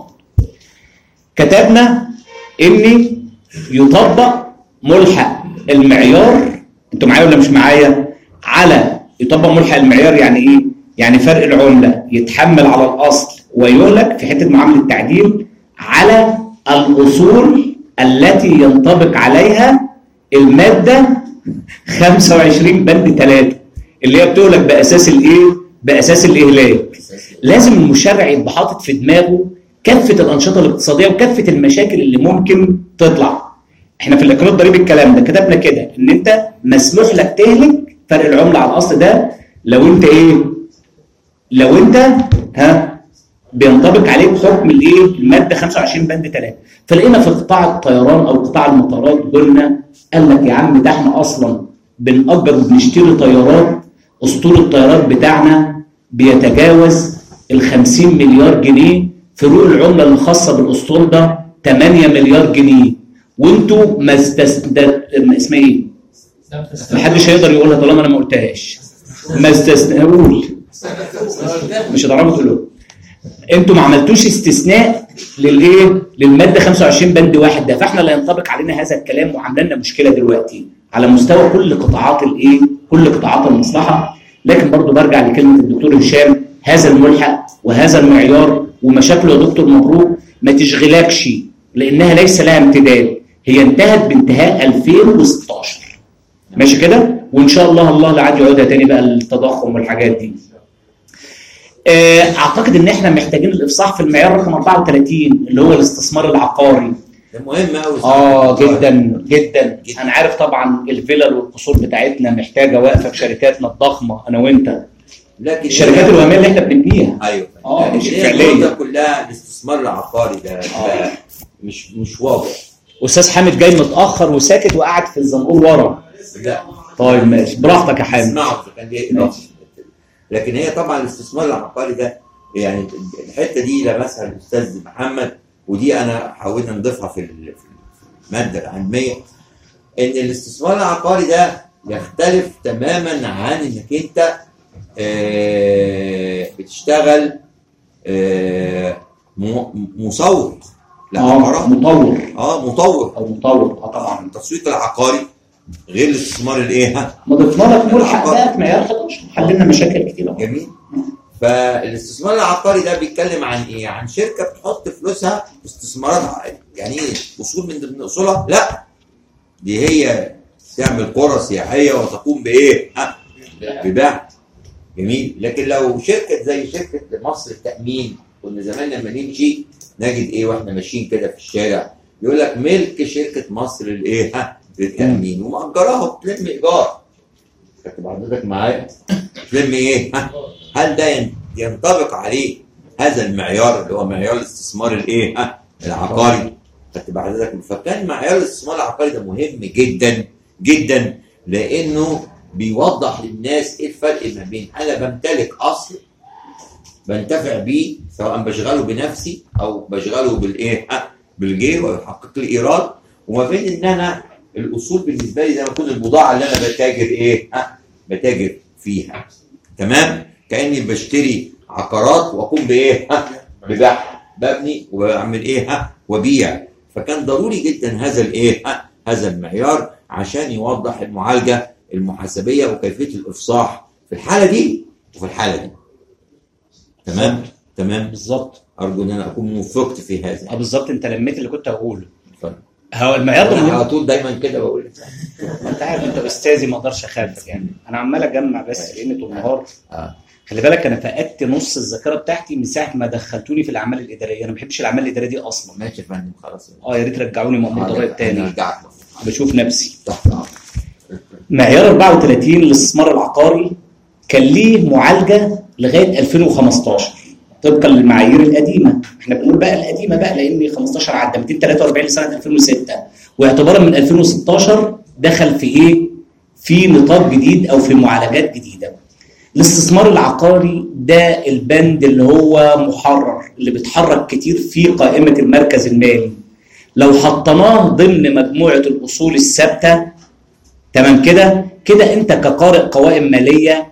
كتبنا ان يطبق ملحق المعيار، انتوا معايا ولا مش معايا؟ على يطبق ملحق المعيار يعني ايه؟ يعني فرق العمله يتحمل على الاصل ويهلك في حته معامله التعديل على الاصول التي ينطبق عليها الماده خمسة وعشرين بند ثلاثة اللي هي بتهلك باساس الايه؟ باساس الاهلاك. لازم المشرع يبقى حاطط في دماغه كافه الانشطه الاقتصاديه وكافه المشاكل اللي ممكن تطلع. احنا في الاقرار الضريبي الكلام ده كتبنا كده ان انت مسموح لك تهلك فرق العمله على الاصل ده لو انت ايه؟ لو انت ها بينطبق عليك حكم الايه؟ الماده خمسة وعشرين بند ثلاثة. فلقينا في قطاع الطيران او قطاع المطارات قلنا قال لك يا عم ده احنا اصلا بنأجر وبنشتري طيارات، اسطول الطيارات بتاعنا بيتجاوز ال خمسين مليار جنيه، فروق العمله الخاصه بالاسطول ده ثمانية مليار جنيه، وانتوا ما استسد اسمها ايه؟ محدش هيقدر يقولها طالما انا ما قلتهاش. ما استثناء مش هتعرفوا تقولوها. انتوا ما عملتوش استثناء للايه؟ للماده خمسة وعشرين بند واحد ده، فاحنا لا ينطبق علينا هذا الكلام وعامله لنا مشكله دلوقتي على مستوى كل قطاعات الايه؟ كل قطاعات المصلحه. لكن برضو برجع لكلمه الدكتور هشام، هذا الملحق وهذا المعيار ومشاكله يا دكتور مبروك ما تشغلكش، لانها ليس لها امتداد، هي انتهت بانتهاء ألفين وستاشر. ماشي كده؟ وان شاء الله الله لا عاد يعودها تاني بقى التضخم والحاجات دي. اعتقد ان احنا محتاجين الافصاح في المعيار رقم أربعة وثلاثين اللي هو الاستثمار العقاري. ده مهم قوي. اه جدا جدا. انا عارف طبعا الفلل والقصور بتاعتنا محتاجه واقفه في شركاتنا الضخمه انا وانت. لكن الشركات الوهميه اللي احنا بنبنيها. ايوه اه مش فعليا كلها الاستثمار العقاري ده, ده مش مش واضح. استاذ حامد جاي متاخر وساكت وقاعد في الزنقور ورا. لا طيب ماشي براحتك يا حامد. اسمعوا كان جاي. لكن هي طبعا الاستثمار العقاري ده يعني الحته دي لمسها الاستاذ محمد، ودي انا حاولنا نضيفها في الماده العلميه، ان الاستثمار العقاري ده يختلف تماما عن انك انت آه بتشتغل آه مسوق. لا اه مطور. اه مطور او مطور اه طبعا. التسويق العقاري غير الاستثمار الايه؟ ها ما ضفنا لك ملحق بقى في معيار حداشر حللنا مشاكل كتير. جميل. فالاستثمار العقاري ده بيتكلم عن ايه؟ عن شركه بتحط فلوسها في استثمارات. يعني ايه اصول من ضمن اصولها؟ لا دي هي تعمل قرى سياحيه وتقوم بايه؟ ها ببيع. جميل. لكن لو شركه زي شركه مصر التامين، كنا زمان لما نمشي نجد ايه واحنا ماشيين كده في الشارع يقول لك ملك شركه مصر الايه ها للتامين ومأجراها بتلم ايجار. خدت حضرتك معايا؟ بتلم ايه؟ ها؟ هل ده ينطبق عليه هذا المعيار اللي هو معيار الاستثمار الايه؟ ها؟ العقاري. خدت حضرتك؟ فكان معيار الاستثمار العقاري ده مهم جدا جدا لانه بيوضح للناس ايه الفرق ما بين انا بمتلك اصل بنتفع بيه سواء بشغله بنفسي او بشغله بالايه؟ ها؟ بالجير ويحقق لي ايراد، وما بين ان انا الاصول بالنسبه لي زي ما تكون البضاعه اللي انا بتاجر ايه؟ ها؟ بتاجر فيها. تمام؟ كاني بشتري عقارات واقوم بايه؟ ها؟ ببيعها، ببني وبعمل ايه؟ ها؟ وبيع. فكان ضروري جدا هذا الايه؟ ها؟ هذا المعيار عشان يوضح المعالجه المحاسبيه وكيفيه الافصاح في الحاله دي وفي الحاله دي. تمام؟ تمام؟ بالظبط. ارجو ان انا اكون وفقت في هذا. اه بالظبط، انت لميت اللي كنت هقوله. اتفضل. هو المعيار ده انا مهم. على طول دايما كده بقول انت عارف انت استاذي ما اقدرش اخالفك يعني. انا عمال اجمع بس لان طول النهار اه خلي بالك انا فقدت نص الذاكره بتاعتي من ساعه ما دخلتوني في الاعمال الاداريه. انا ما بحبش الاعمال الاداريه دي اصلا. ماشي يا فندم خلاص. اه يا ريت رجعوني مأمور ضرائب تاني. نرجعك بشوف نفسي. تحت امرك. معيار أربعة وثلاثين للاستثمار العقاري كان ليه معالجه لغايه ألفين وخمستاشر طبقا للمعايير القديمه. احنا بنقول بقى القديمه بقى لان خمستاشر عدى مئتين وثلاثة وأربعين لسنه ألفين وستة، واعتبارا من ألفين وستاشر دخل في ايه؟ في نطاق جديد او في معالجات جديده. الاستثمار العقاري ده البند اللي هو محرر اللي بيتحرك كتير في قائمه المركز المالي. لو حطيناه ضمن مجموعه الاصول الثابته تمام كده كده انت كقارئ قوائم ماليه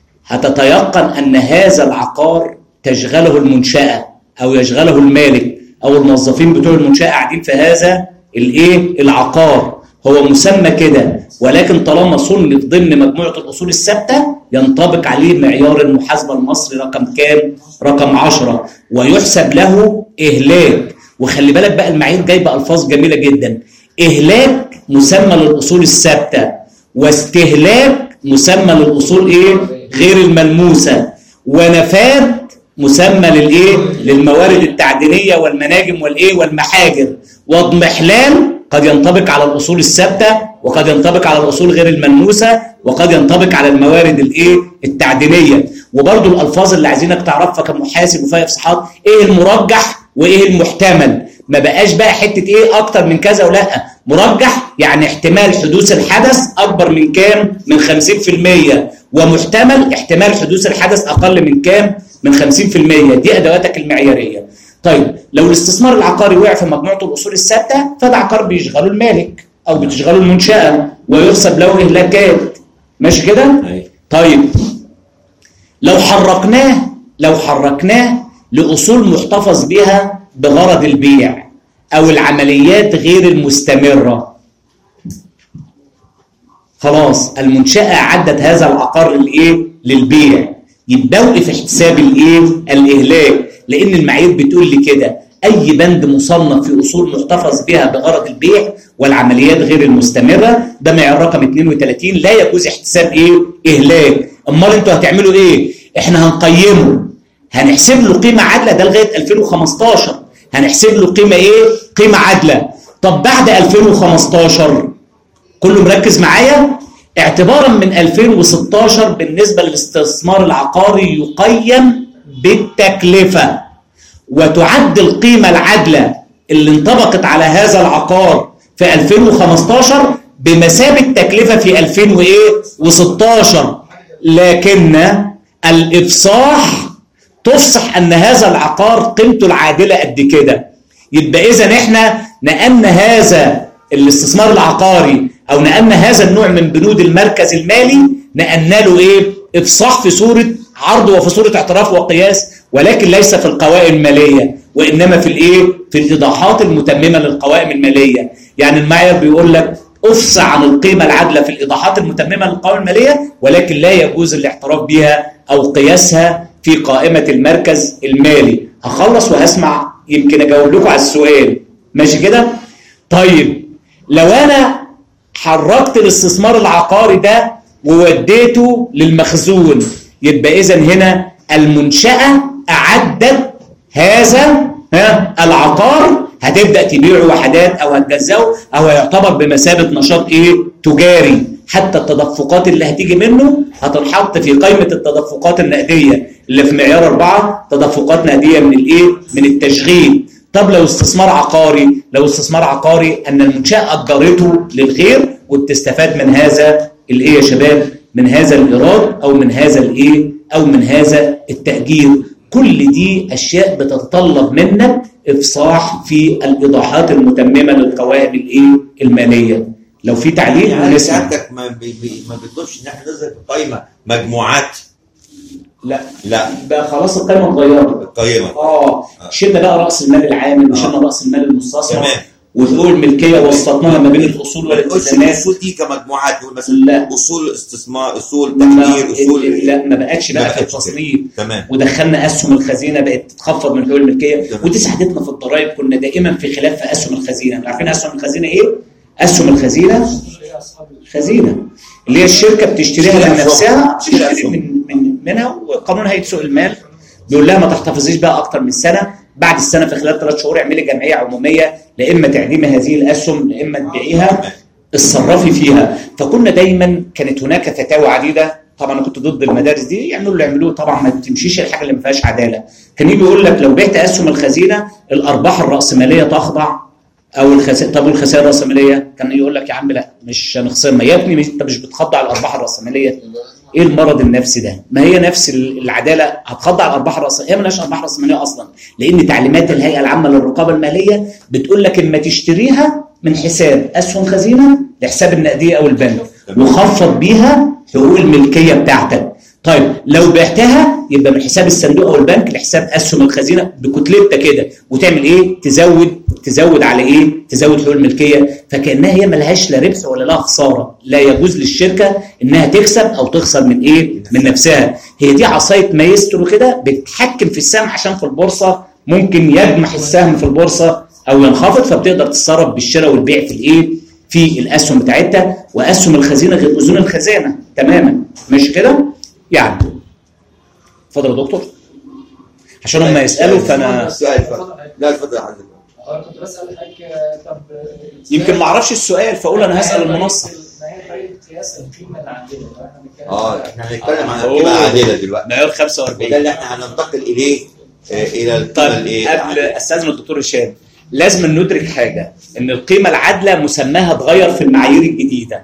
هتتيقن ان هذا العقار تشغله المنشاه او يشغله المالك او الموظفين بتوع المنشاه قاعدين في هذا الايه؟ العقار. هو مسمى كده ولكن طالما صنف ضمن مجموعه الاصول الثابته ينطبق عليه معيار المحاسبه المصري رقم كام؟ رقم عشرة ويحسب له اهلاك. وخلي بالك بقى المعايير جايبه الفاظ جميله جدا. اهلاك مسمى للاصول الثابته واستهلاك مسمى للاصول ايه؟ غير الملموسه. ونفاذ مسمى للايه؟ للموارد التعدينيه والمناجم والايه؟ والمحاجر. واضمحلال قد ينطبق على الاصول الثابته وقد ينطبق على الاصول غير الملموسه وقد ينطبق على الموارد الايه؟ التعدينيه. وبرضو الالفاظ اللي عايزينك تعرفها كمحاسب وفيها افصاحات ايه المرجح وايه المحتمل. ما بقاش بقى حته ايه اكتر من كذا ولا مرجح يعني احتمال حدوث الحدث اكبر من كام؟ من خمسين في المية. ومحتمل احتمال حدوث الحدث اقل من كام؟ من خمسين في المية. دي ادواتك المعياريه. طيب لو الاستثمار العقاري وقع في مجموعه الاصول الثابته فده عقار بيشغله المالك او بتشغله المنشاه ويحسب له اهلاكات. ماشي كده؟ طيب لو حركناه لو حركناه لاصول محتفظ بها بغرض البيع او العمليات غير المستمره خلاص المنشاه عدت هذا العقار للايه؟ للبيع. يبقى وقف احتساب الايه؟ الاهلاك. لان المعايير بتقول لي كده اي بند مصنف في اصول محتفظ بها بغرض البيع والعمليات غير المستمره ده معيار رقم اثنين وثلاثين لا يجوز احتساب ايه؟ اهلاك. امال انتوا هتعملوا ايه؟ احنا هنقيمه هنحسب له قيمه عادله ده لغايه ألفين وخمستاشر هنحسب له قيمه ايه؟ قيمه عادله. طب بعد ألفين وخمستاشر كله مركز معايا؟ اعتبارا من ألفين وستاشر بالنسبه للاستثمار العقاري يقيم بالتكلفه وتعد القيمه العادله اللي انطبقت على هذا العقار في ألفين وخمستاشر بمثابه تكلفه في ألفين وستاشر. لكن الافصاح تفصح ان هذا العقار قيمته العادله قد كده. يبقى اذا احنا نقلنا هذا الاستثمار العقاري او نقلنا هذا النوع من بنود المركز المالي نقلنا له ايه؟ افصاح في صوره عرض وفي صوره اعتراف وقياس ولكن ليس في القوائم الماليه وانما في الايه؟ في الايضاحات المتممه للقوائم الماليه. يعني المعيار بيقول لك افصح عن القيمه العادله في الايضاحات المتممه للقوائم الماليه ولكن لا يجوز الاعتراف بها او قياسها في قائمه المركز المالي. هخلص وهسمع يمكن اجاوب لكم على السؤال. ماشي كده؟ طيب لو انا حركت الاستثمار العقاري ده ووديته للمخزون يبقى اذا هنا المنشأة اعدت هذا ها العقار هتبدا تبيعه وحدات او هتجزاه او هيعتبر بمثابه نشاط ايه تجاري، حتى التدفقات اللي هتيجي منه هتنحط في قائمه التدفقات النقديه اللي في معيار أربعة، تدفقات نقديه من الايه من التشغيل. طب لو استثمار عقاري، لو استثمار عقاري ان المنشاه اجرته للغير وبتستفاد من هذا الايه يا شباب، من هذا الايراد او من هذا الايه او من هذا التاجير. كل دي اشياء بتتطلب منك افصاح في الايضاحات المتممه للقوائم الايه الماليه. لو في تعليق يعني سعادتك ما بي بي ما بيطلبش ان احنا ننزل في القائمه مجموعات؟ لا لا بقى خلاص القائمه اتغيرت. القائمه اه شلنا بقى راس المال العامل وشلنا آه. راس المال المستصغر تمام. وحقوق الملكيه وسطناها ما بين الاصول والالتزامات. الاصول دي كمجموعات مثلا لا. اصول استثمار، اصول تحرير، اصول لا ما بقتش بقى في التصنيف. تمام. ودخلنا اسهم الخزينه بقت تتخفض من حقوق الملكيه. تمام. ودي ساعدتنا في الضرائب، كنا دائما في خلاف في اسهم الخزينه. عارفين اسهم الخزينه ايه؟ اسهم الخزينه خزينه اللي هي الشركه بتشتريها لنفسها، بتشتري من من منها، وقانون هيئه سوق المال بيقول لها ما تحتفظيش بقى اكتر من سنه، بعد السنه في خلال ثلاث شهور اعملي جمعيه عموميه، لا اما تعديمي هذه الاسهم لا اما تبيعيها اتصرفي فيها. فكنا دايما كانت هناك فتاوى عديده. طبعا انا كنت ضد المدارس دي، يعملوا اللي يعملوه، طبعا ما تمشيش الحاجه اللي ما فيهاش عداله. كان يجي يقول لك لو بعت اسهم الخزينه الارباح الراسماليه تخضع او الخسائر. طب والخسائر الراسماليه؟ كان يقول لك يا عم لا مش هنخصمها. يا ابني انت مش بتخضع الارباح الراسماليه؟ ايه المرض النفسي ده؟ ما هي نفس العداله، هتخضع الارباح الراسماليه. هي مالهاش ارباح راسماليه اصلا، لان تعليمات الهيئه العامه للرقابه الماليه بتقول لك اما تشتريها من حساب اسهم خزينه لحساب النقديه او البنك وخفض بيها حقوق الملكيه بتاعتك. طيب لو بعتها يبقى من حساب الصندوق او البنك لحساب اسهم الخزينه بكتلتها كده، وتعمل ايه؟ تزود تزود على ايه؟ تزود حقوق الملكيه. فكانها هي ملهاش لا ربح ولا لها خساره. لا يجوز للشركه انها تكسب او تخسر من ايه؟ من نفسها. هي دي عصايه مايسترو كده بتتحكم في السهم، عشان في البورصه ممكن يجمح السهم في البورصه او ينخفض، فبتقدر تتصرف بالشراء والبيع في الايه؟ في الاسهم بتاعتها. واسهم الخزينه غير اذون الخزانه تماما، مش كده؟ يعني اتفضل يا دكتور عشان هم يسالوا. فانا السؤال لا اتفضل يا حضرتك. انا كنت بسال حضرتك طب يمكن ما اعرفش السؤال فاقول انا هسال المنصه. ما هي طريقه قياس القيمه العادله؟ اه احنا هنتكلم عن القيمه العادله دلوقتي، معيار خمسة وأربعين ده اللي احنا هننتقل اليه آه الى القيمه طيب الايه. قبل استاذن الدكتور هشام، لازم ندرك حاجه، ان القيمه العادله مسماها اتغير في المعايير الجديده،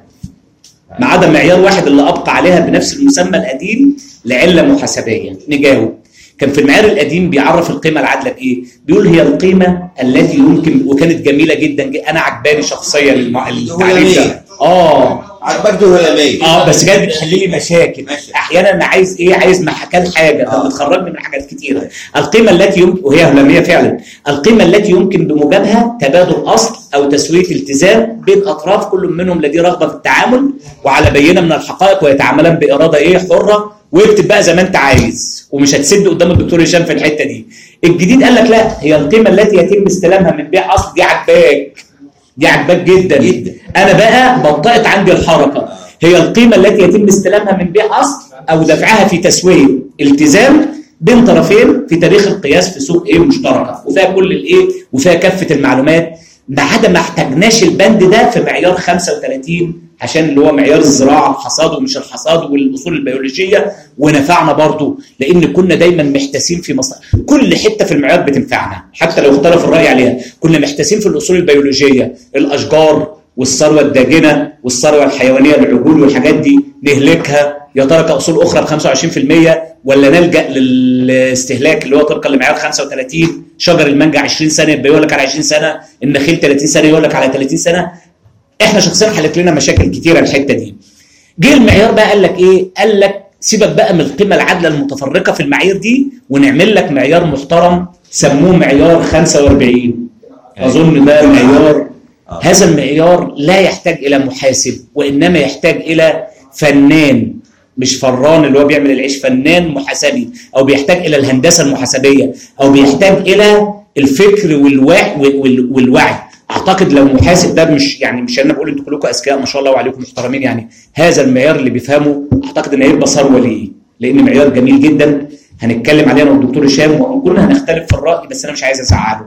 ما عدا معيار واحد اللي ابقى عليها بنفس المسمى القديم لعله محاسبيه. نجاوب. كان في المعيار القديم بيعرف القيمه العادله بايه؟ بيقول هي القيمه التي يمكن، وكانت جميله جدا, جداً. انا عجباني شخصيا التعريف ده. اه عجبك هلاميه. اه بس كانت بتحل لي مشاكل. ماشي. احيانا انا عايز ايه؟ عايز محاكاه حاجه، طب آه. بتخرجني من حاجات كتيره. القيمه التي يمكن، وهي هلاميه فعلا، القيمه التي يمكن بموجبها تبادل اصل او تسويه التزام بين اطراف كل منهم لديه رغبه في التعامل وعلى بينه من الحقائق ويتعاملان باراده ايه؟ حره. واكتب بقى زي ما انت عايز ومش هتسد قدام الدكتور هشام في الحته دي. الجديد قال لك لا، هي القيمه التي يتم استلامها من بيع اصل. دي عجباك، دي عجباك جدا جدا. انا بقى بطأت عندي الحركه. هي القيمه التي يتم استلامها من بيع اصل او دفعها في تسويه التزام بين طرفين في تاريخ القياس في سوق ايه؟ مشتركه، وفيها كل الايه؟ وفيها كافه المعلومات. ما عدا ما احتاجناش البند ده في معيار خمسة وثلاثين عشان اللي هو معيار الزراعه، الحصاد ومش الحصاد والاصول البيولوجيه، ونفعنا برضو لان كنا دايما محتاسين في مصر. كل حته في المعيار بتنفعنا حتى لو اختلف الراي عليها. كنا محتاسين في الاصول البيولوجيه، الاشجار والثروه الداجنه والثروه الحيوانيه، العجول والحاجات دي نهلكها يا ترى كاصول اخرى ب خمسة وعشرين بالمية ولا نلجا للاستهلاك اللي هو طبقا لمعيار خمسة وثلاثين. شجر المانجا عشرين سنه يبقى يقول لك على عشرين سنه، النخيل ثلاثين سنه يقول لك على ثلاثين سنه. احنا شخصيا حلت لنا مشاكل كتيره الحته دي. جه المعيار بقى قال لك ايه؟ قال لك سيبك بقى من القيمه العادله المتفرقه في المعايير دي ونعمل لك معيار محترم سموه معيار خمسة وأربعين. اظن ده معيار، هذا المعيار لا يحتاج الى محاسب وانما يحتاج الى فنان، مش فران اللي هو بيعمل العيش، فنان محاسبي، او بيحتاج الى الهندسه المحاسبيه، او بيحتاج الى الفكر والوعي والوعي. اعتقد لو محاسب ده مش يعني مش انا بقول انتوا كلكم اذكياء ما شاء الله وعليكم محترمين، يعني هذا المعيار اللي بيفهمه اعتقد ان هيبقى ثروه ليه، لان معيار جميل جدا هنتكلم عليه انا والدكتور هشام، وكلنا هنختلف في الراي بس انا مش عايز ازعله.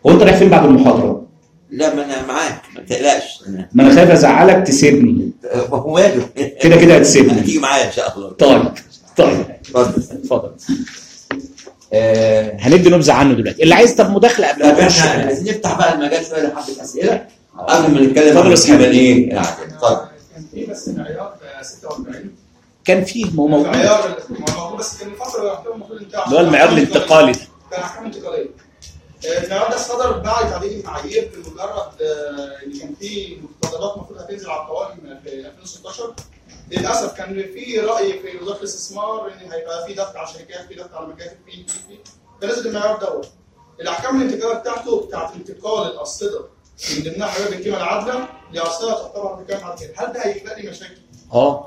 هو انت رايح فين بعد المحاضره؟ لا ما انا معاك ما تقلقش. ما انا خايف ازعلك تسيبني. ما هو ماله كده كده هتسيبني. هتيجي معايا ان شاء الله. طيب طيب اتفضل اتفضل. آه، هندي نبذه عنه دلوقتي. اللي عايز طب مداخله قبل طب ما نخش. احنا عايزين نفتح بقى المجال شويه لحبه اسئله قبل ما نتكلم اتفضل عن يا أستاذ. ايه العدد. اتفضل. كان في بس معيار ستة وأربعين كان فيه ما هو موجود معيار موجود بس كان الفتره المفروض انتهى اللي هو المعيار الانتقالي ده. كان احكام انتقاليه. المعيار ده صدر بعد تعديل المعايير بمجرد آه، ان كان في متطلبات المفروض هتنزل على القوائم في ألفين وستاشر. للاسف كان في راي في وزاره الاستثمار ان هيبقى في ضغط على شركات، في ضغط على مكاتب، في في في فنزل المعيار دوت. الاحكام الانتقاليه بتاعته بتاعت انتقال الصدر من ضمنها حاجات القيمه العادله لأصلها تعتبر بكام عادله. هل ده هيخلق لي مشاكل؟ اه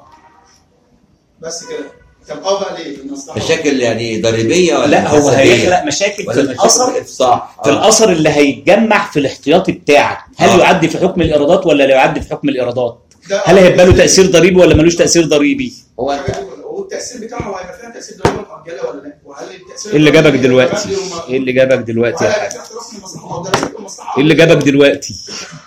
بس كده. طب اه بقى ليه؟ المصلحه مشاكل يعني ضريبيه ولا لا هو محاسبية؟ هيخلق مشاكل ولا في مشاكل الاثر الافصاح في الاثر اللي هيتجمع في الاحتياطي بتاعك. هل آه. يعدي في حكم الايرادات ولا لا يعدي في حكم الايرادات؟ ده- هل هيبقى له تاثير ضريبي ولا ملوش تاثير ضريبي؟ هو والتاثير بتاعه هيبقى فيها تاثير ضريبه مؤجله ولا لا؟ وهل التاثير ايه اللي جابك الضريبي دلوقتي؟ هيبقى مبني وما- ايه اللي جابك دلوقتي يا وهل حاج؟ هيبقى فيها اختلاف من المصلحه او درجه المصلحه؟ ايه اللي جابك دلوقتي؟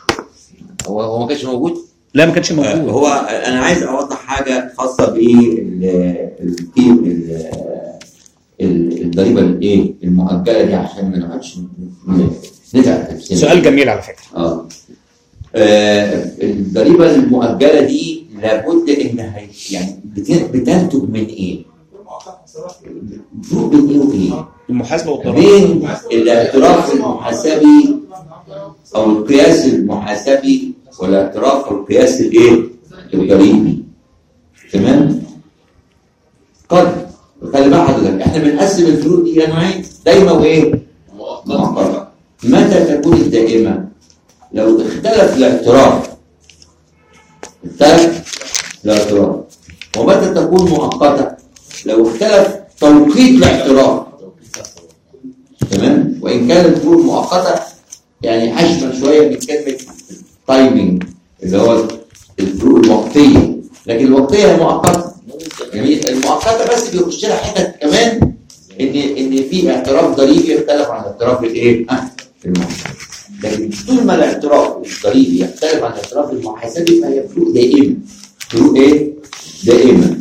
هو هو ما كانش موجود. لا ما كانش آه، موجود. هو انا عايز اوضح حاجه خاصه بالقيم الضريبه الايه المؤجله دي عشان ما نقعدش نزعل نفسنا. سؤال جميل على فكره. اه آه، الضريبه المؤجله دي لابد انها يعني بت- بتنتج من ايه؟ بتنتج من ايه وايه؟ المحاسبه والضرائب. بين الاعتراف المحاسبي او القياس المحاسبي والاعتراف او القياس الايه؟ الضريبي. تمام؟ قد خلي بقى حضرتك احنا بنقسم الفروق دي الى نوعين دايمه وايه؟ مؤقته. متى تكون الدائمه؟ لو اختلف الاعتراف اختلف الاعتراف. ومتى تكون مؤقته؟ لو اختلف توقيت الاعتراف. تمام؟ وان كانت الفروق مؤقته يعني اشمل شويه من كلمه تايمينج اللي هو الفروق الوقتيه، لكن الوقتيه هي مؤقته. يعني المؤقته بس بيخش لها حتت كمان ان ان في اعتراف ضريبي يختلف عن الاعتراف الايه؟ المحاسبي. لكن طول ما الاعتراف الضريبي يختلف عن الاعتراف المحاسبي فهي فروق دائمه. فروق ايه؟ دائمه.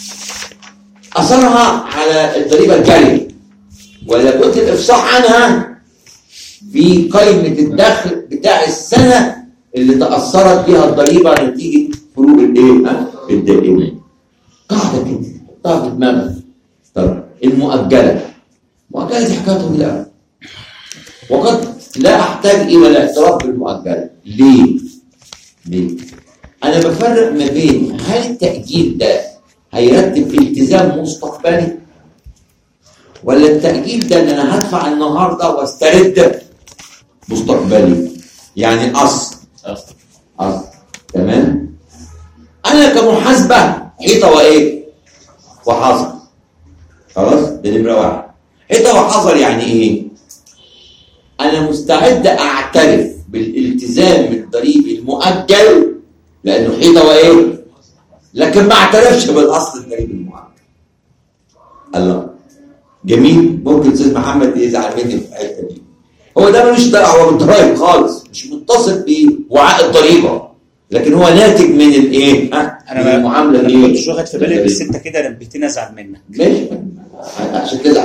اثرها على الضريبه الجاريه ولابد الافصاح عنها في قائمه الدخل بتاع السنه اللي تاثرت بها الضريبه نتيجه فروق الايه؟ الدائمه. قاعده كده حطها في دماغك. طب المؤجله المؤجله دي حكايه طويله قوي. وقد لا احتاج الى الاعتراف بالمؤجله. ليه؟ ليه؟ انا بفرق ما بين هل التاجيل ده هيرتب التزام مستقبلي ولا التاجيل ده ان انا هدفع النهارده واسترد مستقبلي. يعني اصل اصل تمام. انا كمحاسبه حيطه وايه؟ وحظر. خلاص ده نمره واحد. حيطه وحظر يعني ايه؟ انا مستعد اعترف بالالتزام الضريبي المؤجل لانه حيطه وايه؟ لكن ما اعترفش بالاصل الضريبي المؤجل. الله جميل. ممكن استاذ محمد يزعل مني في الحته دي. هو ده ملوش دعوه بالضرايب خالص، مش متصل بوعاء الضريبه، لكن هو ناتج من الايه؟ ها؟ انا المعامله انا ايه؟ ما كنتش واخد في بالي بس انت كده نبهتني ازعل منك. ماشي عشان تزعل.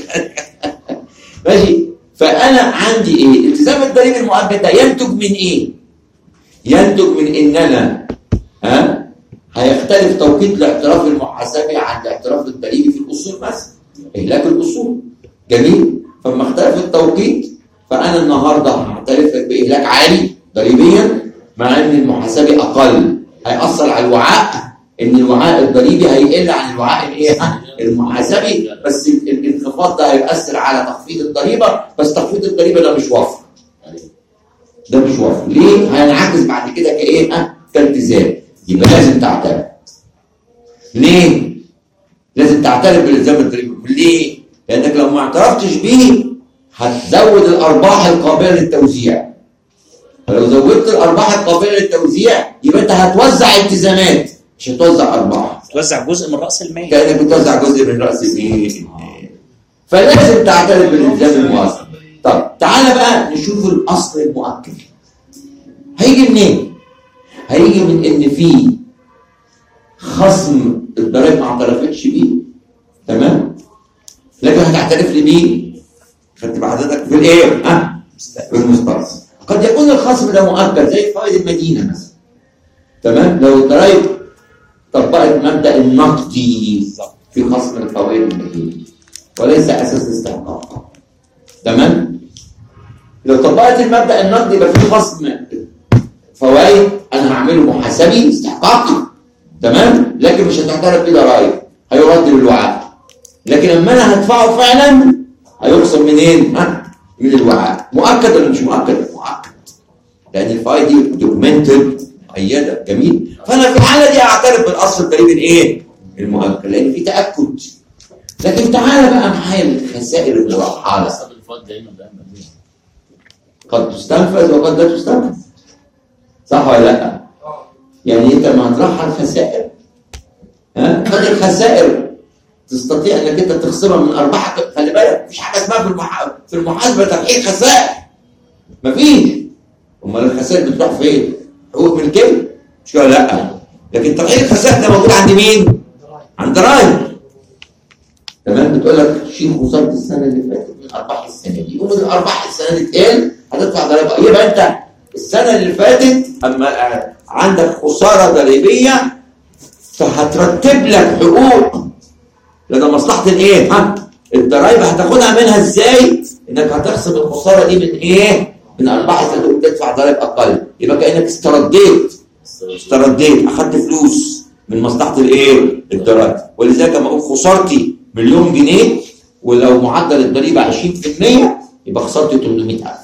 ماشي. فانا عندي ايه؟ التزام الضريبي المؤجل ده ينتج من ايه؟ ينتج من ان انا ها هيختلف توقيت الاعتراف المحاسبي عن الاعتراف الضريبي في الاصول مثلا. اهلاك الاصول. جميل. فلما اختلف التوقيت فانا النهارده هعترف لك باهلاك عالي ضريبيا مع ان المحاسبي اقل. هيأثر على الوعاء ان الوعاء الضريبي هيقل عن الوعاء الايه؟ المحاسبي. بس الانخفاض ده هيؤثر على تخفيض الضريبه، بس تخفيض الضريبه ده مش وفر. ده مش وفر. ليه؟ هينعكس بعد كده كايه؟ ها؟ كالتزام. يبقى لازم تعترف. ليه؟ لازم تعترف بالالتزام الضريبي. ليه؟ لانك لو ما اعترفتش بيه هتزود الارباح القابله للتوزيع. فلو زودت الارباح القابله للتوزيع يبقى انت هتوزع التزامات مش هتوزع ارباح. توزع جزء من راس المال. كانك بتوزع جزء من راس المال. فلازم تعترف بالالتزام المؤثر. طب تعالى بقى نشوف الاصل المؤكد. هيجي منين؟ هيجي من ان في خصم الضرائب ما اعترفتش بيه، تمام؟ لكن هتعترف لي بيه، خدت بحضرتك في الايه؟ ها؟ في المستقبل. قد يكون الخصم ده مؤكد زي فوائد المدينه مثلا، تمام؟ لو الضرائب طبقت مبدا النقدي في خصم الفوائد المدينه وليس اساس الاستحقاق، تمام؟ لو طبقت المبدا النقدي يبقى في خصم فوائد انا هعمله محاسبي استحقاقي، تمام؟ لكن مش هتعترف بيه ضرائب، هيرد للوعاء. لكن لما انا هدفعه فعلا هيخصم منين؟ ها؟ من الوعاء. مؤكد ولا مش مؤكد؟ مؤكد. لان الفوائد دي دوكيومنتد مؤيده، جميل. فانا في الحاله دي هعترف بالاصل الضريبي الايه؟ المؤكد، لان في تاكد. لكن تعالى بقى معايا الخسائر المرحله. قد تستنفذ وقد لا تستنفذ. صح ولا لا؟ يعني انت ما هترحل خسائر، ها؟ قد الخسائر تستطيع انك انت تخسرها من ارباحك. خلي بالك مفيش حاجه اسمها في المح... في المحاسبه ترحيل خسائر. مفيش. امال الخسائر بتروح فين؟ حقوق ملكيه؟ مش كده؟ لا. لكن ترحيل الخسائر ده موجود عند مين؟ عند ضرائب. تمام؟ بتقول لك شيل خساره السنه اللي فاتت من ارباح السنه دي، يقوم الارباح السنه دي تقل هتدفع ضرائب. يبقى انت السنه اللي فاتت اما عندك خساره ضريبيه فهترتب لك حقوق لدى مصلحه الايه؟ ها؟ الضرايب هتاخدها منها ازاي؟ انك هتخصم الخساره دي من ايه؟ من ارباح السنه وتدفع ضرائب اقل. يبقى كانك استرديت استرديت اخدت فلوس من مصلحه الايه؟ الضرايب. ولذلك لما اقول خسارتي مليون جنيه ولو معدل الضريبه عشرين بالمية يبقى خسارتي ثمانمائة ألف.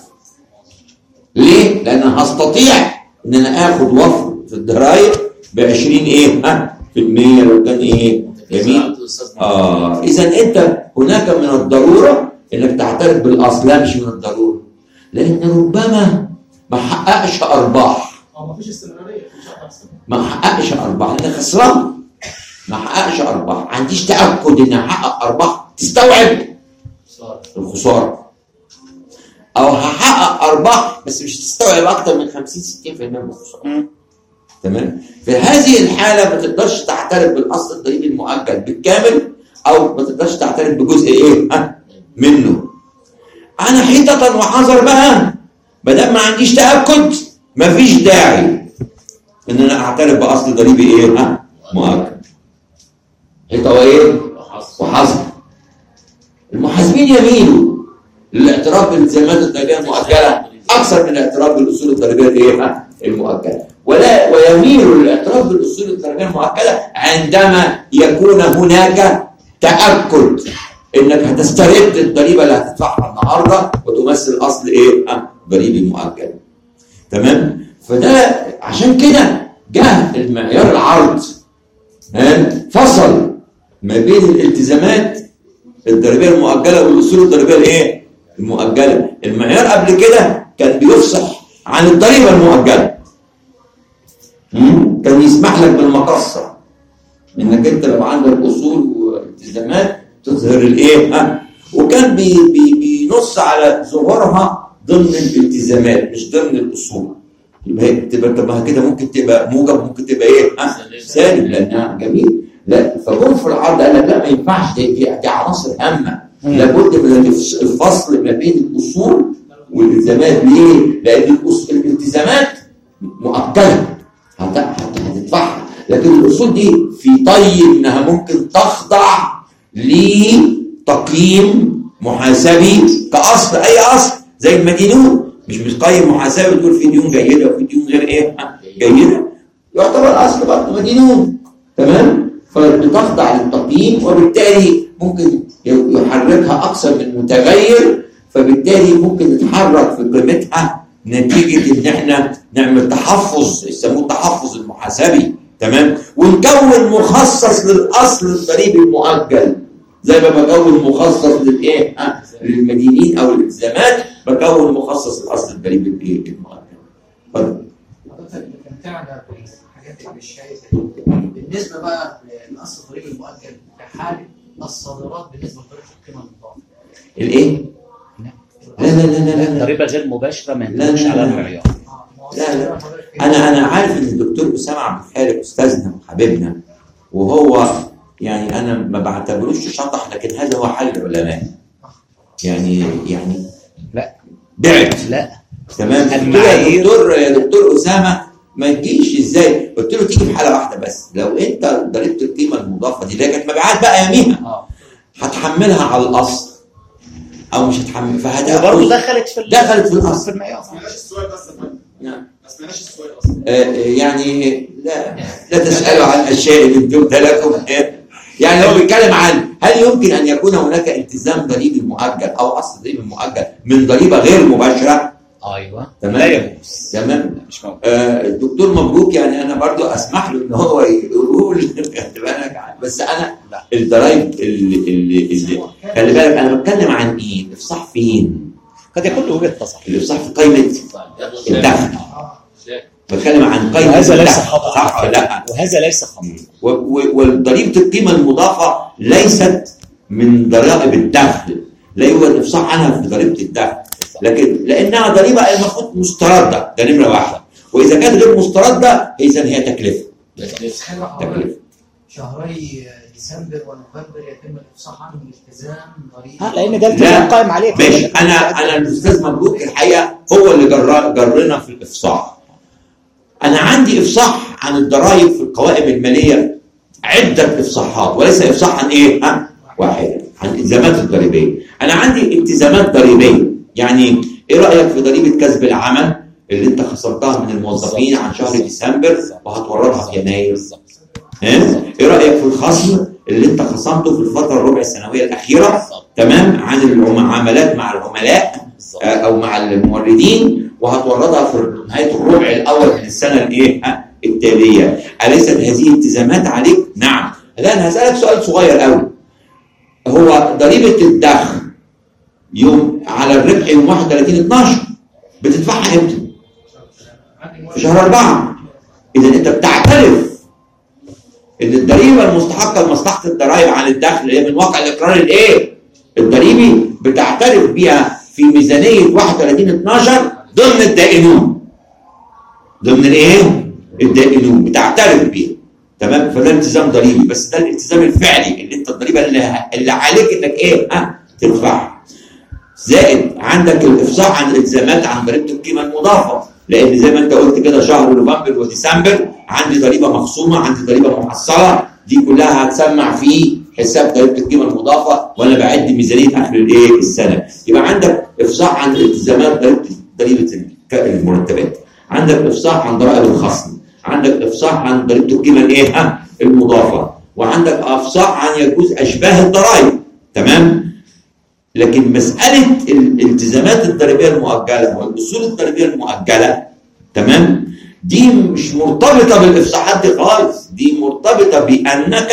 ليه؟ لان انا هستطيع ان انا اخد وفر في الضرايب ب عشرين ايه؟ ها؟ في المية لو كان ايه؟ جميل؟ اه اذا انت هناك من الضروره انك تعترف بالاصل. لا مش من الضروره، لان ربما ما حققش ارباح. اه مفيش استمراريه ما حققش ارباح لان خسران. ما حققش ارباح، ما عنديش تاكد ان احقق ارباح تستوعب الخساره. او هحقق ارباح بس مش تستوعب اكتر من خمسين ستين بالمية من الخساره. تمام؟ في هذه الحاله ما تقدرش تعترف بالاصل الضريبي المؤجل بالكامل او ما تقدرش تعترف بجزء ايه؟ ها؟ منه. انا حيطه وحذر بقى ما دام ما عنديش تاكد مفيش داعي ان انا اعترف باصل ضريبي ايه؟ ها؟ مؤجل. حيطه وايه؟ وحذر. المحاسبين يميلوا للاعتراف بالالتزامات الضريبيه المؤجله اكثر من الاعتراف بالاصول الضريبيه الايه؟ المؤجله. ولا ويميلوا للاعتراف بالاصول الضريبيه المؤجله عندما يكون هناك تاكد انك هتسترد الضريبه اللي هتدفعها النهارده وتمثل اصل ايه؟ ضريبي مؤجل. تمام؟ فده عشان كده جه المعيار العرض فصل ما بين الالتزامات الضريبيه المؤجله والاصول الضريبيه الايه؟ المؤجله. المعيار قبل كده كان بيفصح عن الضريبه المؤجله. كان يسمح لك بالمقصه انك انت لو عندك اصول والتزامات تظهر الايه؟ ها؟ وكان بي بي بينص على ظهورها ضمن الالتزامات مش ضمن الاصول. يبقى هي تبقى طب كده ممكن تبقى موجب ممكن تبقى ايه؟ ها؟ سالب لانها جميل. لا فجم في العرض قال لك لا ما ينفعش، دي, دي عناصر هامه لابد من الفصل ما بين الاصول والالتزامات. ليه؟ لان الالتزامات مؤكده هتدفعها، لكن الاصول دي في طي انها ممكن تخضع لتقييم محاسبي كاصل. اي اصل زي المدينون مش بتقيم محاسبي تقول في ديون جيده وفي ديون غير ايه؟ جيده. يعتبر اصل برضه مدينون. تمام؟ فبتخضع للتقييم وبالتالي ممكن يحركها اكثر من متغير، فبالتالي ممكن تتحرك في قيمتها نتيجه ان احنا نعمل تحفظ يسموه التحفظ المحاسبي. تمام؟ ونكون مخصص للاصل الضريبي المؤجل زي ما بكون مخصص للايه؟ ها؟ للمدينين او الالتزامات بكون مخصص للاصل الضريبي الايه؟ المؤجل. اتفضل. حضرتك بتمتعنا بالحاجات اللي مش شايفها. بالنسبه بقى للاصل الضريبي المؤجل في حاله الصادرات بالنسبه لطريقه القيمه المضافه. الايه؟ لا لا لا لا لا الضريبه غير مباشره ما لا، ينطبقش لا، على لا. المعيار. لا لا انا انا عارف ان الدكتور اسامه عبد الخالق استاذنا وحبيبنا، وهو يعني انا ما بعتبروش شطح، لكن هذا هو حل العلماء. يعني يعني لا بعد لا تمام. قلت له يا المعايير- دكتور يا دكتور اسامه ما تجيش ازاي؟ قلت له تيجي في حاله واحده بس، لو انت ضريبه القيمه المضافه دي اللي هي كانت مبيعات بقى يوميها اه هتحملها على الاصل او مش هتحمل، وبرضه فهتاخد دخلت في ال- دخلت في الأصل. في المعيار. ما سمعناش السؤال بس يا فندم، نعم. ما سمعناش السؤال اصلا. آه، يعني لا لا تسألوا عن أشياء من تبدى لكم. يعني هو بيتكلم عن هل يمكن أن يكون هناك التزام ضريبي مؤجل أو أصل ضريبي مؤجل من ضريبة غير مباشرة؟ ايوه تمام. لا يجوز. تمام. مش موجود. آه، الدكتور مبروك، يعني أنا برضو أسمح له إن هو يقول خلي بالك، بس أنا الضرايب اللي اللي اللي خلي بالك أنا بتكلم عن إيه؟ الإفصاح فين؟ قد يكون له وجهه نظر. الإفصاح في قائمة الدخل. بتكلم عن قائمة وهذا ليس الدخل. خطأ. صح ولا لا؟ وهذا ليس خطأ. و- و- وضريبه القيمه المضافه ليست من ضرائب الدخل، لا يوجد افصاح عنها في ضريبه الدخل، لكن لانها ضريبه المفروض مسترده، ده نمره واحده، واذا كانت غير مسترده اذا هي تكلفه. تكلفه. شهري ديسمبر ونوفمبر يتم الافصاح عنهم التزام ضريبي. اه لان ده لا. التزام قائم عليه. ماشي، انا انا الاستاذ مبروك الحقيقه هو اللي جر جرنا في الافصاح. انا عندي افصاح عن الضرائب في القوائم الماليه عده افصاحات، وليس افصاح عن ايه؟ ها؟ واحد عن الالتزامات الضريبيه. انا عندي التزامات ضريبيه، يعني ايه رايك في ضريبه كسب العمل اللي انت خسرتها من الموظفين عن شهر ديسمبر وهتوردها في يناير؟ ها؟ ايه رايك في الخصم اللي انت خصمته في الفتره الربع السنويه الاخيره تمام عن المعاملات مع العملاء آه، او مع الموردين وهتوردها في نهايه الربع الاول من السنه الايه ها؟ التاليه؟ اليست هذه التزامات عليك؟ نعم. لا انا هسالك سؤال صغير قوي. هو ضريبه الدخل يوم على الربح يوم واحد وثلاثين اتناشر بتدفعها امتى؟ في شهر أربعة. اذا انت بتعترف ان الضريبه المستحقه لمصلحه الضرائب عن الدخل اللي هي من واقع الاقرار الايه؟ الضريبي بتعترف بها في ميزانيه واحد وثلاثين اتناشر ضمن الدائنون. ضمن الايه؟ الدائنون بتعترف بيها. تمام؟ فده التزام ضريبي، بس ده الالتزام الفعلي اللي انت الضريبه اللي, اللي عليك انك ايه؟ ها؟ تدفعها. زائد عندك الافصاح عن الالتزامات عن ضريبه القيمه المضافه، لان زي ما انت قلت كده شهر نوفمبر وديسمبر عندي ضريبه مخصومه، عندي ضريبه محصله، دي كلها هتسمع في حساب ضريبه القيمه المضافه وانا بعد ميزانيه اخر الايه؟ السنه. يبقى عندك افصاح عن الالتزامات ضريبه ضريبه المرتبات، عندك افصاح عن ضرائب الخصم، عندك افصاح عن ضريبه القيمه الايه؟ ها؟ المضافه، وعندك افصاح عن يجوز اشباه الضرائب. تمام؟ لكن مساله الالتزامات الضريبيه المؤجله والاصول الضريبيه المؤجله تمام؟ دي مش مرتبطه بالافصاحات دي خالص، دي مرتبطه بانك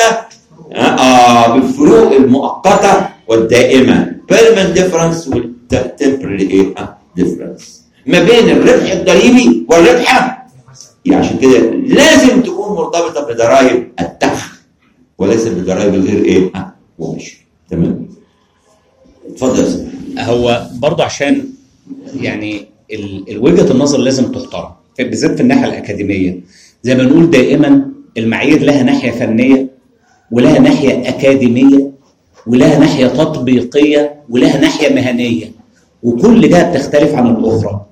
اه بالفروق المؤقته والدائمه permanent difference والtemporary difference ما بين الربح الضريبي والربح. يعني عشان كده لازم تكون مرتبطه بضرائب الدخل وليس بضرائب الغير ايه؟ اه ومش تمام. اتفضل يا سيدي. هو برضه عشان يعني ال- وجهه النظر لازم تحترم بالذات في الناحيه الاكاديميه. زي ما نقول دائما المعايير لها ناحيه فنيه ولها ناحيه اكاديميه ولها ناحيه تطبيقيه ولها ناحيه مهنيه، وكل ده بتختلف عن الاخرى.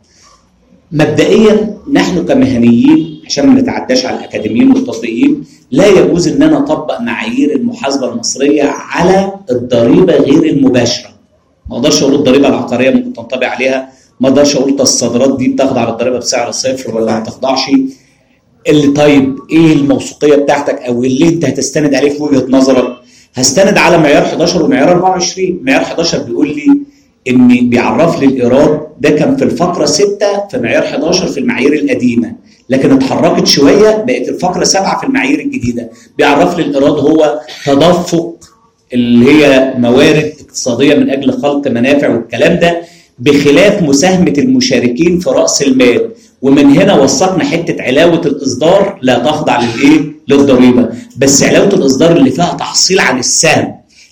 مبدئيا نحن كمهنيين عشان ما نتعداش على الاكاديميين والتطبيقيين لا يجوز ان انا اطبق معايير المحاسبه المصريه على الضريبه غير المباشره. ما اقدرش اقول الضريبه العقاريه ممكن تنطبق عليها، ما اقدرش اقول الصادرات دي بتخضع على الضريبه بسعر صفر ولا ما تخضعش. اللي طيب ايه الموثوقيه بتاعتك او اللي انت هتستند عليه في وجهه نظرك؟ هستند على معيار حداشر ومعيار اربعة وعشرين. معيار حداشر بيقول لي ان بيعرف لي الايراد، ده كان في الفقره ستة في معيار حداشر في المعايير القديمه، لكن اتحركت شويه بقت الفقره سبعة في المعايير الجديده. بيعرف لي الايراد هو تدفق اللي هي موارد اقتصاديه من اجل خلق منافع والكلام ده، بخلاف مساهمه المشاركين في راس المال. ومن هنا وثقنا حته علاوه الاصدار لا تخضع للايه؟ للضريبه، بس علاوه الاصدار اللي فيها تحصيل عن السهم.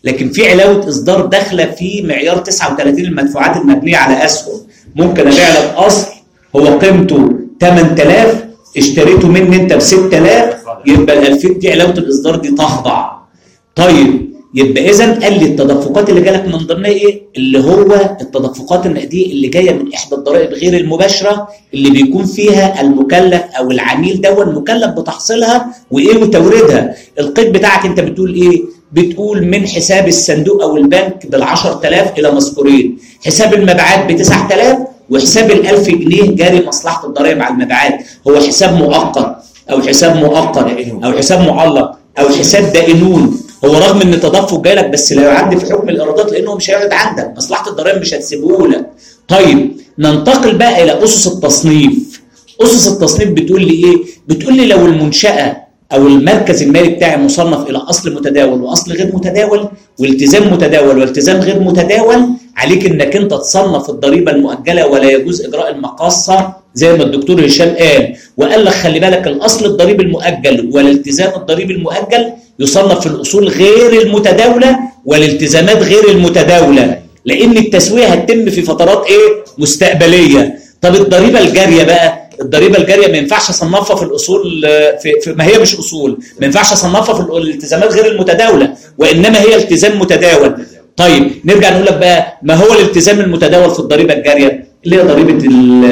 لكن في علاوه اصدار داخله في معيار تسعة وثلاثين المدفوعات المبنيه على اسهم. ممكن ابيع لك اصل هو قيمته ثمانية آلاف، اشتريته مني انت ب ستة آلاف، يبقى ال ألفين دي علاوه الاصدار دي تخضع. طيب يبقى اذا قال لي التدفقات اللي جالك من ضمنها ايه؟ اللي هو التدفقات النقديه اللي جايه من احدى الضرائب غير المباشره اللي بيكون فيها المكلف او العميل دون مكلف بتحصيلها وايه وتوريدها. القيد بتاعك انت بتقول ايه؟ بتقول من حساب الصندوق او البنك بال عشرة آلاف الى مذكورين، حساب المبيعات ب تسعة آلاف، وحساب ال ألف جنيه جاري مصلحه الضرائب على المبيعات. هو حساب مؤقت او حساب مؤقت او حساب معلق او حساب دائنون. هو رغم ان التدفق جاي لك بس لا يعد في حكم الايرادات لانه مش هيقعد عندك، مصلحه الضرائب مش هتسيبه لك. طيب ننتقل بقى الى اسس التصنيف. اسس التصنيف بتقول لي ايه؟ بتقول لي لو المنشاه او المركز المالي بتاعي مصنف الى اصل متداول واصل غير متداول والتزام متداول والتزام غير متداول، عليك انك انت تصنف الضريبه المؤجله ولا يجوز اجراء المقاصه زي ما الدكتور هشام قال، وقال لك خلي بالك الاصل الضريبي المؤجل والالتزام الضريبي المؤجل يصنف في الاصول غير المتداوله والالتزامات غير المتداوله، لان التسويه هتتم في فترات ايه؟ مستقبليه. طب الضريبه الجاريه بقى، الضريبه الجاريه ما ينفعش اصنفها في الاصول في, في ما هي مش اصول، ما ينفعش اصنفها في الالتزامات غير المتداوله وانما هي التزام متداول. طيب نرجع نقول لك بقى ما هو الالتزام المتداول في الضريبه الجاريه؟ اللي هي ضريبه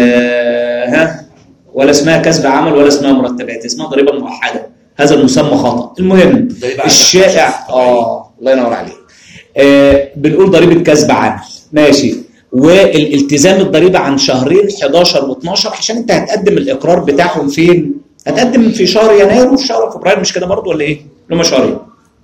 ها ولا اسمها كسب عمل ولا اسمها مرتبات، اسمها ضريبه موحده. هذا المسمى خطا. المهم الشائع اه الله ينور عليك. آه بنقول ضريبه كسب عمل ماشي، والالتزام الضريبه عن شهرين حداشر واثناشر عشان انت هتقدم الاقرار بتاعهم فين؟ هتقدم في شهر يناير وفي شهر فبراير، مش كده برضه ولا ايه؟ اللي هم شهرين.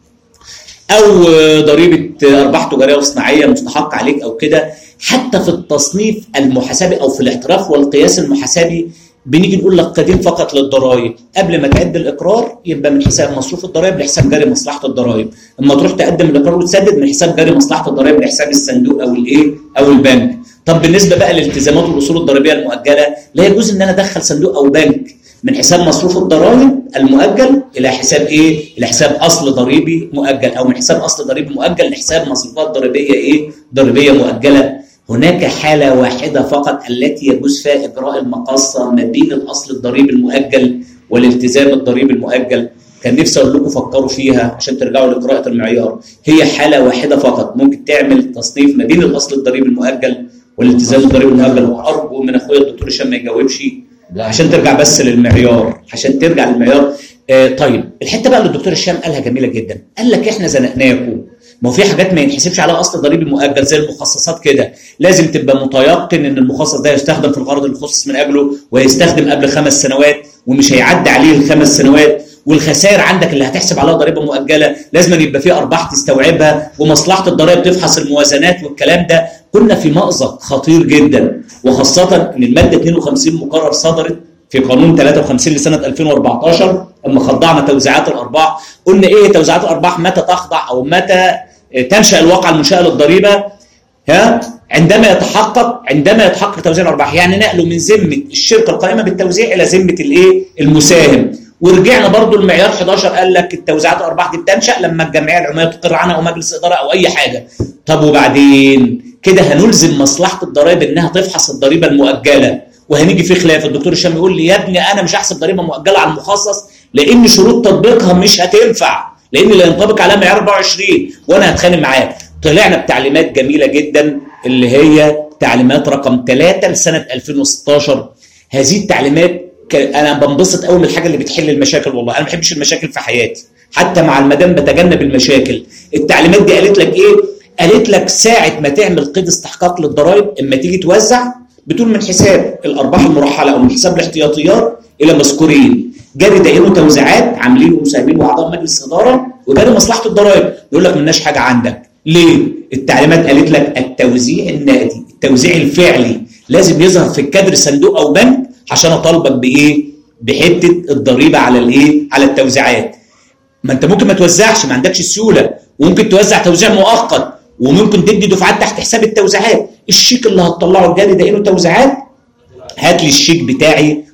او ضريبه ارباح تجاريه وصناعيه مستحق عليك او كده. حتى في التصنيف المحاسبي او في الاعتراف والقياس المحاسبي بنيجي نقول لك قيدين فقط للضرائب. قبل ما تعد الاقرار يبقى من حساب مصروف الضرائب لحساب جاري مصلحه الضرائب، اما تروح تقدم الاقرار وتسدد من حساب جاري مصلحه الضرائب لحساب الصندوق او الايه او البنك. طب بالنسبه بقى للالتزامات والاصول الضريبيه المؤجله، لا يجوز ان انا ادخل صندوق او بنك من حساب مصروف الضرائب المؤجل الى حساب ايه؟ الى حساب اصل ضريبي مؤجل، او من حساب اصل ضريبي مؤجل لحساب مصروفات ضريبيه ايه؟ ضريبيه مؤجله. هناك حالة واحدة فقط التي يجوز فيها إجراء المقاصة ما بين الأصل الضريبي المؤجل والالتزام الضريبي المؤجل. كان نفسي أقول لكم فكروا فيها عشان ترجعوا لقراءة المعيار. هي حالة واحدة فقط ممكن تعمل تصنيف ما بين الأصل الضريبي المؤجل والالتزام الضريبي المؤجل، وأرجو من أخويا الدكتور هشام ما يجاوبش عشان ترجع بس للمعيار، عشان ترجع للمعيار. آه طيب الحتة بقى اللي الدكتور هشام قالها جميلة جدا، قال لك إحنا زنقناكم. ما هو في حاجات ما ينحسبش عليها اصل ضريبي مؤجل زي المخصصات كده، لازم تبقى متيقن ان المخصص ده يستخدم في الغرض اللي خصص من اجله ويستخدم قبل خمس سنوات ومش هيعدي عليه الخمس سنوات، والخسائر عندك اللي هتحسب عليها ضريبه مؤجله لازم يبقى فيه ارباح تستوعبها، ومصلحه الضرائب تفحص الموازنات والكلام ده. كنا في مأزق خطير جدا، وخاصه ان الماده اثنين وخمسين مقرر صدرت في قانون ثلاثة وخمسين لسنه ألفين وأربعتاشر اما خضعنا توزيعات الارباح. قلنا ايه توزيعات الارباح؟ متى تخضع او متى تنشأ الواقع المنشأة للضريبة؟ ها؟ عندما يتحقق عندما يتحقق توزيع الارباح، يعني نقله من ذمه الشركه القائمه بالتوزيع الى ذمه الايه؟ المساهم. ورجعنا برضو المعيار حداشر قال لك التوزيعات الارباح دي بتنشأ لما الجمعيه العموميه تقر عنها او مجلس اداره او اي حاجه. طب وبعدين كده هنلزم مصلحه الضرائب انها تفحص الضريبه المؤجله، وهنيجي في خلاف. الدكتور هشام يقول لي يا ابني انا مش هحسب ضريبه مؤجله على المخصص لان شروط تطبيقها مش هتنفع، لان لا ينطبق عليها معيار أربعة وعشرين وانا هتخانق معاه. طلعنا بتعليمات جميله جدا اللي هي تعليمات رقم ثلاثة لسنه ألفين وستاشر. هذه التعليمات انا بنبسط قوي من الحاجه اللي بتحل المشاكل، والله انا ما بحبش المشاكل في حياتي، حتى مع المدام بتجنب المشاكل. التعليمات دي قالت لك ايه؟ قالت لك ساعه ما تعمل قيد استحقاق للضرائب اما تيجي توزع بتقول من حساب الارباح المرحله او من حساب الاحتياطيات الى مذكورين جاري دائنه توزيعات عاملين ومساهمين واعضاء مجلس اداره وجاري مصلحه الضرائب. يقول لك مالناش حاجه عندك. ليه؟ التعليمات قالت لك التوزيع النقدي، التوزيع الفعلي لازم يظهر في الكادر صندوق او بنك عشان اطالبك بايه؟ بحته الضريبه على الايه؟ على التوزيعات. ما انت ممكن ما توزعش، ما عندكش السيوله، وممكن توزع توزيع مؤقت، وممكن تدي دفعات تحت حساب التوزيعات. الشيك اللي هتطلعه الجاري دائنه توزيعات هات لي الشيك بتاعي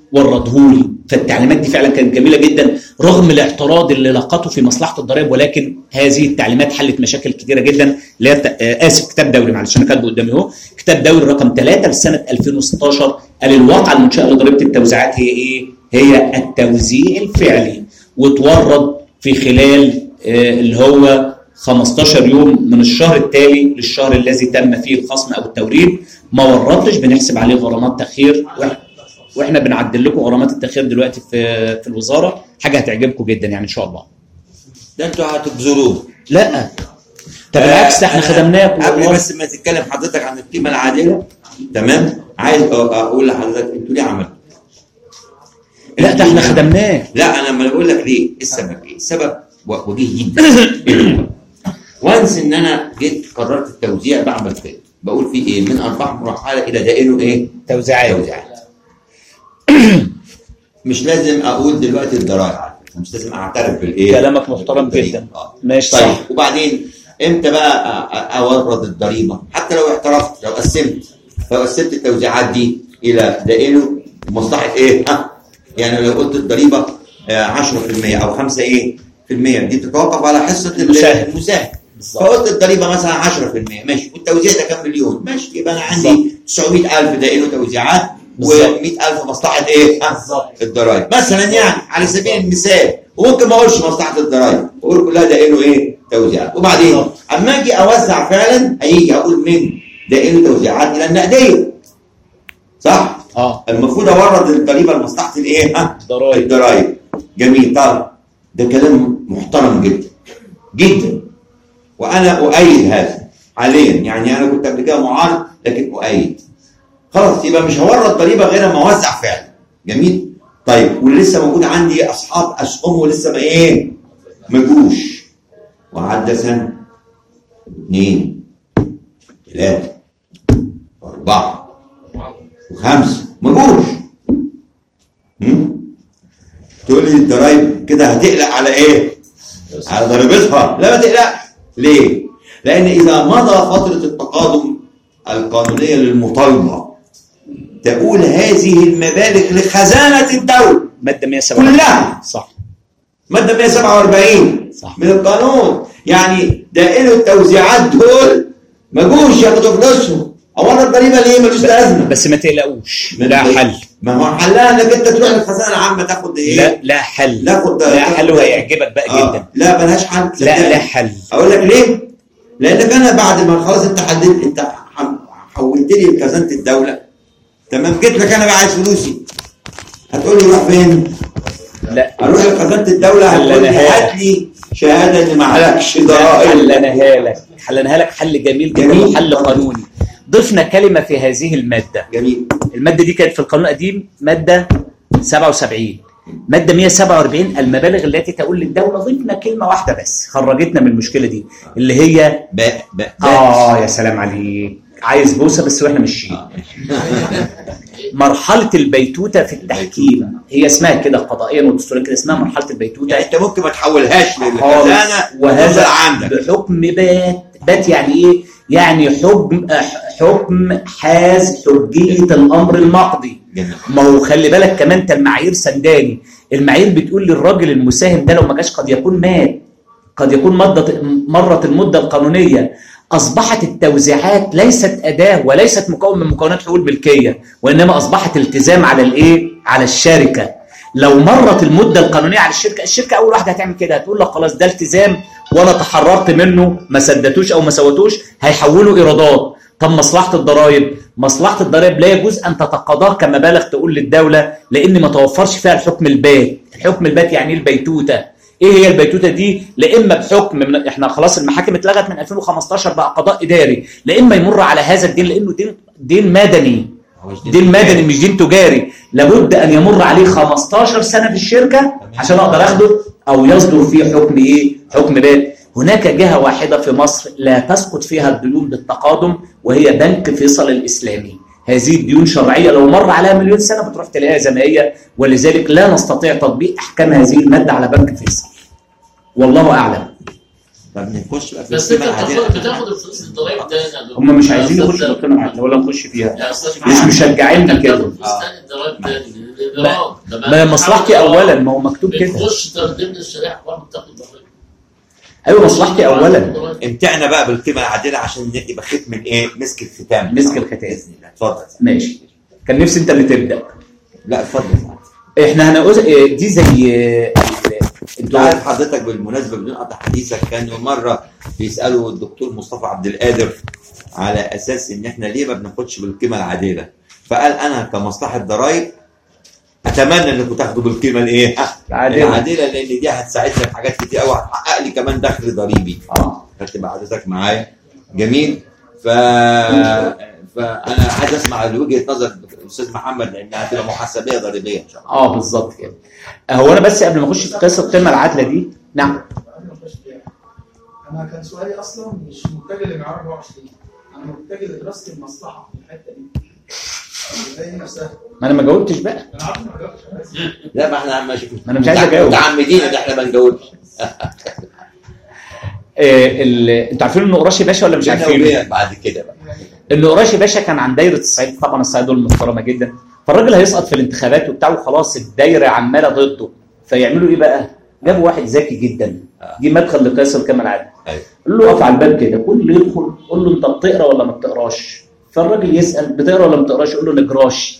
وردهولي. فالتعليمات دي فعلا كانت جميله جدا رغم الاعتراض اللي لقته في مصلحه الضرائب، ولكن هذه التعليمات حلت مشاكل كثيره جدا. اللي هي اسف كتاب دوري، معلش انا كاتبه قدامي اهو، كتاب دوري رقم ثلاثة لسنه ألفين وستاشر قال الواقعه المنشاه لضريبه التوزيعات هي ايه؟ هي التوزيع الفعلي، وتورد في خلال اللي هو خمستاشر يوم من الشهر التالي للشهر الذي تم فيه الخصم او التوريد. ما وردتش بنحسب عليه غرامات تاخير، واحنا بنعدل لكم غرامات التاخير دلوقتي في في الوزاره، حاجه هتعجبكم جدا يعني ان شاء الله. ده انتوا هتبذروه. لا طب بالعكس احنا خدمناكم قبل بس ما تتكلم حضرتك عن القيمه العادله، تمام؟ عايز اقول لحضرتك انتوا ليه عملتوا؟ لا ده احنا خدمناك. لا انا لما بقول لك ليه؟ ايه السبب؟ ايه؟ السبب وجيه جدا. وانس ان انا جيت قررت التوزيع بعمل كده، بقول فيه ايه؟ من ارباح مرحله الى دائنه ايه؟ توزيعات. توزيعات. مش لازم اقول دلوقتي الضرائب، مش لازم اعترف بالايه؟ كلامك محترم جدا. آه. ماشي طيب صح. وبعدين امتى بقى اورد الضريبه؟ حتى لو اعترفت، لو قسمت لو قسمت التوزيعات دي الى دائنه مصلحه ايه؟ ها؟ يعني لو قلت الضريبه عشرة في المية او خمسة ايه في المية، دي تتوقف على حصه المساهم. المساهم فقلت الضريبه مثلا عشرة في المية ماشي، والتوزيع ده كام مليون؟ ماشي، يبقى انا عندي تسعمية ألف دائنه توزيعات ومئة ألف مصلحه ايه؟ الضرائب مثلا، يعني على سبيل المثال. وممكن ما اقولش مصلحه الضرائب، اقول كلها دائنه ايه؟ توزيعات. وبعدين اما اجي اوزع فعلا هيجي اقول من دائنه توزيعات الى النقديه، صح؟ اه المفروض اورد الضريبه لمصلحه الايه؟ ها؟ الضرائب. الضرائب. جميل. طب ده كلام محترم جدا جدا، وانا اؤيد هذا حاليا. يعني انا كنت قبل كده معارض لكن اؤيد. خلاص يبقى مش هورد ضريبه غير ما اوزع فعلا. جميل. طيب واللي لسه موجود عندي اصحاب اسهم ولسه ما ايه؟ ما جوش، وعدى سنه اثنين ثلاثه اربعه وخمسه ما جوش. تقول لي الضرايب كده هتقلق على ايه؟ على ضريبتها. لا ما تقلقش. ليه؟ لان اذا مضى فتره التقادم القانونيه للمطالبه تقول هذه المبالغ لخزانه الدوله. ماده مئة وسبعة وأربعين كلها صح. ماده مئة وسبعة وأربعين صح من القانون. يعني دائرة التوزيعات دول ما جوش ياخدوا فلوسهم. اولا الضريبه ليه؟ ملوش لازمه. بس ما تقلقوش، لا حل. ما هو حلها انك انت تروح للخزانه العامه تاخد ايه؟ لا لا حل. لا لا حل وهيعجبك بقى آه. جدا. لا ملهاش حل. لا لا حل. اقول لك ليه؟ لانك انا بعد ما خلاص انت حددت، انت حولت لي لخزانه الدوله، تمام؟ جيت لك انا بقى عايز فلوسي، هتقول لي روح فين؟ لا اروح لخزانه الدوله، هتقول لي هات لي شهاده ان ما عليكش ضرائب. حلناها لك حلناها لك حل جميل جدا وحل قانوني. ضفنا كلمه في هذه الماده. جميل. الماده دي كانت في القانون القديم ماده سبعة وسبعين. ماده مئة وسبعة وأربعين المبالغ التي تقول للدوله، ضفنا كلمه واحده بس خرجتنا من المشكله دي، اللي هي باء باء اه يا سلام عليك، عايز بوسه بس واحنا ماشيين. مرحله البيتوته في التحكيم هي اسمها كده قضائيا ودستوريا كده، اسمها مرحله البيتوته. يعني انت ممكن ما تحولهاش للخزانه وهذا عندك بحكم بات. بات يعني ايه؟ يعني حكم حكم حاز حجيه الامر المقضي. ما هو خلي بالك كمان انت المعايير سنداني. المعايير بتقول للراجل المساهم ده لو ما جاش قد يكون مات، قد يكون مضت مرت المده القانونيه. اصبحت التوزيعات ليست اداه وليست مكون من مكونات حقوق الملكيه، وانما اصبحت التزام على الايه؟ على الشركه. لو مرت المده القانونيه على الشركه، الشركه اول واحده هتعمل كده، هتقول لك خلاص ده التزام وانا تحررت منه، ما سدتوش او ما سوتوش هيحولوا ايرادات. طب مصلحه الضرائب، مصلحه الضرائب لا يجوز ان تتقاضاه كمبالغ تقول للدوله، لان ما توفرش فيها الحكم البات. الحكم البات يعني البيتوته. ايه هي البيتوته دي؟ لا اما بحكم من احنا خلاص المحاكم اتلغت من ألفين وخمستاشر بقى قضاء اداري، لا اما يمر على هذا الدين لانه دين دين مدني. دين مدني مش دين تجاري، لابد ان يمر عليه خمستاشر سنه في الشركه عشان اقدر اخده، او يصدر فيه حكم ايه؟ حكم بات. هناك جهه واحده في مصر لا تسقط فيها الديون بالتقادم، وهي بنك فيصل الاسلامي. هذه الديون شرعيه لو مر عليها مليون سنه بتروح تلاقيها زي ما هي، ولذلك لا نستطيع تطبيق احكام هذه الماده على بنك فيصل. والله اعلم. طب نخش بقى في بس انت القيمه العادله. بتاخد بتاخد الفلوس الضرايب تاني يا دكتور. هم مش عايزين يا يخشوا أستاذ بالقيمه العادله ولا نخش فيها، يا أستاذ مش محمد، مشجعيننا انت كده. بتاخد فلوس تاني الضرايب تاني. ما ما مصلحتي اولا، ما هو مكتوب كده. بتخش ضمن الشريحه برضه بتاخد ضرايب. ايوه مصلحتي اولا. امتعنا بقى بالقيمه العادله عشان يبقى ختم ايه؟ مسك الختام. مسك الختام. باذن الله. اتفضل. ماشي، كان نفسي انت اللي تبدا. لا اتفضل. احنا هنقول دي زي انت عارف حضرتك بالمناسبه بدون قطع حديثك، كان مره بيسالوا الدكتور مصطفى عبد القادر على اساس ان احنا ليه ما بناخدش بالقيمه العادله، فقال انا كمصلحه ضرائب اتمنى انكم تاخدوا بالقيمه الايه؟ العادله. العادله، لان دي هتساعدنا في حاجات كتير قوي، هتحقق لي كمان دخل ضريبي. اه هتبقى حضرتك معايا. جميل. ف فانا عايز اسمع وجهه نظر الاستاذ محمد، لانها هتبقى محاسبيه ضريبيه ان شاء الله. اه بالظبط كده. هو انا بس قبل ما اخش في قصه القيمه العادله دي، نعم. انا كان سؤالي اصلا مش متجه لمعيار أربعة وعشرين، انا متجه لدراسه المصلحه في الحته دي. زي نفسها. ما انا ما جاوبتش بقى. انا عارف ما جاوبتش. لا ما احنا ماشي. ما انا مش عايز اجاوب. متعمدين ان احنا ما نجاوبش. انتوا عارفين النقراشي باشا ولا مش عارفين؟ بعد كده بقى. النقراشي باشا كان عن دايره الصعيد، طبعا الصعيد دول محترمه جدا، فالراجل هيسقط في الانتخابات وبتاع وخلاص الدايره عماله ضده، فيعملوا ايه بقى؟ جابوا واحد ذكي جدا، دي مدخل لقياس القيمه العادله. قال له اقف على الباب كده، كل اللي يدخل قول له انت بتقرا ولا ما بتقراش؟ فالراجل يسال بتقرا ولا ما بتقراش؟ يقول له نجراش.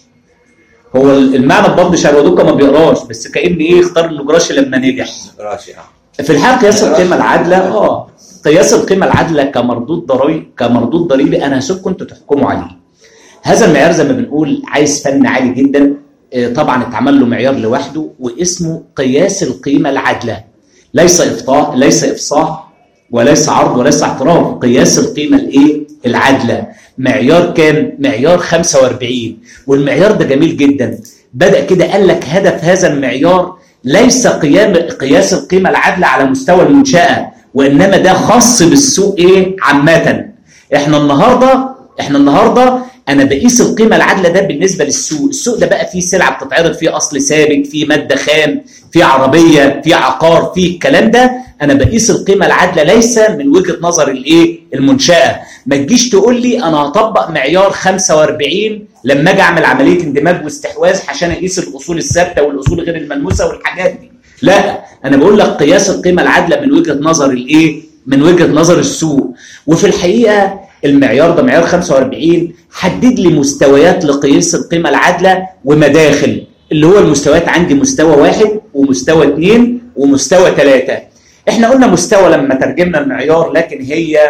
هو المعنى ببض شعر ما بيقراش، بس كأن ايه اختار النجراش لما نجح. نجراش اه. في الحقيقه قياس القيمه العادله اه قياس القيمه العادله كمردود ضريبي كمردود ضريبي انا هسيبكم انتوا تحكموا عليه. هذا المعيار زي ما بنقول عايز فن عالي جدا، طبعا اتعمل له معيار لوحده واسمه قياس القيمه العادله. ليس افصاح ليس افصاح وليس عرض وليس اعتراف، قياس القيمه الايه؟ العادله. معيار كام؟ معيار خمسة وأربعين، والمعيار ده جميل جدا. بدأ كده قال لك هدف هذا المعيار ليس قيام قياس القيمه العادله على مستوى المنشأة، وانما ده خاص بالسوق ايه؟ عامه. احنا النهارده احنا النهارده انا بقيس القيمه العادله ده بالنسبه للسوق، السوق ده بقى فيه سلعه بتتعرض، فيه اصل ثابت، فيه ماده خام، فيه عربيه، فيه عقار، فيه الكلام ده. انا بقيس القيمه العادله ليس من وجهه نظر الايه؟ المنشاه. ما تجيش تقول لي انا هطبق معيار خمسة وأربعين لما اجي اعمل عمليه اندماج واستحواذ عشان اقيس الاصول الثابته والاصول غير الملموسه والحاجات دي. لا، انا بقول لك قياس القيمه العادله من وجهه نظر الايه؟ من وجهه نظر السوق. وفي الحقيقه المعيار ده معيار خمسة وأربعين حدد لي مستويات لقياس القيمه العادله ومداخل، اللي هو المستويات عندي مستوى واحد ومستوى اثنين ومستوى ثلاثه. احنا قلنا مستوى لما ترجمنا المعيار، لكن هي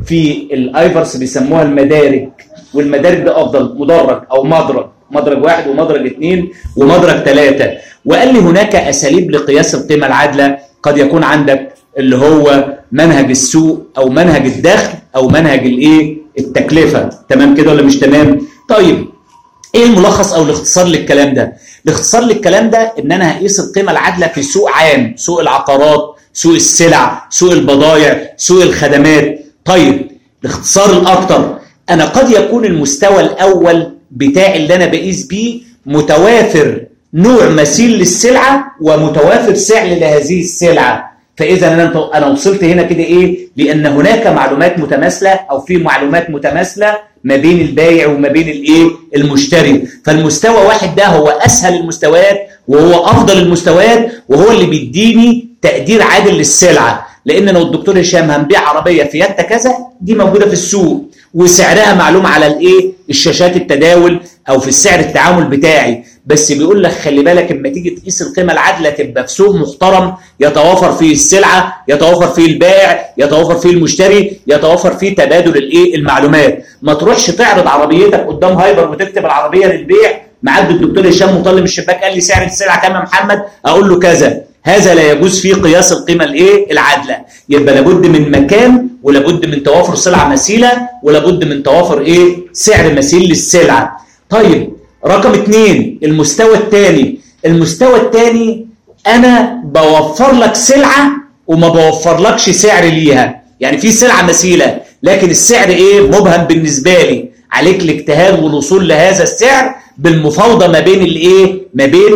في الايفرس بيسموها المدارج، والمدارج ده افضل مدرج او مدرج، مدرج واحد ومدرج اثنين ومدرج ثلاثه. وقال لي هناك اساليب لقياس القيمه العادله، قد يكون عندك اللي هو منهج السوق او منهج الدخل او منهج الايه؟ التكلفه. تمام كده ولا مش تمام؟ طيب ايه الملخص او الاختصار للكلام ده؟ الاختصار للكلام ده ان انا هقيس القيمه العادله في سوق عام، سوق العقارات، سوق السلع، سوق البضائع، سوق الخدمات. طيب الاختصار الاكثر، انا قد يكون المستوى الاول بتاعي اللي انا بقيس بيه متوافر نوع مثيل للسلعه ومتوافر سعر لهذه السلعه. فاذا انا انا وصلت هنا كده ايه؟ لان هناك معلومات متماثله او في معلومات متماثله ما بين البائع وما بين الايه؟ المشتري. فالمستوى واحد ده هو اسهل المستويات وهو افضل المستويات وهو اللي بيديني تقدير عادل للسلعه. لان لو الدكتور هشام هنبيع عربيه فياتا كذا، دي موجوده في السوق وسعرها معلوم على الايه؟ الشاشات التداول او في السعر التعامل بتاعي، بس بيقول لك خلي بالك اما تيجي تقيس القيمه العادله تبقى في سوق محترم يتوافر فيه السلعه، يتوافر فيه البائع، يتوافر فيه المشتري، يتوافر فيه تبادل الايه؟ المعلومات. ما تروحش تعرض عربيتك قدام هايبر وتكتب العربيه للبيع، معدي الدكتور هشام مطلب الشباك قال لي سعر السلعه كام يا محمد؟ اقول له كذا. هذا لا يجوز فيه قياس القيمه الايه؟ العادله. يبقى لابد من مكان ولابد من توافر سلعه مثيله ولابد من توافر ايه؟ سعر مثيل للسلعه. طيب رقم اثنين المستوى الثاني، المستوى الثاني انا بوفر لك سلعه وما بوفر لكش سعر ليها، يعني في سلعه مثيله لكن السعر ايه؟ مبهم بالنسبه لي، عليك الاجتهاد والوصول لهذا السعر بالمفاوضه ما بين الايه؟ ما بين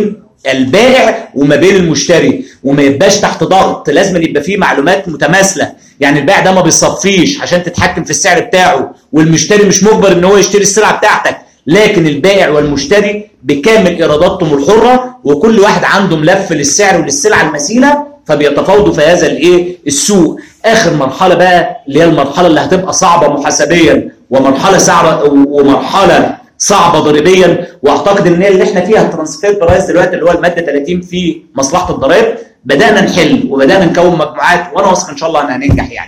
البائع وما بين المشتري، وما يبقاش تحت ضغط. لازم يبقى فيه معلومات متماثله، يعني البائع ده ما بيصفيش عشان تتحكم في السعر بتاعه، والمشتري مش مجبر ان هو يشتري السلعه بتاعتك، لكن البائع والمشتري بكامل اراداتهم الحره، وكل واحد عنده ملف للسعر وللسلعه المثيله، فبيتفاوضوا في هذا الايه السوق. اخر مرحله بقى اللي هي المرحله اللي هتبقى صعبه محاسبيا، ومرحله صعبه ومرحله صعبه ضريبيا، واعتقد ان اللي احنا فيها الترانسفير برايس دلوقتي اللي هو الماده ثلاثين في مصلحه الضرائب، بدانا نحل وبدانا نكون مجموعات، وانا واثق ان شاء الله ان هننجح يعني.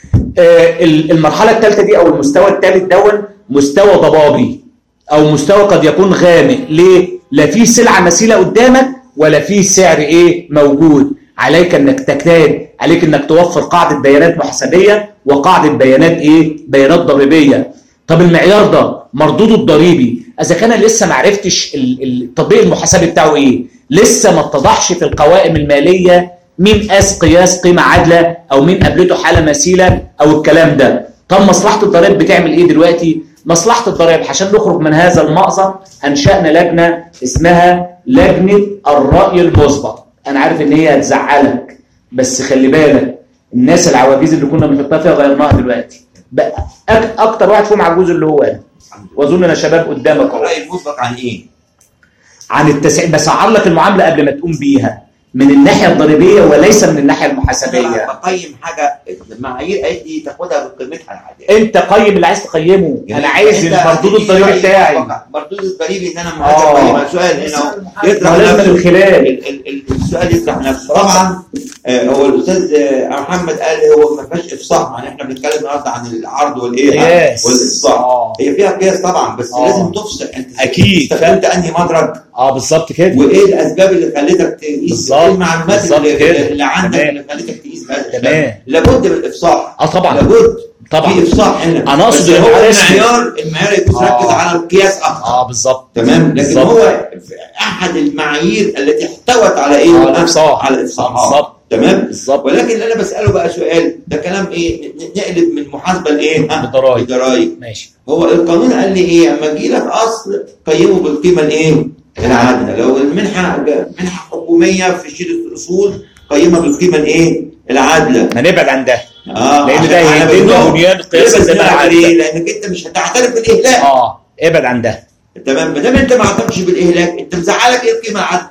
آه المرحله الثالثه دي او المستوى الثالث دون مستوى ضبابي او مستوى قد يكون غامق. ليه؟ لا في سلعه مثيله قدامك ولا في سعر ايه موجود. عليك انك تجتهد، عليك انك توفر قاعده بيانات محاسبيه وقاعده بيانات ايه بيانات ضريبيه. طب المعيار ده مردوده الضريبي اذا كان لسه ما عرفتش التطبيق المحاسبي بتاعه ايه، لسه ما اتضحش في القوائم الماليه مين قاس قياس قيمه عادله او مين قابلته حاله مثيله او الكلام ده. طب مصلحه الضرائب بتعمل ايه دلوقتي؟ مصلحه الضرائب عشان نخرج من هذا المأزق انشأنا لجنه اسمها لجنه الرأي المسبق. انا عارف ان هي هتزعلك، بس خلي بالك الناس العواجيز اللي كنا بنحطها فيها غيرناها دلوقتي. بقى اكتر واحد فيهم عجوز اللي هو انا، واظن انا شباب قدامك اهو. الرأي المسبق عن ايه؟ عن التسعير، بسعر لك المعامله قبل ما تقوم بيها من الناحيه الضريبيه وليس من الناحيه المحاسبيه. انا بقيم حاجه المعايير قالت لي تاخدها بقيمتها العاديه. انت قيم اللي عايز تقيمه، انا عايز المردود الضريبي بتاعي. المردود الضريبي ان انا ما اقيم. السؤال هنا يطرح نفسه من خلال السؤال يطرح نفسه. طبعا هو الاستاذ محمد قال هو ما فيهاش افصاح، يعني احنا بنتكلم النهارده عن العرض والايه والافصاح. هي فيها قياس طبعا، بس أوه. لازم تفصل انت اكيد استخدمت انهي مدرج. اه بالظبط كده. وايه الاسباب اللي خلتك تقيس، ايه المعلومات اللي, اللي عندك تمام. اللي خلتك تقيس هذا. تمام. لابد من الافصاح. اه طبعا لابد طبعا في افصاح هنا. انا اقصد هو المعيار المعيار يكون آه. ركز على القياس اكتر. اه بالظبط تمام. لكن بالزبط. هو احد المعايير التي احتوت على ايه؟ على الافصاح. على الافصاح. بالظبط تمام. بالظبط. ولكن اللي انا بساله بقى سؤال، ده كلام ايه؟ نقلب من محاسبه لايه؟ الضرايب. الضرايب. ماشي. هو القانون قال لي ايه؟ اما اجي لك اصل قيمه بالقيمه الايه؟ العادله. لو المنحه منحه حكوميه في شيل الاصول قيمها بالقيمه الايه؟ العادله. ما نبعد عن ده. اه لان ده هيدينا بنيان قياس القيمه العادله. لانك انت مش هتعترف بالاهلاك. اه ابعد عن ده. تمام. ما دام انت ما اعترفتش بالاهلاك، انت مزعلك ايه القيمه العادله؟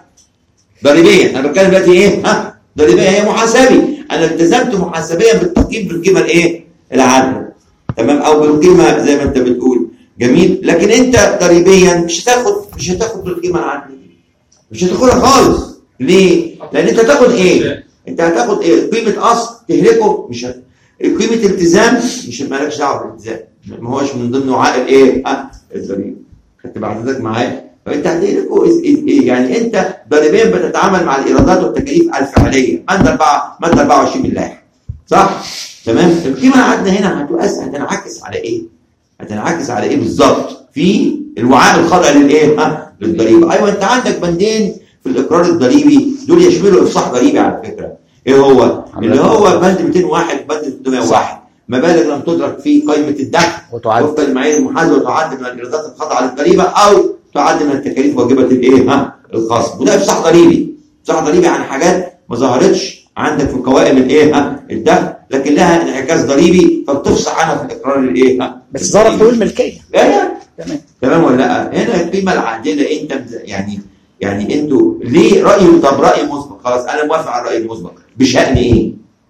ضريبيا. انا بتكلم دلوقتي ايه؟ ها؟ ضريبيا هي محاسبي. انا التزمت محاسبيا بالتقييم بالقيمه الايه؟ العادله. تمام. او بالقيمه زي ما انت بتقول. جميل. لكن انت ضريبيا مش هتاخد مش هتاخد بالقيمه العادله دي. مش هتاخدها خالص. ليه؟ لان انت هتاخد ايه؟ انت هتاخد ايه؟ قيمه اصل تهلكه، مش هت... قيمه التزام مش مالكش دعوه بالالتزام، ما هوش من ضمن وعاء الايه؟ ها؟ الضريبه. خدت بعضك معايا؟ فانت هتهلكه ايه؟ يعني انت ضريبيا بتتعامل مع الايرادات والتكاليف الفعليه. ماده أربعة ماده أربعة وعشرين من اللائحه. صح؟ تمام؟ القيمه العادله هنا هتؤثر هتنعكس على ايه؟ هتنعكس على ايه بالظبط؟ في الوعاء الخاضع للايه؟ ها؟ للضريبه. ايوه انت عندك بندين في الاقرار الضريبي دول يشملوا افصاح ضريبي على فكره. ايه هو؟ اللي هو بند مئتين وواحد بند ثلاثمئة وواحد. مبالغ لم تدرك في قائمه الدخل وفقا لمعايير المحاسبه وتعد من الايرادات الخاضعه للضريبه او تعد من التكاليف واجبه الايه؟ ها؟ الخاص. وده افصاح ضريبي. افصاح ضريبي عن حاجات ما ظهرتش عندك في قوائم الايه؟ ها؟ الدخل، لكن لها انعكاس ضريبي فبتفصح عنها في الاقرار الايه؟ ها؟ بس ظهرت طول الملكيه. ايوه تمام. تمام ولا لا؟ هنا القيمه العادله انت يعني يعني انتوا ليه راي؟ طب راي مسبق خلاص انا موافق على الراي المسبق. بشان ايه؟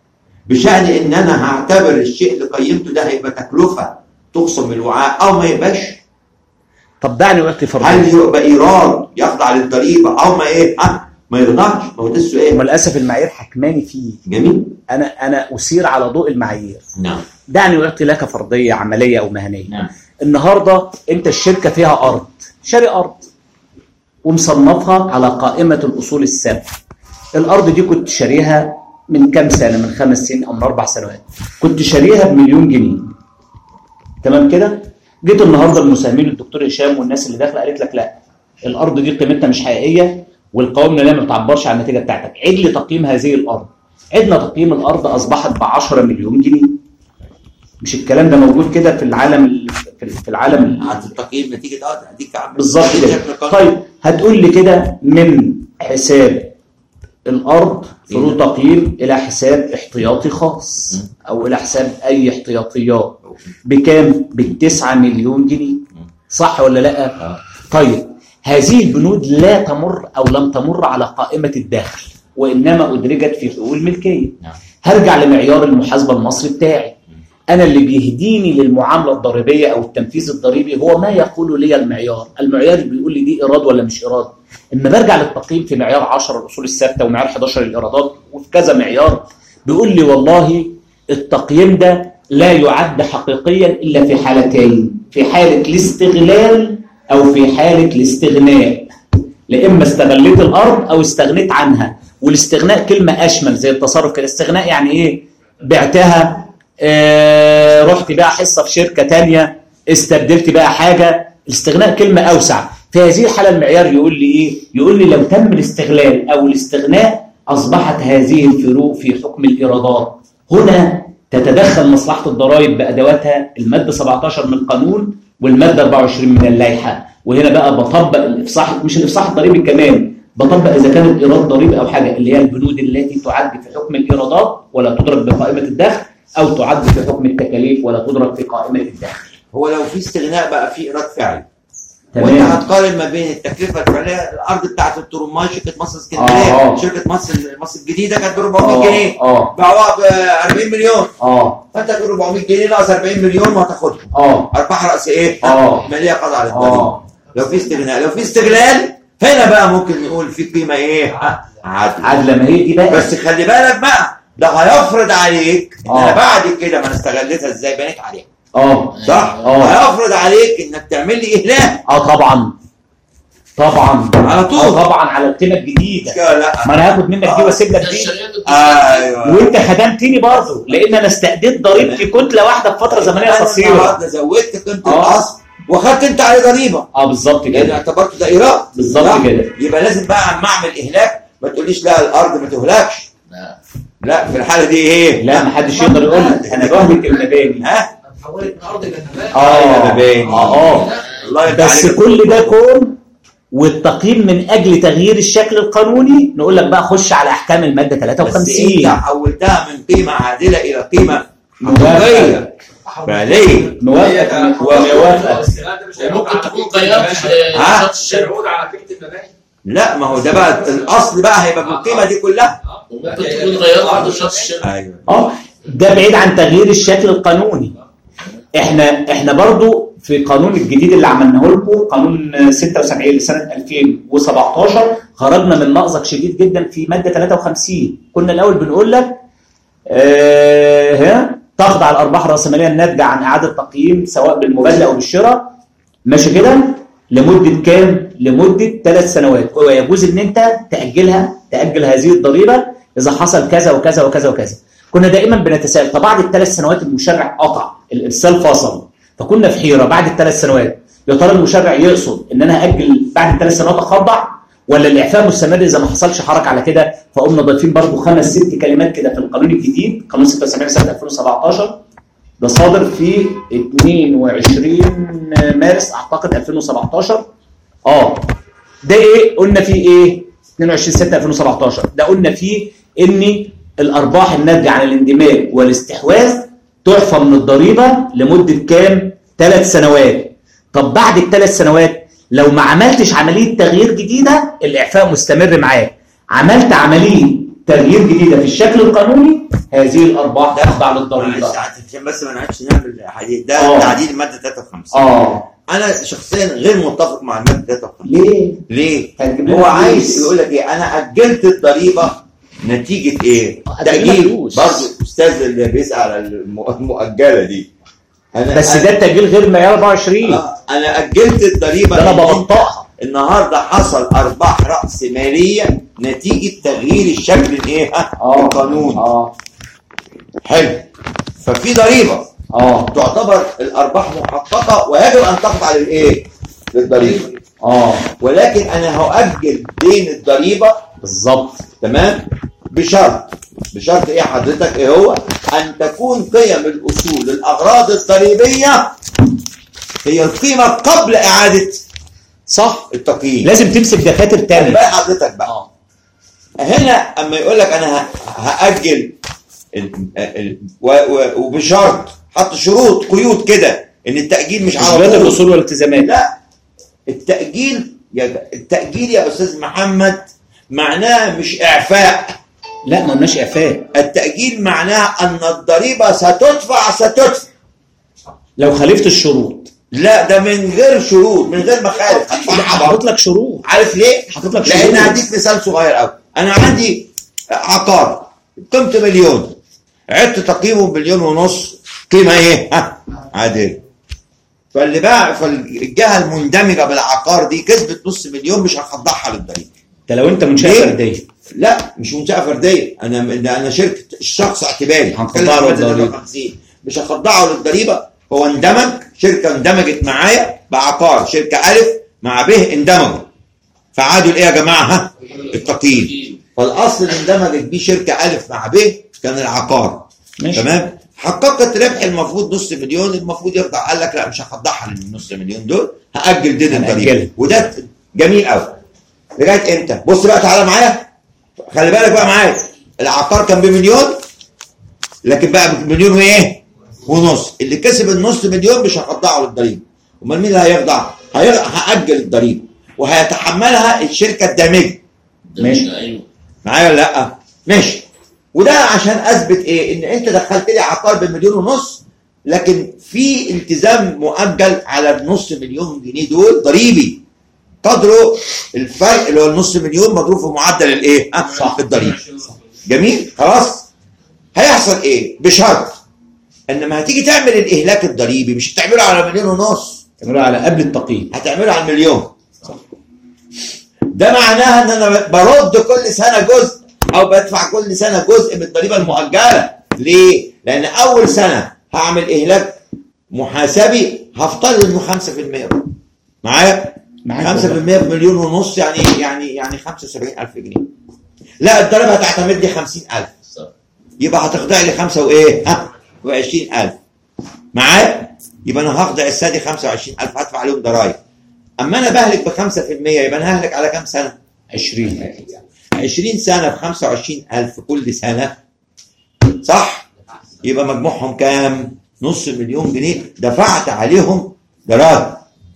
بشان ان انا هعتبر الشيء اللي قيمته ده هيبقى تكلفه تخصم من الوعاء او ما يبقاش. طب دعني وقت فرضيه. هل يبقى ايراد يخضع للضريبه او ما ايه؟ ها؟ ما يرضعش. ما هو ده السؤال. وللاسف المعايير حكماني فيه. جميل. انا انا اسير على ضوء المعايير. نعم. دعني اعطي لك فرضيه عمليه او مهنيه. نعم. النهارده انت الشركه فيها ارض، شاري ارض ومصنفها على قائمه الاصول السابقه. الارض دي كنت شاريها من كام سنه؟ من خمس سنين او من اربع سنوات. كنت شاريها بمليون جنيه. تمام كده؟ جيت النهارده المساهمين الدكتور هشام والناس اللي داخله قالت لك لا، الارض دي قيمتها مش حقيقيه والقوائم الماليه ما بتعبرش عن النتيجه بتاعتك. عد لي تقييم هذه الارض. عدنا تقييم الارض اصبحت ب عشرة مليون جنيه. مش الكلام ده موجود كده في العالم في العالم عند التقييم نتيجه اه اديك عم بالظبط كده. طيب هتقول لي كده من حساب الارض فروض تقييم الى حساب احتياطي خاص او الى حساب اي احتياطيات بكام؟ بالتسعة مليون جنيه، صح ولا لا؟ آه. طيب هذه البنود لا تمر او لم تمر على قائمه الدخل وانما ادرجت في حقوق الملكيه. نعم. هرجع لمعيار المحاسبه المصري بتاعي. انا اللي بيهديني للمعامله الضريبيه او التنفيذ الضريبي هو ما يقول لي المعيار، المعيار بيقول لي دي ايراد ولا مش ايراد. اما برجع للتقييم في معيار عشرة الاصول الثابته ومعيار حداشر الايرادات وفي كذا معيار بيقول لي والله التقييم ده لا يعد حقيقيا الا في حالتين، في حاله الاستغلال او في حاله الاستغناء. لا اما استغليت الارض او استغنيت عنها، والاستغناء كلمه اشمل زي التصرف كده. الاستغناء يعني ايه؟ بعتها، آه رحت بقى حصه في شركه تانية، استبدلت بقى حاجه. الاستغناء كلمه اوسع. في هذه الحاله المعيار يقول لي ايه؟ يقول لي لو تم الاستغلال او الاستغناء اصبحت هذه الفروق في حكم الايرادات. هنا تتدخل مصلحه الضرائب بادواتها الماده سبعتاشر من القانون والماده أربعة وعشرين من اللائحه، وهنا بقى بطبق الافصاح، مش الافصاح الضريبي كمان، بطبق اذا كانت ايراد ضريبي او حاجه اللي هي البنود التي تعد في حكم الايرادات ولا تدرك بقائمه الدخل، او تعد في حكم التكاليف ولا تدرك في قائمه الدخل. هو لو في استغناء بقى في ايراد فعلي، تمام. وانت هتقارن ما بين التكلفه الفعليه، الارض بتاعت الترماي شركه مصر اسكندريه، آه. شركه مصر مصر الجديده كانت ب أربعمية جنيه، اه باعوها ب أربعين مليون، اه فانت تقول أربعمية جنيه ناقص أربعين مليون وهتاخدهم. اه ارباح راس ايه؟ آه. ماليه قضاء على الضريبه. اه لو في استغناء، لو في استغلال هنا بقى ممكن نقول في قيمه ايه؟ عادله. عادله. ما هي دي بقى. بس خلي بالك بقى، ده هيفرض عليك ان آه. انا بعد كده ما انا استغلتها ازاي بنيت عليها، اه صح؟ آه. هيفرض عليك انك تعمل لي اهلاك اه طبعا طبعا على طول. آه طبعا على القيمه الجديده. لا ما انا هاخد منك دي واسيب لك دي، ايوه، وانت خدمتني برضه لان انا استأديت ضريبتي كتله واحده في فتره زمنيه قصيره. النهارده زودت قيمه آه. الاصل وخدت انت عليه ضريبه، اه بالظبط لان كده. اعتبرته ده ايراد. بالظبط كده. يبقى لازم بقى عم اعمل اهلاك ما تقوليش لا الارض ما تهلكش. لا. لا في الحاله دي ايه؟ لا ما حدش يقدر يقول لك انا بهلك المباني. ها؟ اتحولت من ارض لنبات. اه مباني. اه اه الله يرضى بس عليك. كل ده كون والتقييم من اجل تغيير الشكل القانوني. نقول لك بقى خش على احكام الماده ثلاثة بس وخمسين. انت حولتها من قيمه عادله الى قيمه حقيقيه فعليه. موافق وموافق. ممكن تكون غيرت ها؟ شرط الشركه، العود على قيمه المباني. لا ما هو ده بقى الاصل بقى هيبقى بالقيمه دي كلها. وممكن تكون غيرت برضه شرط الشركه. ايوه اه ده بعيد عن تغيير الشكل القانوني. احنا احنا برضو في القانون الجديد اللي عملناه لكم قانون ستة وسبعين لسنه ألفين وسبعتاشر خرجنا من مأزق شديد جدا في ماده ثلاثة وخمسين. كنا الاول بنقول لك آه ها تخضع الارباح الراسماليه الناتجه عن اعاده تقييم سواء بالمبادله او بالشراء، ماشي كده، لمده كام؟ لمده ثلاث سنوات، ويجوز ان انت تاجلها تاجل هذه الضريبه اذا حصل كذا وكذا وكذا وكذا. كنا دائما بنتساءل فبعد الثلاث سنوات المشرع قطع الارسال فصل، فكنا في حيره بعد الثلاث سنوات يا ترى المشرع يقصد ان انا اجل بعد الثلاث سنوات اخضع ولا الاعفاء مستمر اذا ما حصلش حركه على كده. فقمنا ضايفين برضو خمس ست كلمات كده في القانون الجديد قانون ستة وسبعين سنه ألفين وسبعتاشر ده صادر في اثنين وعشرين مارس اعتقد ألفين وسبعتاشر. اه ده ايه قلنا فيه ايه؟ اثنين وعشرين ستة ألفين وسبعتاشر ده قلنا فيه ان الارباح الناتجه عن الاندماج والاستحواذ تعفى من الضريبه لمده كام؟ ثلاث سنوات. طب بعد الثلاث سنوات لو ما عملتش عمليه تغيير جديده الاعفاء مستمر معاك. عملت عمليه تغيير جديده في الشكل القانوني هذه الارباح تخضع للضريبه. عشان بس ما نقعدش نعمل حديث ده آه. تعديل الماده ثلاثة وخمسين. اه انا شخصيا غير متفق مع الماده ثلاثة وخمسين. ليه؟ ليه؟ هتجيب لنا هو فلوس. عايز يقول لك ايه؟ انا اجلت الضريبه نتيجه ايه؟ هتجيب لنا تاجيل. فلوس. برضه الاستاذ اللي بيسال على الم- المؤجله دي انا بس أنا ده التأجيل غير معيار أربعة وعشرين. آه انا اجلت الضريبه ده انا لأن ببطئها. النهارده حصل ارباح راس ماليه نتيجه تغيير الشكل الايه؟ اه القانوني. اه حلو. ففي ضريبه اه تعتبر الارباح محققه ويجب ان تخضع للايه؟ للضريبه. اه ولكن انا هاجل دين الضريبه بالظبط. تمام بشرط بشرط ايه حضرتك؟ ايه هو؟ ان تكون قيم الاصول للاغراض الضريبيه هي القيمه قبل اعاده صح. التقييم. لازم تمسك دفاتر خلي تاني. بقى حضرتك بقى اه هنا اما يقول لك انا ه- هاجل ال- ال- و- و- وبشرط حط شروط قيود كده ان التاجيل مش على اثبات طول. الاصول والالتزامات. لا، التاجيل يا التاجيل يا استاذ محمد معناه مش اعفاء. لا ما قلناش اعفاء. التاجيل معناه ان الضريبه ستدفع ستدفع لو خالفت الشروط. لا ده من غير شروط، من غير مخالف هدفعها حاطط برضه. لك شروط. عارف ليه؟ حاطط لك لان شروط. هديك مثال صغير قوي. انا عندي عقار قيمته مليون، عدت تقييمه بمليون ونص، قيمه ايه؟ ها عادل. فاللي باع فالجهه المندمجه بالعقار دي كسبت نص مليون، مش هخضعها للضريبه. ده لو انت منشاه ليه؟ فرديه. لا مش منشاه فرديه، انا انا شركه الشخص اعتباري هنخضعه للضريبة. مش هخضعه للضريبه. هو اندمج، شركه اندمجت معايا بعقار، شركه الف مع ب اندمجوا فعادوا الايه يا جماعه؟ ها التقييم. فالاصل اللي اندمجت بيه شركه الف مع ب كان العقار. ماشي. تمام. حققت ربح المفروض نص مليون، المفروض يخضع، قال لك لا مش هخضعها للنص مليون دول، هاجل دين الضريبه. هنأجلها. وده جميل قوي. لغايه امتى؟ بص بقى تعالى معايا، خلي بالك بقى معايا. العقار كان بمليون لكن بقى بمليون وايه؟ ونص. اللي كسب النص مليون مش هخضعه للضريبه. امال مين اللي هيخضع؟ هيخ- هاجل الضريبه وهيتحملها الشركه الدامجه. ماشي. ايوه معايا ولا لا؟ ماشي. وده عشان اثبت ايه؟ ان انت دخلت لي عقار بمليون ونص لكن في التزام مؤجل على النص مليون جنيه دول ضريبي قدره الفرق اللي هو النص مليون مضروب في معدل الايه؟ ها؟ صح الضريبي. جميل؟ خلاص؟ هيحصل ايه؟ بشرط ان لما هتيجي تعمل الاهلاك الضريبي مش هتعمله على مليون ونص، تعملوا على قبل التقييم. هتعمله على المليون. ده معناها ان انا برد كل سنه جزء او بدفع كل سنه جزء من الضريبه المؤجله. ليه؟ لان اول سنه هعمل اهلاك محاسبي هفترض انه خمسة في المية. معايا؟ معاك خمسة في المية بمليون ونص يعني يعني يعني خمسة وسبعين ألف جنيه. لا الضريبه هتعتمد لي خمسين ألف. يبقى هتخضع لي خمسة وايه؟ ها؟ وعشرين ألف. معايا؟ يبقى انا هخضع السنه دي خمسة وعشرين ألف هدفع عليهم ضرايب. اما انا بهلك ب خمسة في المية يبقى انا ههلك على كام سنه؟ عشرين. عشرين سنه ب خمسة وعشرين ألف كل سنه. صح؟ يبقى مجموعهم كام؟ نص مليون جنيه دفعت عليهم ضرائب.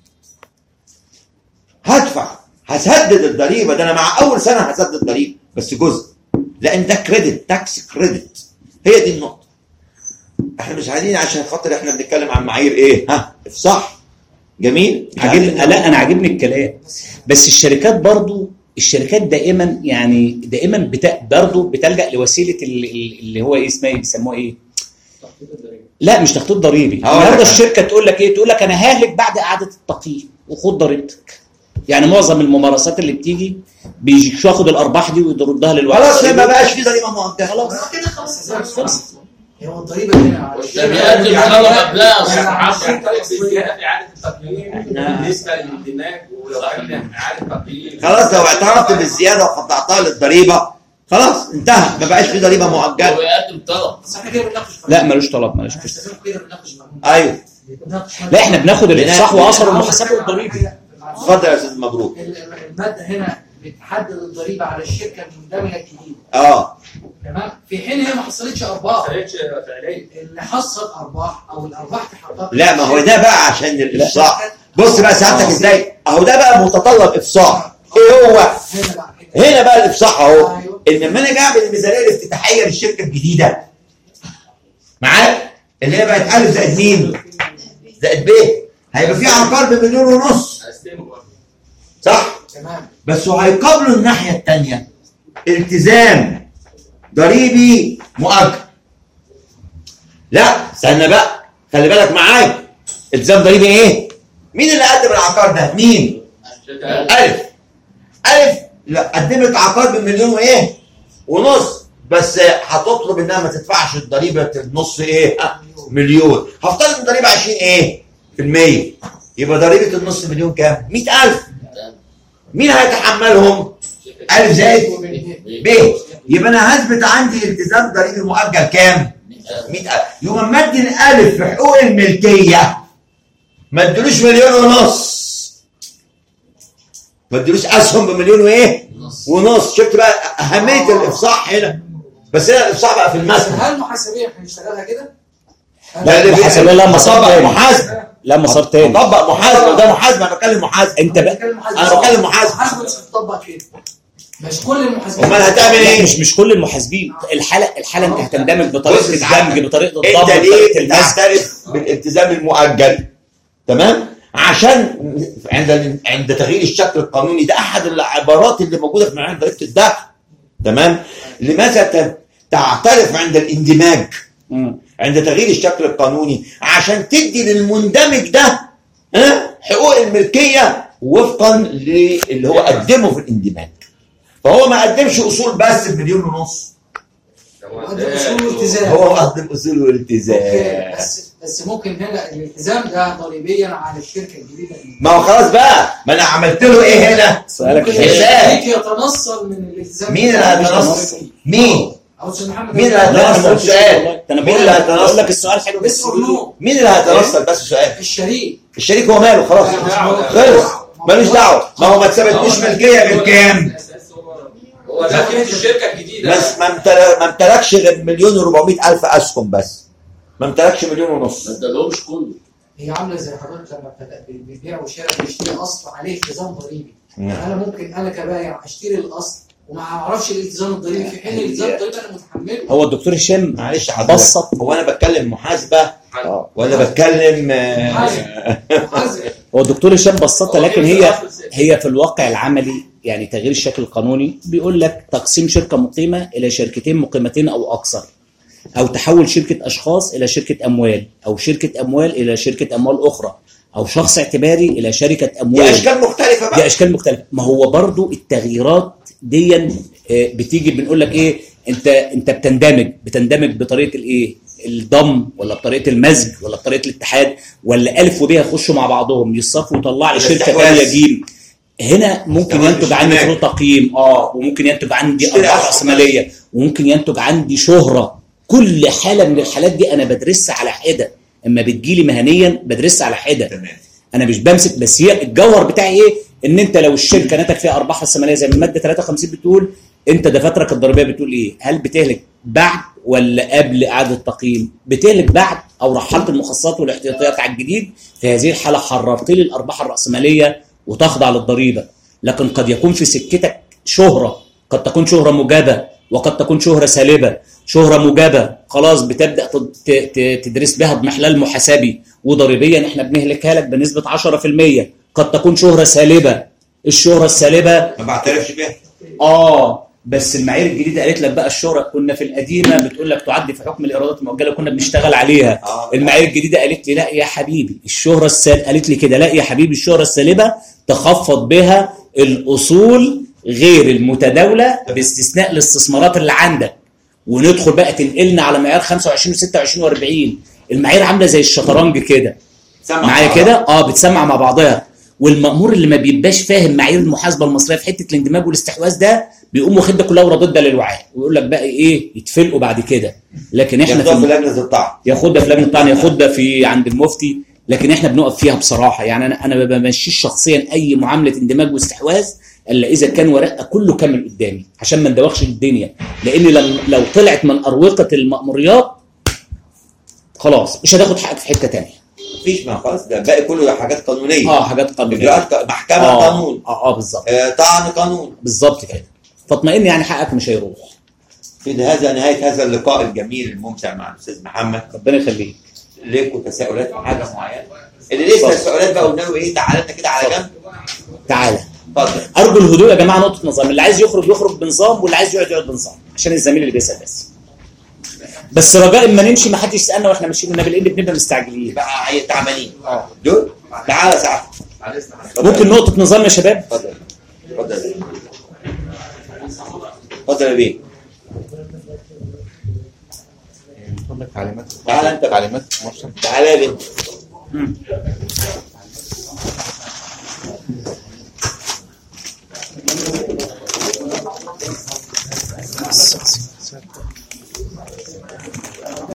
هدفع هسدد الضريبه، ده انا مع اول سنه هسدد ضريبه بس جزء، لان ده كريدت، تاكس كريدت. هي دي النقطه. احنا مش عايزين عشان خاطر احنا بنتكلم عن معايير ايه؟ ها افصح. جميل؟ عاجبني. لا انا عاجبني الكلام. بس الشركات برضو الشركات دائما يعني دائما بتا... برضو بتلجأ لوسيله اللي, اللي هو ايه اسمها ايه بيسموها ايه؟ لا مش تخطيط ضريبي. النهارده الشركه تقول لك ايه؟ تقول لك انا ههلك بعد اعاده التقييم وخد ضريبتك. يعني معظم الممارسات اللي بتيجي بياخد الارباح دي ويردها للوقت. خلاص ما بقاش في ضريبه مؤجله. خلاص كده خلاص خلصت. هو الضريبه هنا والتبعات الطلب قبلها يعني عشان صح. طريق زياده اعاده التقييم بالنسبه للاندماج ولو كان اعاده تقييم خلاص لو اعترفت بالزياده وخضعتها للضريبه خلاص انتهى، ما بقاش في ضريبه مؤجله. وبيقدم طلب. بس احنا كده بنناقش لا ملوش طلب ملوش احنا قصه. كده بنناقش مجنون. ايوه بنناقش لا احنا بناخد الافصاح واثر المحاسبه والضريبي. اتفضل يا استاذ مبروك. الماده هنا بتحدد الضريبه على الشركه المندمجه الجديده. اه تمام؟ في حين هي ما حصلتش ارباح. ما كانتش فعليا. اللي حصل ارباح او الارباح تحقق. لا ما هو ده بقى عشان الافصاح. بص بقى ساعتك ازاي اهو ده بقى متطلب افصاح. ايه هو؟ هنا بقى كده. هنا بقى الافصاح اهو. أيوه. ان لما انا اجي اعمل الميزانيه الافتتاحيه للشركه الجديده معايا اللي هي بقت الف زائد مين؟ زائد ب، هيبقى في عقار بمليون ونص صح؟ تمام. بس وهيقابلوا الناحيه الثانيه التزام ضريبي مؤجل. لا استنى بقى خلي بالك معايا. التزام ضريبي ايه؟ مين اللي قدم العقار ده؟ مين؟ الف. الف لا قدمت عقار بمليون وايه؟ ونص بس هتطلب انها ما تدفعش الضريبه النص ايه؟ مليون. هفترض الضريبه عشرين ايه؟ في المية. يبقى ضريبه النص مليون كام؟ مئة ألف. مين هيتحملهم؟ ألف زائد ب. يبقى انا هثبت عندي التزام ضريبي مؤجل كام؟ مئة ألف. يبقى مدي الالف في حقوق الملكيه ما ادلوش مليون ونص، ما ادلوش اسهم بمليون وايه؟ ونص. شفت بقى اهميه الافصاح هنا، بس هنا الافصاح بقى في بس المثل. هل محاسبيا هنشتغلها كده؟ لا، اللي محاسبة لا مسار طبق تاني. محاسبه، لا مسار تاني. طبق محاسبه، وده محاسبه، انا بتكلم محاسبه. انت بقى انا بتكلم محاسبه. محاسبه مش بتطبق كده، مش كل المحاسبين. امال هتعمل لا، ايه؟ مش مش كل المحاسبين. الحاله الحاله انت هتندمج بطريقه بص الدمج، ساعتك. بطريقه انت الضم، ليه بطريقه المسك. تعترف بالالتزام المؤجل؟ تمام؟ عشان عند عند تغيير الشكل القانوني، ده احد العبارات اللي موجوده في معايير ضريبه الدخل. تمام؟ لماذا ت- تعترف عند الاندماج؟ مم. عند تغيير الشكل القانوني عشان تدي للمندمج ده ها حقوق الملكيه وفقا للي هو قدمه في الاندماج. فهو ما قدمش اصول بس بمليون ونص، ده اصول والتزام. هو قدم اصول اوكي، والتزام. بس بس ممكن هنا الالتزام ده ضريبيا على الشركه الجديده. ما هو خلاص بقى، ما انا عملت له ايه هنا؟ سؤالك ممكن حلو. الشريك يتنصل من الالتزام. مين اللي هيتنصل؟ مين؟ او استاذ محمد مين اللي لا انا ما هيتنصل؟ قلتش سؤال. والله. ده انا مين بقول اللي لك بقول هيتنصل؟ لك السؤال حلو بس بس اور نو. مين اللي هيتنصل؟ بس سؤال. الشريك الشريك هو ماله؟ خلاص خلص، ملوش دعوه. ما هو ما اتثبتلوش ملكيه بالكام؟ هو ده قيمه الشركه الجديده. بس ما امتلك- ما امتلكش غير مليون واربعمائة الف اسهم بس، ما امتلكش مليون ونص. ما ادالهمش كله. هي عامله زي حضرتك لما بتبقى بتبيع وشراء بتشتري اصل عليه التزام ضريبي. نعم. انا ممكن انا كبايع اشتري الاصل وما اعرفش الالتزام الضريبي، في حين الالتزام الضريبي انا متحمله. هو الدكتور هشام معلش حضرتك، بسط. هو انا بتكلم محاسبه اه ولا بتكلم آه، محاسب. هو الدكتور هشام بسطها، لكن هي هي في الواقع العملي يعني تغيير الشكل القانوني بيقول لك تقسيم شركه مقيمه الى شركتين مقيمتين او اكثر، او تحول شركه اشخاص الى شركه اموال، او شركه اموال الى شركه اموال اخرى، او شخص اعتباري الى شركه اموال. دي اشكال مختلفه دي بقى. اشكال مختلفه. ما هو برضو التغييرات دي آه، بتيجي بنقول لك ايه، انت انت بتندمج بتندمج بطريقه الايه، الضم ولا بطريقه المزج ولا بطريقه الاتحاد، ولا الف وب يخشوا مع بعضهم يصفوا ويطلع لي شركه الاستحواذ. ثانيه جيم. هنا ممكن استحواذ ينتج عندي اشتراك. فروق تقييم، اه وممكن ينتج عندي اشتراك. ارباح راسماليه، وممكن ينتج عندي شهره. كل حاله من الحالات دي انا بدرسها على حده، اما بتجيلي مهنيا بدرسها على حده. تمام. انا مش بمسك بس، هي الجوهر بتاعي ايه؟ ان انت لو الشركه نتج فيها ارباح راسماليه زي ما الماده ثلاثة وخمسين بتقول، انت دفاترك الضريبيه بتقول ايه؟ هل بتهلك بعد ولا قبل اعاده التقييم؟ بتهلك بعد او رحلت المخصصات والاحتياطيات على الجديد، في هذه الحاله حررت لي الارباح الراسماليه وتخضع للضريبه. لكن قد يكون في سكتك شهره، قد تكون شهره موجبه وقد تكون شهره سالبه. شهره موجبه خلاص بتبدا تد- ت- ت- تدرس بها بمحلال محاسبي وضريبيا احنا بنهلكها لك بنسبه عشرة في المية. قد تكون شهره سالبه. الشهره السالبه ما بعترفش بيها. اه بس المعايير الجديده قالت لك بقى الشهره، كنا في القديمه بتقول لك تعدي في حكم الايرادات المؤجله كنا بنشتغل عليها. آه. المعايير الجديده قالت لي لا يا حبيبي الشهره السال قالت لي كده لا يا حبيبي الشهره السالبه تخفض بها الاصول غير المتداوله باستثناء الاستثمارات اللي عندك، وندخل بقى تنقلنا على معيار خمسة وعشرين وستة وعشرين واربعين. المعايير عامله زي الشطرنج كده سمع معايا بعضها. كده، اه بتسمع مع بعضها. والمأمور اللي ما بيبقاش فاهم معايير المحاسبه المصريه في حته الاندماج والاستحواذ ده بيقوم واخد ده كلها ورددها للوعاء ويقول لك بقى ايه يتفلقوا بعد كده. لكن احنا ياخدوها في في لجنه الطعن. ياخدها في لجنه الطعن، ياخدها في عند المفتي، لكن احنا بنقف فيها بصراحه. يعني انا انا ما بمشيش شخصيا اي معامله اندماج واستحواذ الا اذا كان ورقه كله كامل قدامي عشان ما ندوخش الدنيا، لان لم لو طلعت من اروقه المأموريات خلاص مش هتاخد حقك في حته ثانيه. مفيش، ما خلاص ده باقي كله حاجات قانونيه. اه حاجات قانونيه، اجراءات ق- محكمه آه قانون، اه اه بالظبط آه، طعن قانون. بالظبط كده. فاطمئن يعني حقك مش هيروح. في هذا نهايه هذا اللقاء الجميل الممتع مع الاستاذ محمد. ربنا يخليك. ليكوا تساؤلات في حاجه معينه؟ اللي لسه تساؤلات بقى قلنا له ايه، تعالى انت كده على جنب. تعالى. اتفضل. ارجو الهدوء يا جماعه، نقطه نظام، اللي عايز يخرج يخرج بنظام واللي عايز يقعد يقعد بنظام عشان الزميل اللي بيسال بس. بس رجاء اما نمشي ما حدش يسالنا واحنا ماشيين النبي، لان بنبقى مستعجلين. بقى عي- تعبانين دول. تعالى ساعتك. ممكن نقطه نظام يا شباب؟ اتفضل اتفضل اتفضل يا بيه. تعليمات تعالى انت. تعليمات مصر. تعالى يا بيه. مم.